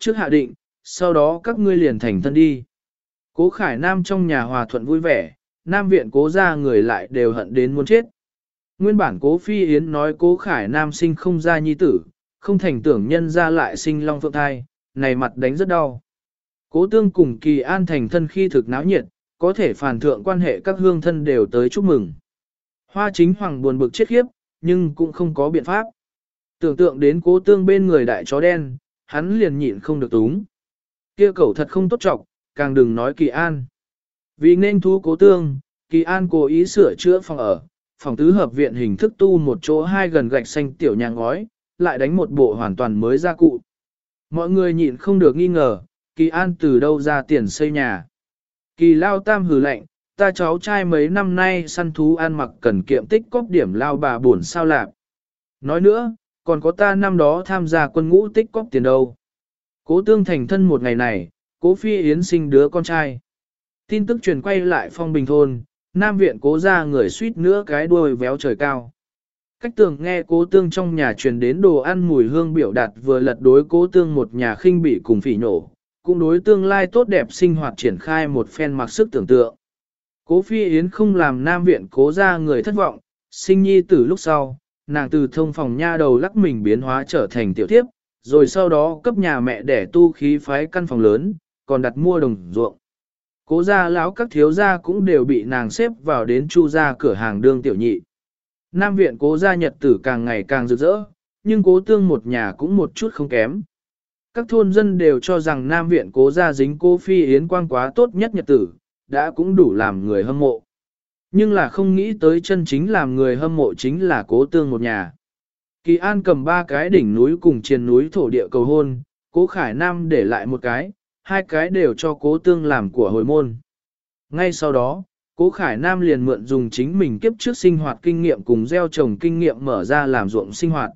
trước hạ định, sau đó các ngươi liền thành thân đi. Cố Khải Nam trong nhà hòa thuận vui vẻ, Nam viện cố ra người lại đều hận đến muốn chết. Nguyên bản cố Phi Yến nói cố Khải Nam sinh không ra nhi tử, không thành tưởng nhân ra lại sinh long phượng thai, này mặt đánh rất đau. Cố Tương cùng Kỳ An thành thân khi thực náo nhiệt, có thể phản thượng quan hệ các hương thân đều tới chúc mừng. Hoa Chính Hoàng buồn bực chết khiếp, nhưng cũng không có biện pháp. Tưởng tượng đến Cố Tương bên người đại chó đen, hắn liền nhịn không được túng. Kia cẩu thật không tốt trọng, càng đừng nói Kỳ An. Vì nên thú Cố Tương, Kỳ An cố ý sửa chữa phòng ở, phòng tứ hợp viện hình thức tu một chỗ hai gần gạch xanh tiểu nhà ngói, lại đánh một bộ hoàn toàn mới gia cụ. Mọi người nhịn không được nghi ngờ, Kỳ An từ đâu ra tiền xây nhà. Kỳ Lao Tam hừ lạnh, ta cháu trai mấy năm nay săn thú ăn mặc cần kiệm tích cóp điểm lao bà buồn sao lạp. Nói nữa, còn có ta năm đó tham gia quân ngũ tích cóp tiền đâu. Cố Tương thành thân một ngày này, Cố Phi Yến sinh đứa con trai. Tin tức truyền quay lại Phong Bình thôn, Nam viện Cố ra người suýt nữa cái đuôi véo trời cao. Cách tường nghe Cố Tương trong nhà truyền đến đồ ăn mùi hương biểu đạt vừa lật đối Cố Tương một nhà khinh bỉ cùng phỉ nổ, cũng đối tương lai tốt đẹp sinh hoạt triển khai một phen mặc sức tưởng tượng. Cố Phi Yến không làm Nam viện Cố ra người thất vọng, sinh nhi từ lúc sau, nàng từ thông phòng nha đầu lắc mình biến hóa trở thành tiểu thiếp, rồi sau đó cấp nhà mẹ để tu khí phái căn phòng lớn, còn đặt mua đồng ruộng. Cố gia lão các thiếu gia cũng đều bị nàng xếp vào đến Chu gia cửa hàng đương tiểu nhị. Nam viện Cố gia nhật tử càng ngày càng rực rỡ, nhưng Cố Tương một nhà cũng một chút không kém. Các thôn dân đều cho rằng Nam viện Cố gia dính Cố Phi Yến quang quá tốt nhất nhật tử, đã cũng đủ làm người hâm mộ. Nhưng là không nghĩ tới chân chính làm người hâm mộ chính là Cố Tương một nhà. Kỳ An cầm 3 cái đỉnh núi cùng triền núi thổ địa cầu hôn, Cố Khải Nam để lại một cái, 2 cái đều cho Cố Tương làm của hồi môn. Ngay sau đó, Cố Khải Nam liền mượn dùng chính mình kiếp trước sinh hoạt kinh nghiệm cùng gieo trồng kinh nghiệm mở ra làm ruộng sinh hoạt.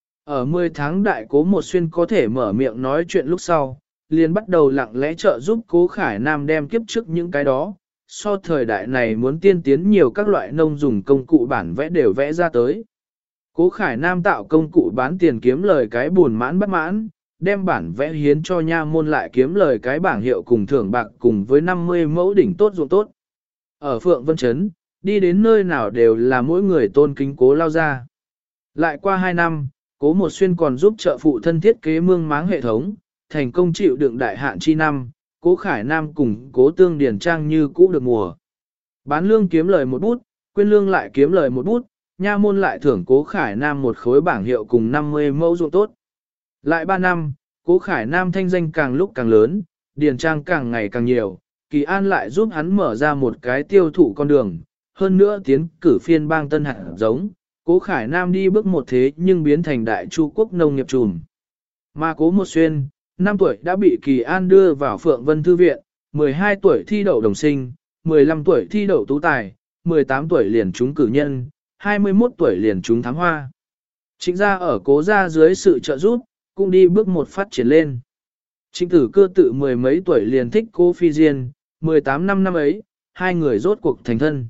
Ở 10 tháng đại Cố Một Xuyên có thể mở miệng nói chuyện lúc sau, liền bắt đầu lặng lẽ trợ giúp Cố Khải Nam đem kiếp trước những cái đó, so thời đại này muốn tiên tiến nhiều các loại nông dùng công cụ bản vẽ đều vẽ ra tới. Cố Khải Nam tạo công cụ bán tiền kiếm lời cái buồn mãn bất mãn, đem bản vẽ hiến cho nha môn lại kiếm lời cái bảng hiệu cùng thưởng bạc cùng với 50 mẫu đỉnh tốt ruộng tốt. Ở Phượng Vân Trấn, đi đến nơi nào đều là mỗi người tôn kính Cố lao ra. Lại qua 2 năm, Cố Một Xuyên còn giúp trợ phụ thân thiết kế mương máng hệ thống, thành công chịu đựng đại hạn chi năm, Cố Khải Nam cùng Cố Tương điển trang như cũ được mùa. Bán lương kiếm lời một bút, quyên lương lại kiếm lời một bút, nha môn lại thưởng Cố Khải Nam một khối bảng hiệu cùng 50 mẫu ruộng tốt. Lại 3 năm, Cố Khải Nam thanh danh càng lúc càng lớn, điền trang càng ngày càng nhiều, Kỳ An lại giúp hắn mở ra một cái tiêu thụ con đường, hơn nữa tiến cử phiên bang tân hạt giống, Cố Khải Nam đi bước một thế nhưng biến thành đại chu quốc nông nghiệp trùm. Mà Cố Một Xuyên, 5 tuổi đã bị Kỳ An đưa vào Phượng Vân Thư Viện, 12 tuổi thi đậu đồng sinh, 15 tuổi thi đậu tú tài, 18 tuổi liền trúng cử nhân, 21 tuổi liền trúng thám hoa. Trịnh gia ở Cố gia dưới sự trợ giúp, cũng đi bước một phát triển lên. Trịnh Tử Cơ tự 10 mấy tuổi liền thích Cố Phi Diên, 18 năm ấy, hai người rốt cuộc thành thân.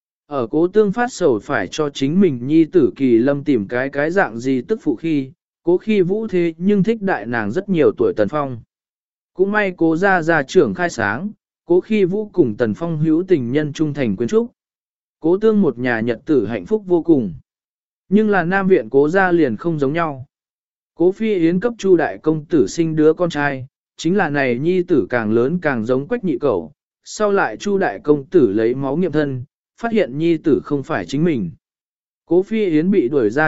Ở Cố Tương phát sầu phải cho chính mình nhi tử Kỳ Lâm tìm cái dạng gì tức phụ khi, Cố Khi Vũ thế nhưng thích đại nàng rất nhiều tuổi Tần Phong. Cũng may Cố gia trưởng khai sáng, Cố Khi Vũ cùng Tần Phong hữu tình nhân trung thành quyến trúc. Cố Tương một nhà nhật tử hạnh phúc vô cùng. Nhưng là Nam viện Cố gia liền không giống nhau. Cố Phi Yến cấp Chu đại công tử sinh đứa con trai, chính là này nhi tử càng lớn càng giống Quách nhị cẩu. Sau lại Chu đại công tử lấy máu nghiệm thân, phát hiện nhi tử không phải chính mình. Cố Phi Yến bị đuổi ra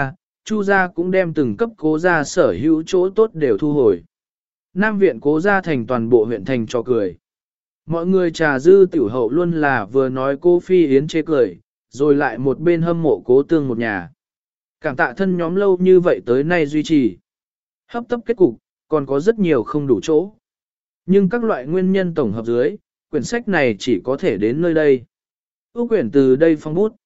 Chu gia cũng đem từng cấp Cố gia sở hữu chỗ tốt đều thu hồi. Nam viện Cố gia thành toàn bộ huyện thành cho cười. Mọi người trà dư tiểu hậu luôn là vừa nói Cố Phi Yến chê cười, rồi lại một bên hâm mộ Cố Tương một nhà. Cảm tạ thân nhóm lâu như vậy tới nay duy trì. Hấp tấp kết cục, còn có rất nhiều không đủ chỗ. Nhưng các loại nguyên nhân tổng hợp dưới, quyển sách này chỉ có thể đến nơi đây. Ước quyển từ đây phong bút.